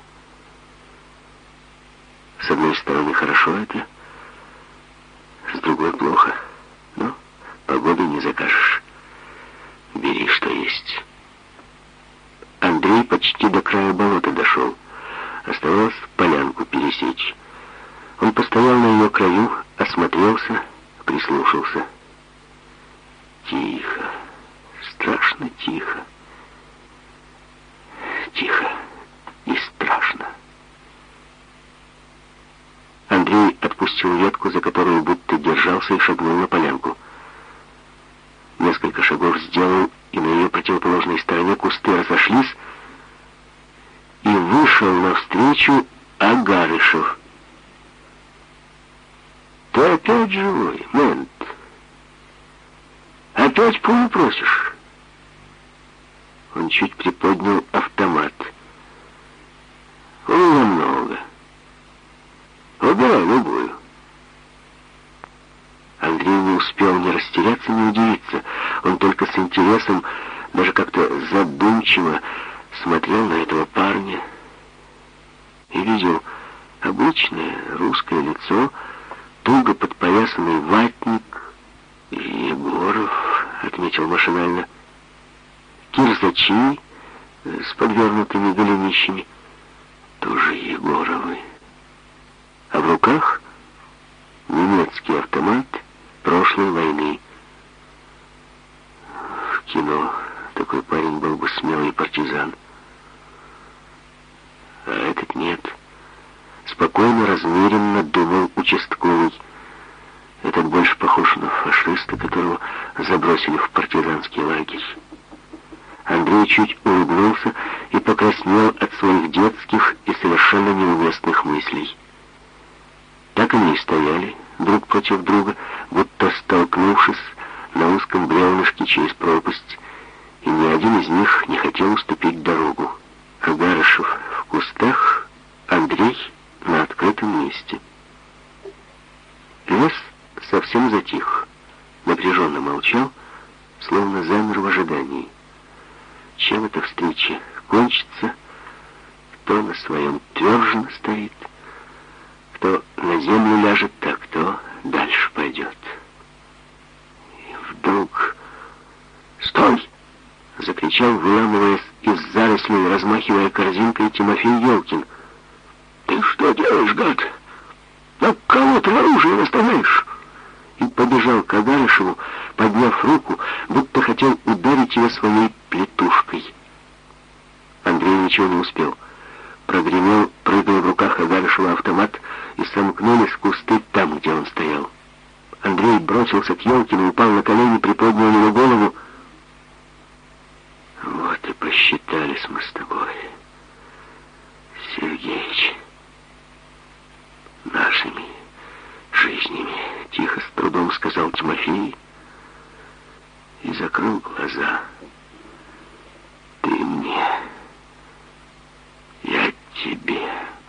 С одной стороны хорошо это, с другой плохо. Но погоду не закажешь. Бери, что есть. Андрей почти до края болота дошел. Оставалось полянку пересечь. Он постоял на ее краю, осмотрелся, прислушался. Тихо, страшно тихо. Тихо и страшно. Андрей отпустил ветку, за которую будто держался, и шагнул на полянку. Несколько шагов сделал, и на ее противоположной стороне кусты разошлись, и вышел навстречу Агарышев. «Ты опять живой, мент? Опять пулю просишь?» Он чуть приподнял автомат. «Много. Выбирай любую». Андрей не успел ни растеряться, ни удивиться. Он только с интересом, даже как-то задумчиво смотрел на этого парня и видел обычное русское лицо, туго подпоясанный ватник. «Егоров», — отметил машинально. Кирзачи с подвернутыми голенищами, тоже Егоровы. А в руках немецкий автомат прошлой войны. В кино такой парень был бы смелый партизан. А этот нет. Спокойно, размеренно думал участковый. Этот больше похож на фашиста, которого забросили в партизанский лагерь. Андрей чуть улыбнулся и покраснел от своих детских и совершенно неуместных мыслей. Так они и стояли, друг против друга, будто столкнувшись на узком бревнышке через пропасть, и ни один из них не хотел уступить дорогу. Агарышев в кустах, Андрей на открытом месте. Лес совсем затих, напряженно молчал, словно замер в ожидании. Чем эта встреча кончится, кто на своем тверже стоит, кто на землю ляжет, а кто дальше пойдет. И вдруг... «Стой!» — закричал, выламываясь из зарослей, размахивая корзинкой, Тимофей Елкин. «Ты что делаешь, гад? На кого ты оружие наставляешь?» И побежал к Агарышеву, подняв руку, будто хотел ударить его своей плетушкой. Андрей ничего не успел. Прогремел, прыгая в руках Агарышева автомат, и сомкнулись кусты там, где он стоял. Андрей бросился к Елкину, упал на колени, приподнял его голову. «Вот и посчитались мы с тобой, Сергеич, нашими жизнями», — тихо, с трудом сказал Тимофей и закрыл глаза. «Ты мне, я тебе».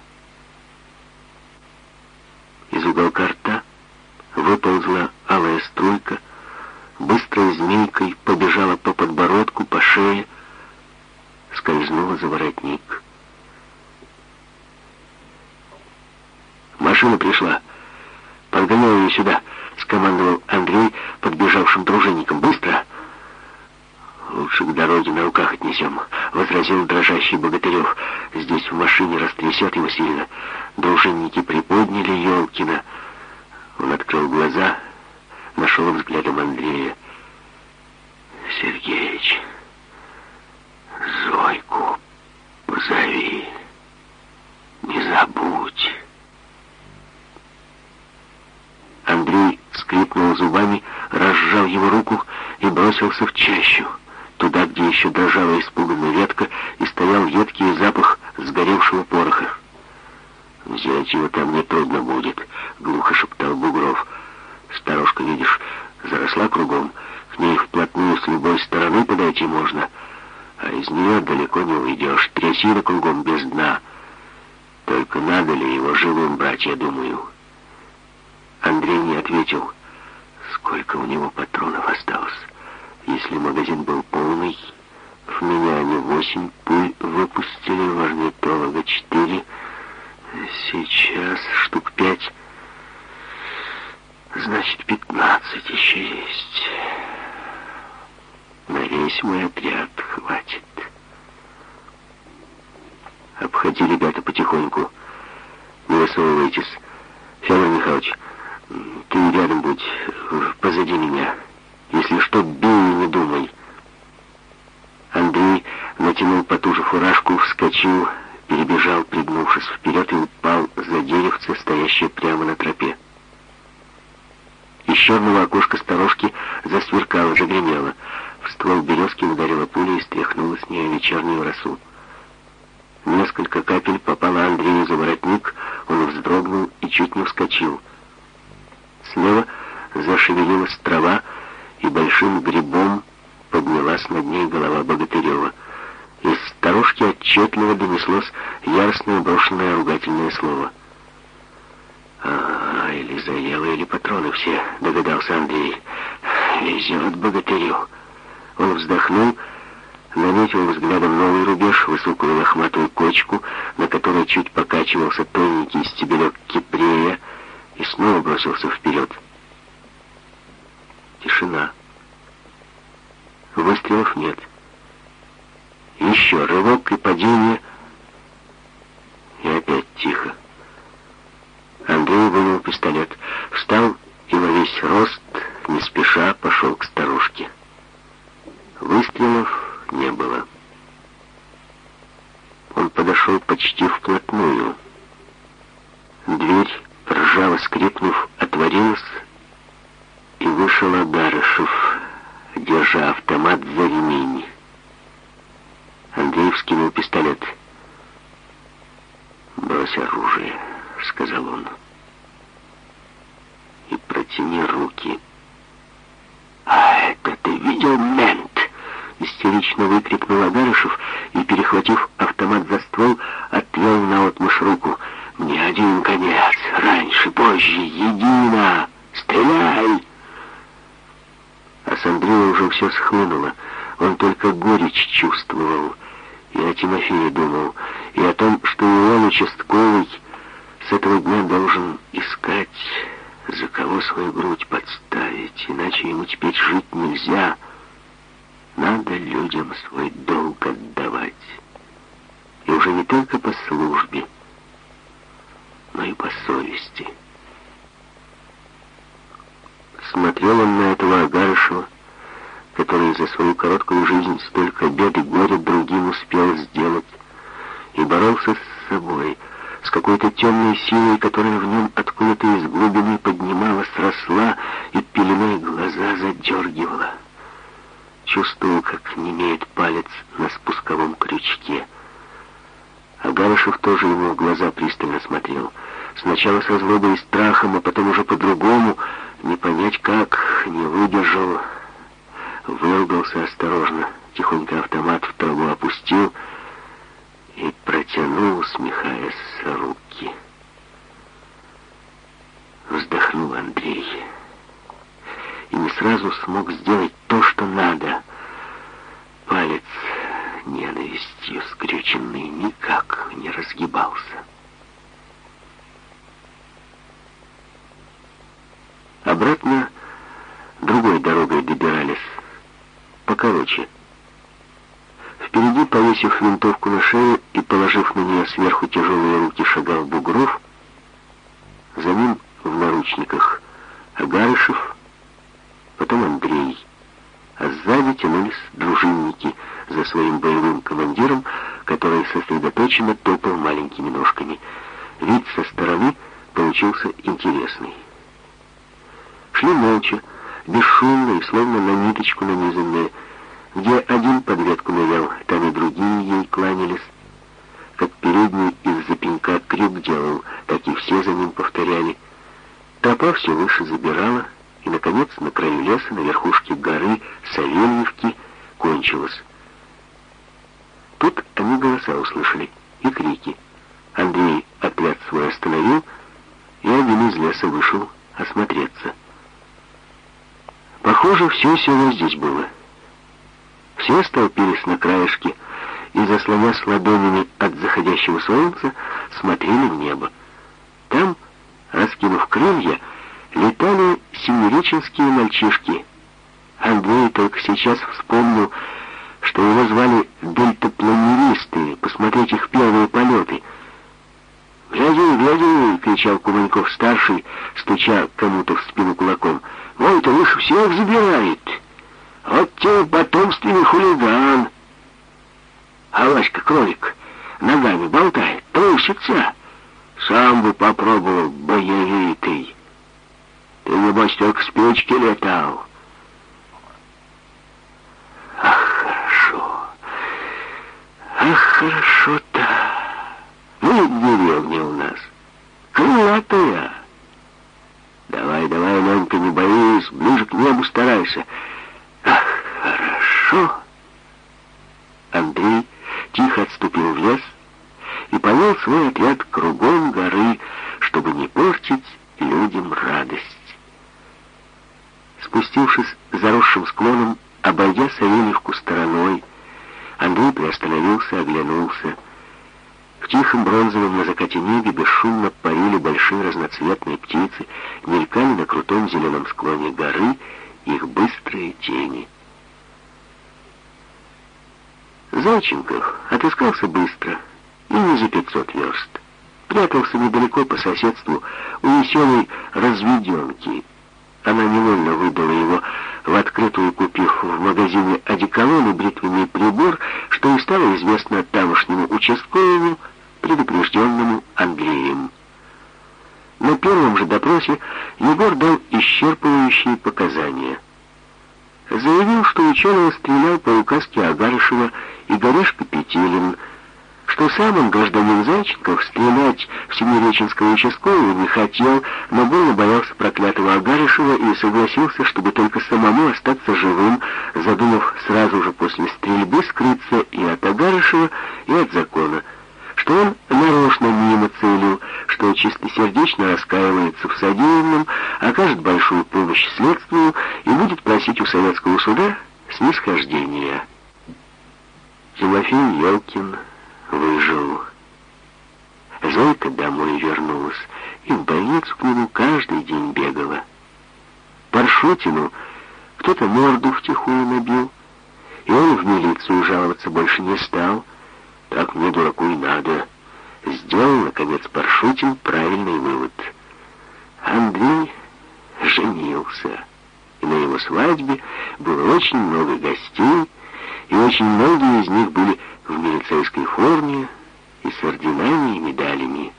Из уголка рта выползла алая струйка, быстрой змейкой побежала по подбородку, по шее, скользнула за воротник. «Машина пришла. Подгоняй ее сюда», — скомандовал Андрей подбежавшим дружинникам. «Быстро!» «Лучше к дороге на руках отнесем», — возразил дрожащий Богатырев. «Здесь в машине растрясет его сильно». Дружинники приподняли Елкина. Он открыл глаза, нашел взглядом Андрея. «Сергеич, Зойку позови, не забудь». Андрей скрипнул зубами, разжал его руку и бросился в чащу, туда, где еще дрожала испуганная ветка и стоял едкий запах сгоревшего пороха. «Взять его там нетрудно будет», — глухо шептал Бугров. «Сторожка, видишь, заросла кругом, к ней вплотную с любой стороны подойти можно, а из нее далеко не уйдешь, трясина кругом без дна. Только надо ли его живым брать, я думаю». Андрей не ответил. Сколько у него патронов осталось? Если магазин был полный, в меня они 8 пуль выпустили, в орнитолога 4, сейчас штук 5, значит 15 еще есть. На весь мой отряд хватит. Обходи, ребята, потихоньку. Не высовывайтесь. Федор Михайлович, ты рядом будь, позади меня. Если что, бей и не думай. Андрей натянул потуже фуражку, вскочил, перебежал, пригнувшись вперед, и упал за деревце, стоящее прямо на тропе. Из черного окошка сторожки засверкало, загремело. В ствол березки ударила пуля и стряхнула с нее вечернюю росу. Несколько капель попало Андрею за воротник, он вздрогнул и чуть не вскочил. Слева зашевелилась трава, и большим грибом поднялась над ней голова Богатырева. Из сторожки отчетливо донеслось яростное брошенное ругательное слово. Или заело, или патроны все, догадался Андрей. Везет Богатырю. Он вздохнул, наметил взглядом новый рубеж, высокую лохматую кочку, на которой чуть покачивался тоненький стебелек кипрея, и снова бросился вперед. Тишина. Выстрелов нет. Еще рывок и падение, и опять тихо. Андрей вынул пистолет, встал и во весь рост, не спеша, пошел к сторожке. Выстрелов не было. Он подошел почти вплотную. Дверь, ржаво скрипнув, отворилась, и вышел Агарышев, держа автомат за ремень. Андрей вскинул пистолет. «Брось оружие», — сказал он, — «и протяни руки». «А это ты видел, мент?» — истерично выкрикнул Агарышев и, перехватив автомат за ствол, отвел наотмашь руку. «Мне один конец, раньше, позже, едино! Стреляй!» А с Андрея уже все схлынуло. Он только горечь чувствовал. И о Тимофее думал, и о том, что и он, участковый, с этого дня должен искать за кого свою грудь подставить, иначе ему теперь жить нельзя. Надо людям свой долг отдавать. И уже не только по службе, но и по совести. Смотрел он на этого Агарышева, который за свою короткую жизнь столько бед и горя другим успел сделать, и боролся с собой, с какой-то темной силой, которая в нем откуда-то из глубины поднималась, росла и пеленой глаза задергивала. Чувствовал, как немеет палец на спусковом крючке. Агарышев тоже ему в глаза пристально смотрел. Сначала со злобой и страхом, а потом уже по-другому, не понять как, не выдержал. Выругался осторожно, тихонько автомат в траву опустил и протянул, усмехаясь, руки. Вздохнул Андрей и не сразу смог сделать то, что надо. Палец ненавистью скрюченный никак не разгибался. Обратно другой дорогой добирались, покороче. Впереди, повесив винтовку на шею и положив на нее сверху тяжелые руки, шагал Бугров. За ним в наручниках Агарышев, потом Андрей. А сзади тянулись дружинники за своим боевым командиром, который сосредоточенно топал маленькими ножками. Вид со стороны получился интересный. Шли молча, бесшумно и словно на ниточку нанизанные. Где один под ветку нырял, там и другие ей кланялись. Как передний из-за пенька крюк делал, так и все за ним повторяли. Тропа все выше забирала, и, наконец, на краю леса, на верхушке горы Савельевки, кончилась. Тут они голоса услышали и крики. Андрей отряд свой остановил, и один из леса вышел осмотреться. Похоже, все село здесь было. Все столпились на краешке и, заслонясь ладонями от заходящего солнца, смотрели в небо. Там, раскинув крылья, летали семиреченские мальчишки. Андрей только сейчас вспомнил, что его звали дельтапланеристы, посмотреть их первые полеты. «Гляди, гляди!» — кричал Куманьков-старший, стуча кому-то в спину кулаком. «Мой-то выше всех забирает! Вот тебе потомственный хулиган!» А Васька-кролик ногами болтает, трусится. Сам бы попробовал, боевитый. Ты, небось, только с печки летал. Ах, хорошо-то. Ну, деревня у нас. Крылатая. Давай, давай, Ленька, не боись, ближе к небу старайся. Ах, хорошо. Андрей тихо отступил в лес и повел свой отряд кругом горы, чтобы не портить людям радость. Спустившись заросшим склоном, обойдя Савельевку стороной, Андрей приостановился, оглянулся. В тихом бронзовом на закате небе бесшумно парили большие разноцветные птицы, мелькали на крутом зеленом склоне горы их быстрые тени. Зайченков отыскался быстро, и не за 500 верст. Прятался недалеко по соседству у веселой разведенки. Она невольно выдала его в открытую, купив в магазине одеколон и бритвенный прибор, что и стало известно тамошнему участковому, предупрежденному Андреем. На первом же допросе Егор дал исчерпывающие показания. Заявил, что ученый стрелял по указке Агарышева и Горешка Петелин, что сам он, гражданин Зайченков, стрелять в Семиреченского участкового не хотел, но больно боялся проклятого Агарышева и согласился, чтобы только самому остаться живым, задумав сразу же после стрельбы скрыться и от Агарышева, и от закона, что он нарочно мимо целил, что чистосердечно раскаивается в содеянном, окажет большую помощь следствию и будет просить у советского суда снисхождения. Тимофей Елкин выжил. Зойка домой вернулась и в больницу к нему каждый день бегала. Паршутину кто-то морду втихую набил, и он в милицию жаловаться больше не стал. Так мне, дураку, и надо. Сделал, наконец, Паршутин правильный вывод. Андрей женился, и на его свадьбе было очень много гостей, и очень многие из них были в милицейской форме и с орденами и медалями.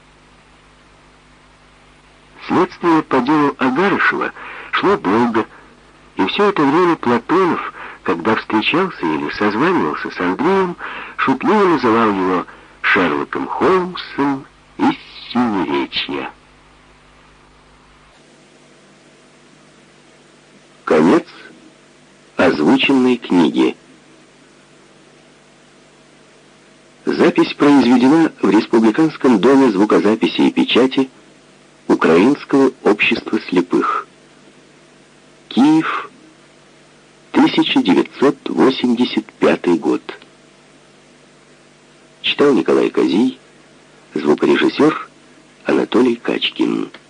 Следствие по делу Агарышева шло долго, и все это время Платонов, когда встречался или созванивался с Андреем, шутливо называл его Шерлоком Холмсом из Синеречья. Конец озвученной книги. Запись произведена в Республиканском доме звукозаписи и печати Украинского общества слепых. Киев, 1985 год. Читал Николай Козий, звукорежиссер Анатолий Качкин.